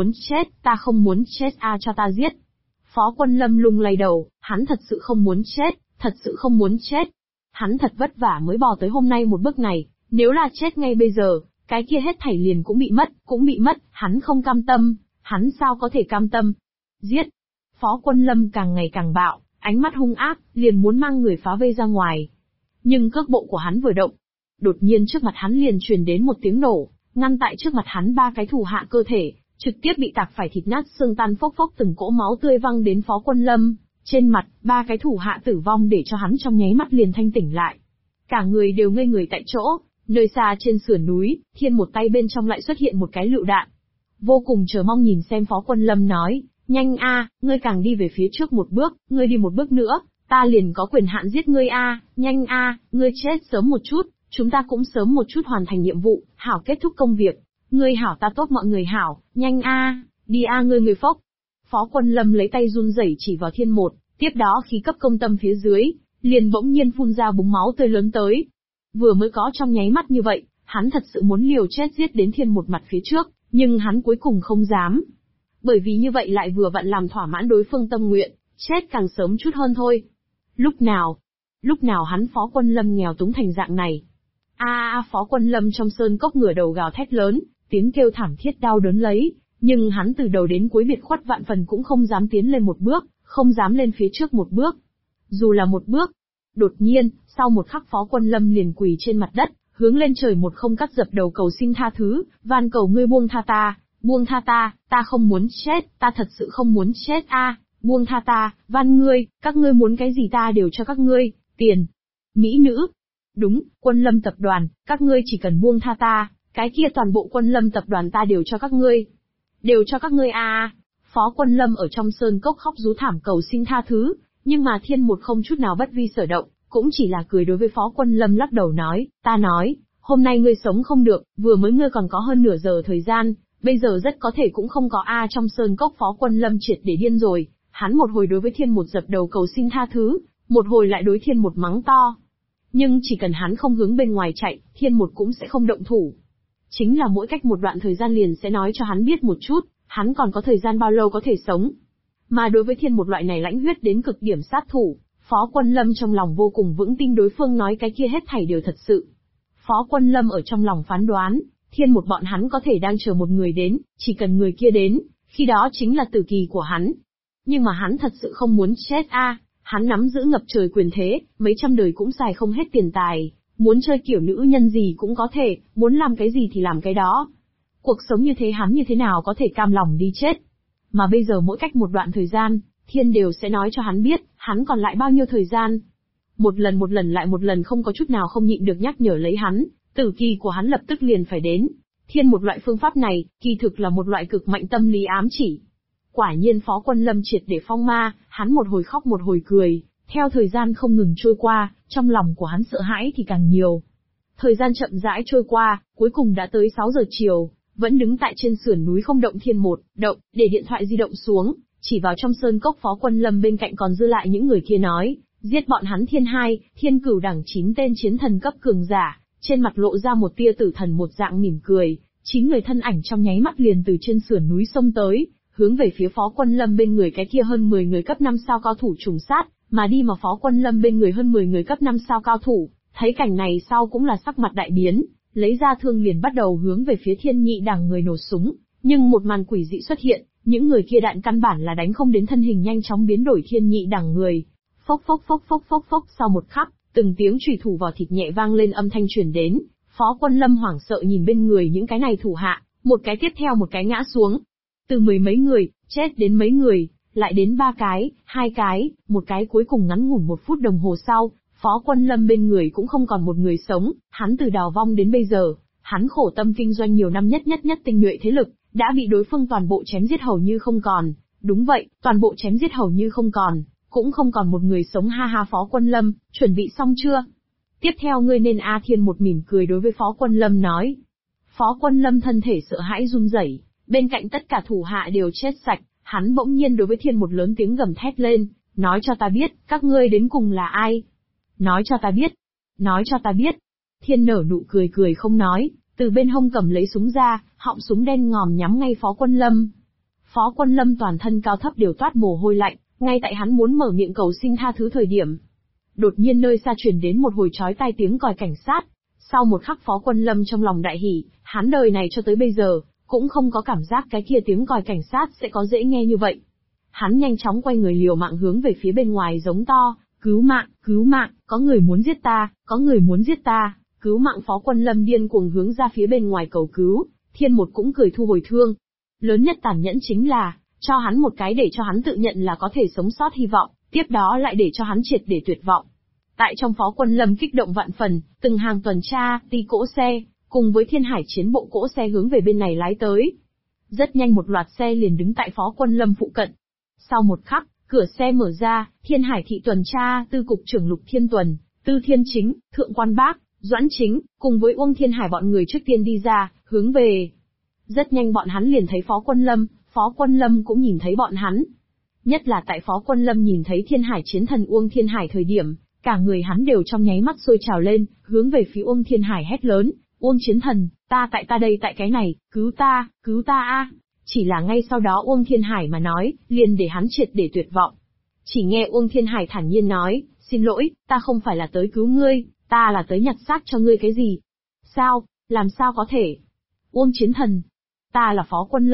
muốn chết cho ta giết. Phó Quân Lâm lung lay đầu, hắn thật sự không muốn chết. Hắn thật vất vả mới bò tới hôm nay một bước này, nếu là chết ngay bây giờ, cái kia hết thảy liền cũng bị mất, hắn không cam tâm, hắn sao có thể cam tâm. Giết! Phó Quân Lâm càng ngày càng bạo, ánh mắt hung ác, liền muốn mang người phá vây ra ngoài. Nhưng cước bộ của hắn vừa động, đột nhiên trước mặt hắn liền truyền đến một tiếng nổ, ngăn tại trước mặt hắn 3 cái thủ hạ cơ thể, trực tiếp bị tạc phải thịt nát xương tan phốc từng cỗ máu tươi văng đến Phó Quân Lâm. Trên mặt, 3 cái thủ hạ tử vong để cho hắn trong nháy mắt liền thanh tỉnh lại. Cả người đều ngây người tại chỗ, nơi xa trên sườn núi, Thiên một tay bên trong lại xuất hiện một cái lựu đạn. Vô cùng chờ mong nhìn xem Phó Quân Lâm nói, nhanh ngươi càng đi về phía trước một bước, ngươi đi một bước nữa, ta liền có quyền hạn giết ngươi nhanh ngươi chết sớm một chút, chúng ta cũng sớm một chút hoàn thành nhiệm vụ, hảo kết thúc công việc, ngươi hảo ta tốt mọi người hảo, nhanh đi ngươi phốc. Phó Quân Lâm lấy tay run rẩy chỉ vào Thiên một, tiếp đó khí cấp công tâm phía dưới, liền bỗng nhiên phun ra búng máu tươi lớn tới. Vừa mới có trong nháy mắt như vậy, hắn thật sự muốn liều chết giết đến Thiên một mặt phía trước, nhưng hắn cuối cùng không dám. Bởi vì như vậy lại vừa vặn làm thỏa mãn đối phương tâm nguyện, chết càng sớm chút hơn thôi. Lúc nào hắn Phó Quân Lâm nghèo túng thành dạng này. Phó Quân Lâm trong sơn cốc ngửa đầu gào thét lớn, tiếng kêu thảm thiết đau đớn lấy, nhưng hắn từ đầu đến cuối biệt khuất vạn phần cũng không dám tiến lên một bước, không dám lên phía trước một bước. Dù là một bước. Đột nhiên, sau một khắc Phó Quân Lâm liền quỳ trên mặt đất, hướng lên trời một không cắt dập đầu cầu xin tha thứ, van cầu ngươi buông tha ta không muốn chết, ta thật sự không muốn chết buông tha ta, van ngươi, các ngươi muốn cái gì ta đều cho các ngươi, tiền, mỹ nữ. Đúng, Quân Lâm tập đoàn, các ngươi chỉ cần buông tha ta, cái kia toàn bộ Quân Lâm tập đoàn ta đều cho các ngươi. Đều cho các ngươi Phó Quân Lâm ở trong sơn cốc khóc rú thảm cầu xin tha thứ, nhưng mà Thiên một không chút nào bất vi sở động, cũng chỉ là cười đối với Phó Quân Lâm lắc đầu nói, ta nói, hôm nay ngươi sống không được, vừa mới ngươi còn có hơn nửa giờ thời gian, bây giờ rất có thể cũng không có trong sơn cốc. Phó Quân Lâm triệt để điên rồi, hắn một hồi đối với Thiên một dập đầu cầu xin tha thứ, một hồi lại đối Thiên một mắng to. Nhưng chỉ cần hắn không hướng bên ngoài chạy, Thiên một cũng sẽ không động thủ. Chính là mỗi cách một đoạn thời gian liền sẽ nói cho hắn biết một chút, hắn còn có thời gian bao lâu có thể sống. Mà đối với thiên một loại này lãnh huyết đến cực điểm sát thủ, Phó Quân Lâm trong lòng vô cùng vững tin đối phương nói cái kia hết thảy đều thật sự. Phó Quân Lâm ở trong lòng phán đoán, thiên một bọn hắn có thể đang chờ một người đến, chỉ cần người kia đến, khi đó chính là tử kỳ của hắn. Nhưng mà hắn thật sự không muốn chết hắn nắm giữ ngập trời quyền thế, mấy trăm đời cũng xài không hết tiền tài, muốn chơi kiểu nữ nhân gì cũng có thể, muốn làm cái gì thì làm cái đó. Cuộc sống như thế hắn như thế nào có thể cam lòng đi chết. Mà bây giờ mỗi cách một đoạn thời gian, thiên đều sẽ nói cho hắn biết, hắn còn lại bao nhiêu thời gian. Một lần lại một lần không có chút nào không nhịn được nhắc nhở lấy hắn, tử kỳ của hắn lập tức liền phải đến. Thiên một loại phương pháp này, kỳ thực là một loại cực mạnh tâm lý ám chỉ. Quả nhiên Phó Quân Lâm triệt để phong ma, hắn một hồi khóc một hồi cười, theo thời gian không ngừng trôi qua, trong lòng của hắn sợ hãi thì càng nhiều. Thời gian chậm rãi trôi qua, cuối cùng đã tới 6 giờ chiều, vẫn đứng tại trên sườn núi không động thiên một, động, để điện thoại di động xuống, chỉ vào trong sơn cốc. Phó Quân Lâm bên cạnh còn dư lại những người kia nói, giết bọn hắn thiên 2, thiên cửu đẳng 9 tên chiến thần cấp cường giả, trên mặt lộ ra một tia tử thần một dạng mỉm cười, 9 người thân ảnh trong nháy mắt liền từ trên sườn núi xông tới, hướng về phía Phó Quân Lâm bên người cái kia hơn 10 người cấp 5 sao cao thủ trùng sát, mà đi mà Phó Quân Lâm bên người hơn 10 người cấp 5 sao cao thủ, thấy cảnh này sau cũng là sắc mặt đại biến, lấy ra thương liền bắt đầu hướng về phía thiên nhị đẳng người nổ súng, nhưng một màn quỷ dị xuất hiện, những người kia đạn căn bản là đánh không đến, thân hình nhanh chóng biến đổi thiên nhị đẳng người. Phốc phốc phốc phốc phốc phốc, sau một khắc, từng tiếng chùy thủ vào thịt nhẹ vang lên, âm thanh truyền đến, Phó Quân Lâm hoảng sợ nhìn bên người những cái này thủ hạ, một cái tiếp theo một cái ngã xuống. Từ mười mấy người, chết đến mấy người, lại đến 3 cái, 2 cái, một cái, cuối cùng ngắn ngủn 1 phút đồng hồ sau, Phó Quân Lâm bên người cũng không còn một người sống, hắn từ đào vong đến bây giờ, hắn khổ tâm kinh doanh nhiều năm nhất tinh nhuệ thế lực, đã bị đối phương toàn bộ chém giết hầu như không còn. Đúng vậy, toàn bộ chém giết hầu như không còn, cũng không còn một người sống. Ha ha, Phó Quân Lâm, chuẩn bị xong chưa? Tiếp theo ngươi nên Thiên một mỉm cười đối với Phó Quân Lâm nói. Phó Quân Lâm thân thể sợ hãi run rẩy, bên cạnh tất cả thủ hạ đều chết sạch, hắn bỗng nhiên đối với Thiên một lớn tiếng gầm thét lên, nói cho ta biết, các ngươi đến cùng là ai? Nói cho ta biết, nói cho ta biết. Thiên nở nụ cười cười không nói, từ bên hông cầm lấy súng ra, họng súng đen ngòm nhắm ngay Phó Quân Lâm. Phó Quân Lâm toàn thân cao thấp đều toát mồ hôi lạnh, ngay tại hắn muốn mở miệng cầu xin tha thứ thời điểm. Đột nhiên nơi xa truyền đến một hồi chói tai tiếng còi cảnh sát. Sau một khắc Phó Quân Lâm trong lòng đại hỉ, hắn đời này cho tới bây giờ, cũng không có cảm giác cái kia tiếng còi cảnh sát sẽ có dễ nghe như vậy. Hắn nhanh chóng quay người liều mạng hướng về phía bên ngoài giống to, cứu mạng, có người muốn giết ta, có người muốn giết ta, cứu mạng. Phó Quân Lâm điên cuồng hướng ra phía bên ngoài cầu cứu, Thiên một cũng cười thu hồi thương. Lớn nhất tàn nhẫn chính là, cho hắn một cái để cho hắn tự nhận là có thể sống sót hy vọng, tiếp đó lại để cho hắn triệt để tuyệt vọng. Tại trong Phó Quân Lâm kích động vạn phần, từng hàng tuần tra, ti cỗ xe, cùng với Thiên Hải chiến bộ cỗ xe hướng về bên này lái tới. Rất nhanh một loạt xe liền đứng tại Phó Quân Lâm phụ cận. Sau một khắc, cửa xe mở ra, Thiên Hải thị tuần tra, tư cục trưởng Lục Thiên Tuần, Tư Thiên Chính, Thượng Quan Bác, Doãn Chính, cùng với Uông Thiên Hải bọn người trước tiên đi ra, hướng về. Rất nhanh bọn hắn liền thấy Phó Quân Lâm cũng nhìn thấy bọn hắn. Nhất là tại Phó Quân Lâm nhìn thấy Thiên Hải chiến thần Uông Thiên Hải thời điểm, cả người hắn đều trong nháy mắt sôi trào lên, hướng về phía Uông Thiên Hải hét lớn, Uông chiến thần, ta đây tại cái này, cứu ta a! Chỉ là ngay sau đó Uông Thiên Hải mà nói, liền để hắn triệt để tuyệt vọng. Chỉ nghe Uông Thiên Hải thản nhiên nói, xin lỗi, ta không phải là tới cứu ngươi, ta là tới nhặt xác cho ngươi cái gì? Sao, làm sao có thể? Uông chiến thần, ta là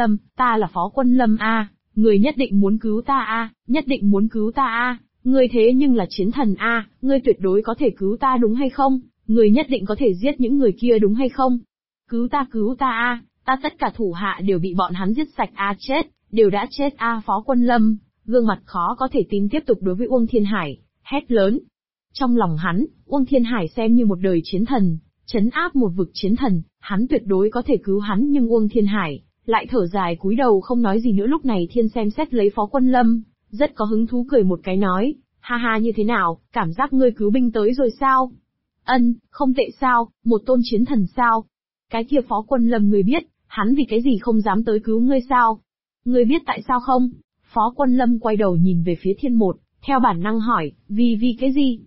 Phó Quân Lâm a, ngươi nhất định muốn cứu ta a, nhất định muốn cứu ta a, ngươi thế nhưng là chiến thần a, ngươi tuyệt đối có thể cứu ta đúng hay không? Ngươi nhất định có thể giết những người kia đúng hay không? Cứu ta a, ta tất cả thủ hạ đều bị bọn hắn giết sạch a, chết, đều đã chết a. Phó Quân Lâm, gương mặt khó có thể tin tiếp tục đối với Uông Thiên Hải, hét lớn. Trong lòng hắn, Uông Thiên Hải xem như một đời chiến thần, trấn áp một vực chiến thần, hắn tuyệt đối có thể cứu hắn, nhưng Uông Thiên Hải lại thở dài cúi đầu không nói gì nữa. Lúc này Thiên xem xét lấy Phó Quân Lâm, rất có hứng thú cười một cái nói, ha ha, như thế nào, cảm giác ngươi cứu binh tới rồi sao? Không tệ sao, một tôn chiến thần sao? Cái kia Phó Quân Lâm, ngươi biết, hắn vì cái gì không dám tới cứu ngươi sao? Ngươi biết tại sao không? Phó Quân Lâm quay đầu nhìn về phía Thiên một, theo bản năng hỏi, vì cái gì?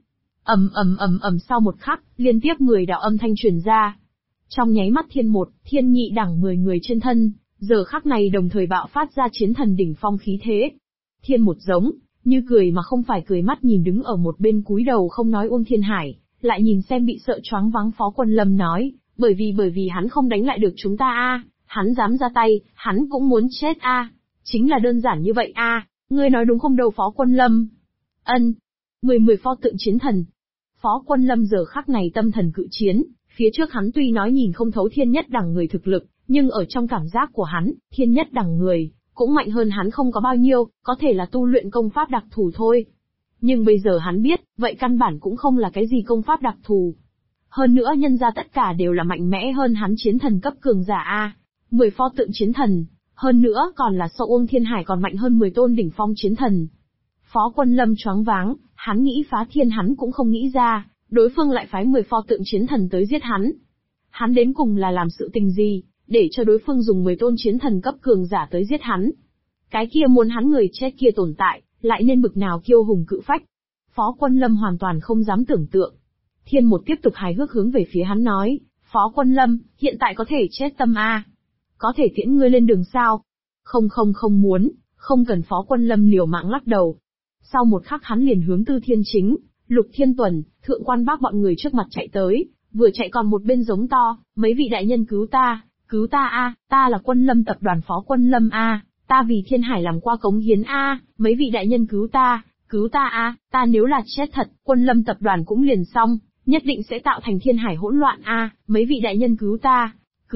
Sau một khắc, liên tiếp 10 đạo âm thanh truyền ra. Trong nháy mắt Thiên một, Thiên nhị đẳng 10 người trên thân, giờ khắc này đồng thời bạo phát ra chiến thần đỉnh phong khí thế. Thiên một giống, như cười mà không phải cười mắt nhìn đứng ở một bên cúi đầu không nói Uông Thiên Hải, lại nhìn xem bị sợ choáng váng Phó Quân Lâm nói, bởi vì hắn không đánh lại được chúng ta a, hắn dám ra tay, hắn cũng muốn chết a, chính là đơn giản như vậy a, ngươi nói đúng không đâu Phó Quân Lâm? Ân, 10 pho tượng chiến thần. Phó Quân Lâm giờ khắc này tâm thần cự chiến, phía trước hắn tuy nói nhìn không thấu thiên nhất đẳng người thực lực, nhưng ở trong cảm giác của hắn, thiên nhất đẳng người cũng mạnh hơn hắn không có bao nhiêu, có thể là tu luyện công pháp đặc thù thôi. Nhưng bây giờ hắn biết, vậy căn bản cũng không là cái gì công pháp đặc thù. Hơn nữa nhân ra tất cả đều là mạnh mẽ hơn hắn chiến thần cấp cường giả a, 10 pho tượng chiến thần, hơn nữa còn là so Uông Thiên Hải còn mạnh hơn 10 tôn đỉnh phong chiến thần. Phó Quân Lâm choáng váng, hắn nghĩ phá thiên hắn cũng không nghĩ ra, đối phương lại phái 10 pho tượng chiến thần tới giết hắn. Hắn đến cùng là làm sự tình gì, để cho đối phương dùng 10 tôn chiến thần cấp cường giả tới giết hắn. Cái kia muốn hắn người chết kia tồn tại, lại nên bực nào kiêu hùng cự phách. Phó Quân Lâm hoàn toàn không dám tưởng tượng. Thiên một tiếp tục hài hước hướng về phía hắn nói, Phó Quân Lâm, hiện tại có thể chết tâm a, có thể tiễn ngươi lên đường sao? Không muốn, không cần. Phó Quân Lâm liều mạng lắc đầu. Sau một khắc hắn liền hướng Tư Thiên Chính, Lục Thiên Tuần, Thượng Quan Bác bọn người trước mặt chạy tới, vừa chạy còn một bên giống to, mấy vị đại nhân cứu ta a, ta là Quân Lâm tập đoàn Phó Quân Lâm a, ta vì Thiên Hải làm qua cống hiến a, mấy vị đại nhân cứu ta a, ta nếu là chết thật, Quân Lâm tập đoàn cũng liền xong, nhất định sẽ tạo thành Thiên Hải hỗn loạn a, mấy vị đại nhân cứu ta,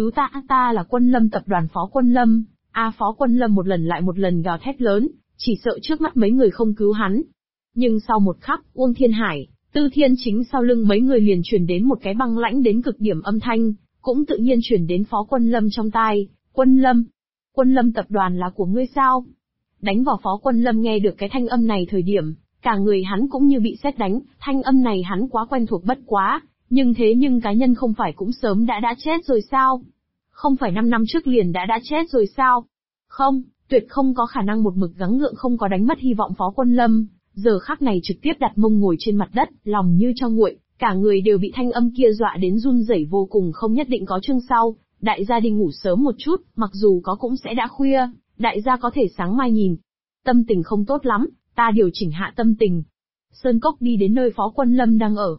ta là Quân Lâm tập đoàn Phó Quân Lâm, Phó Quân Lâm một lần lại một lần gào thét lớn, chỉ sợ trước mắt mấy người không cứu hắn. Nhưng sau một khắc, Uông Thiên Hải, Tư Thiên Chính sau lưng mấy người liền truyền đến một cái băng lãnh đến cực điểm âm thanh, cũng tự nhiên truyền đến Phó Quân Lâm trong tai, Quân Lâm tập đoàn là của ngươi sao? Đánh vào Phó Quân Lâm nghe được cái thanh âm này thời điểm, cả người hắn cũng như bị sét đánh, thanh âm này hắn quá quen thuộc bất quá, nhưng cá nhân không phải cũng sớm đã chết rồi sao? Không phải 5 năm trước liền đã chết rồi sao? Không, tuyệt không có khả năng. Một mực gắng gượng không có đánh mất hy vọng Phó Quân Lâm, giờ khắc này trực tiếp đặt mông ngồi trên mặt đất, lòng như cho nguội, cả người đều bị thanh âm kia dọa đến run rẩy vô cùng. Không nhất định có chương sau, đại gia đi ngủ sớm một chút, mặc dù có cũng sẽ đã khuya, đại gia có thể sáng mai nhìn. Tâm tình không tốt lắm, ta điều chỉnh hạ tâm tình. Sơn Cốc đi đến nơi Phó Quân Lâm đang ở.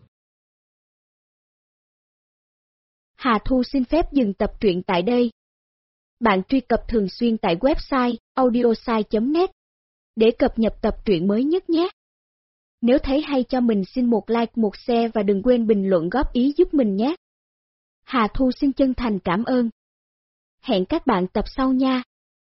Hà Thu xin phép dừng tập truyện tại đây. Bạn truy cập thường xuyên tại website audiosai.net để cập nhật tập truyện mới nhất nhé. Nếu thấy hay cho mình xin một like, một share và đừng quên bình luận góp ý giúp mình nhé. Hà Thu xin chân thành cảm ơn. Hẹn các bạn tập sau nha.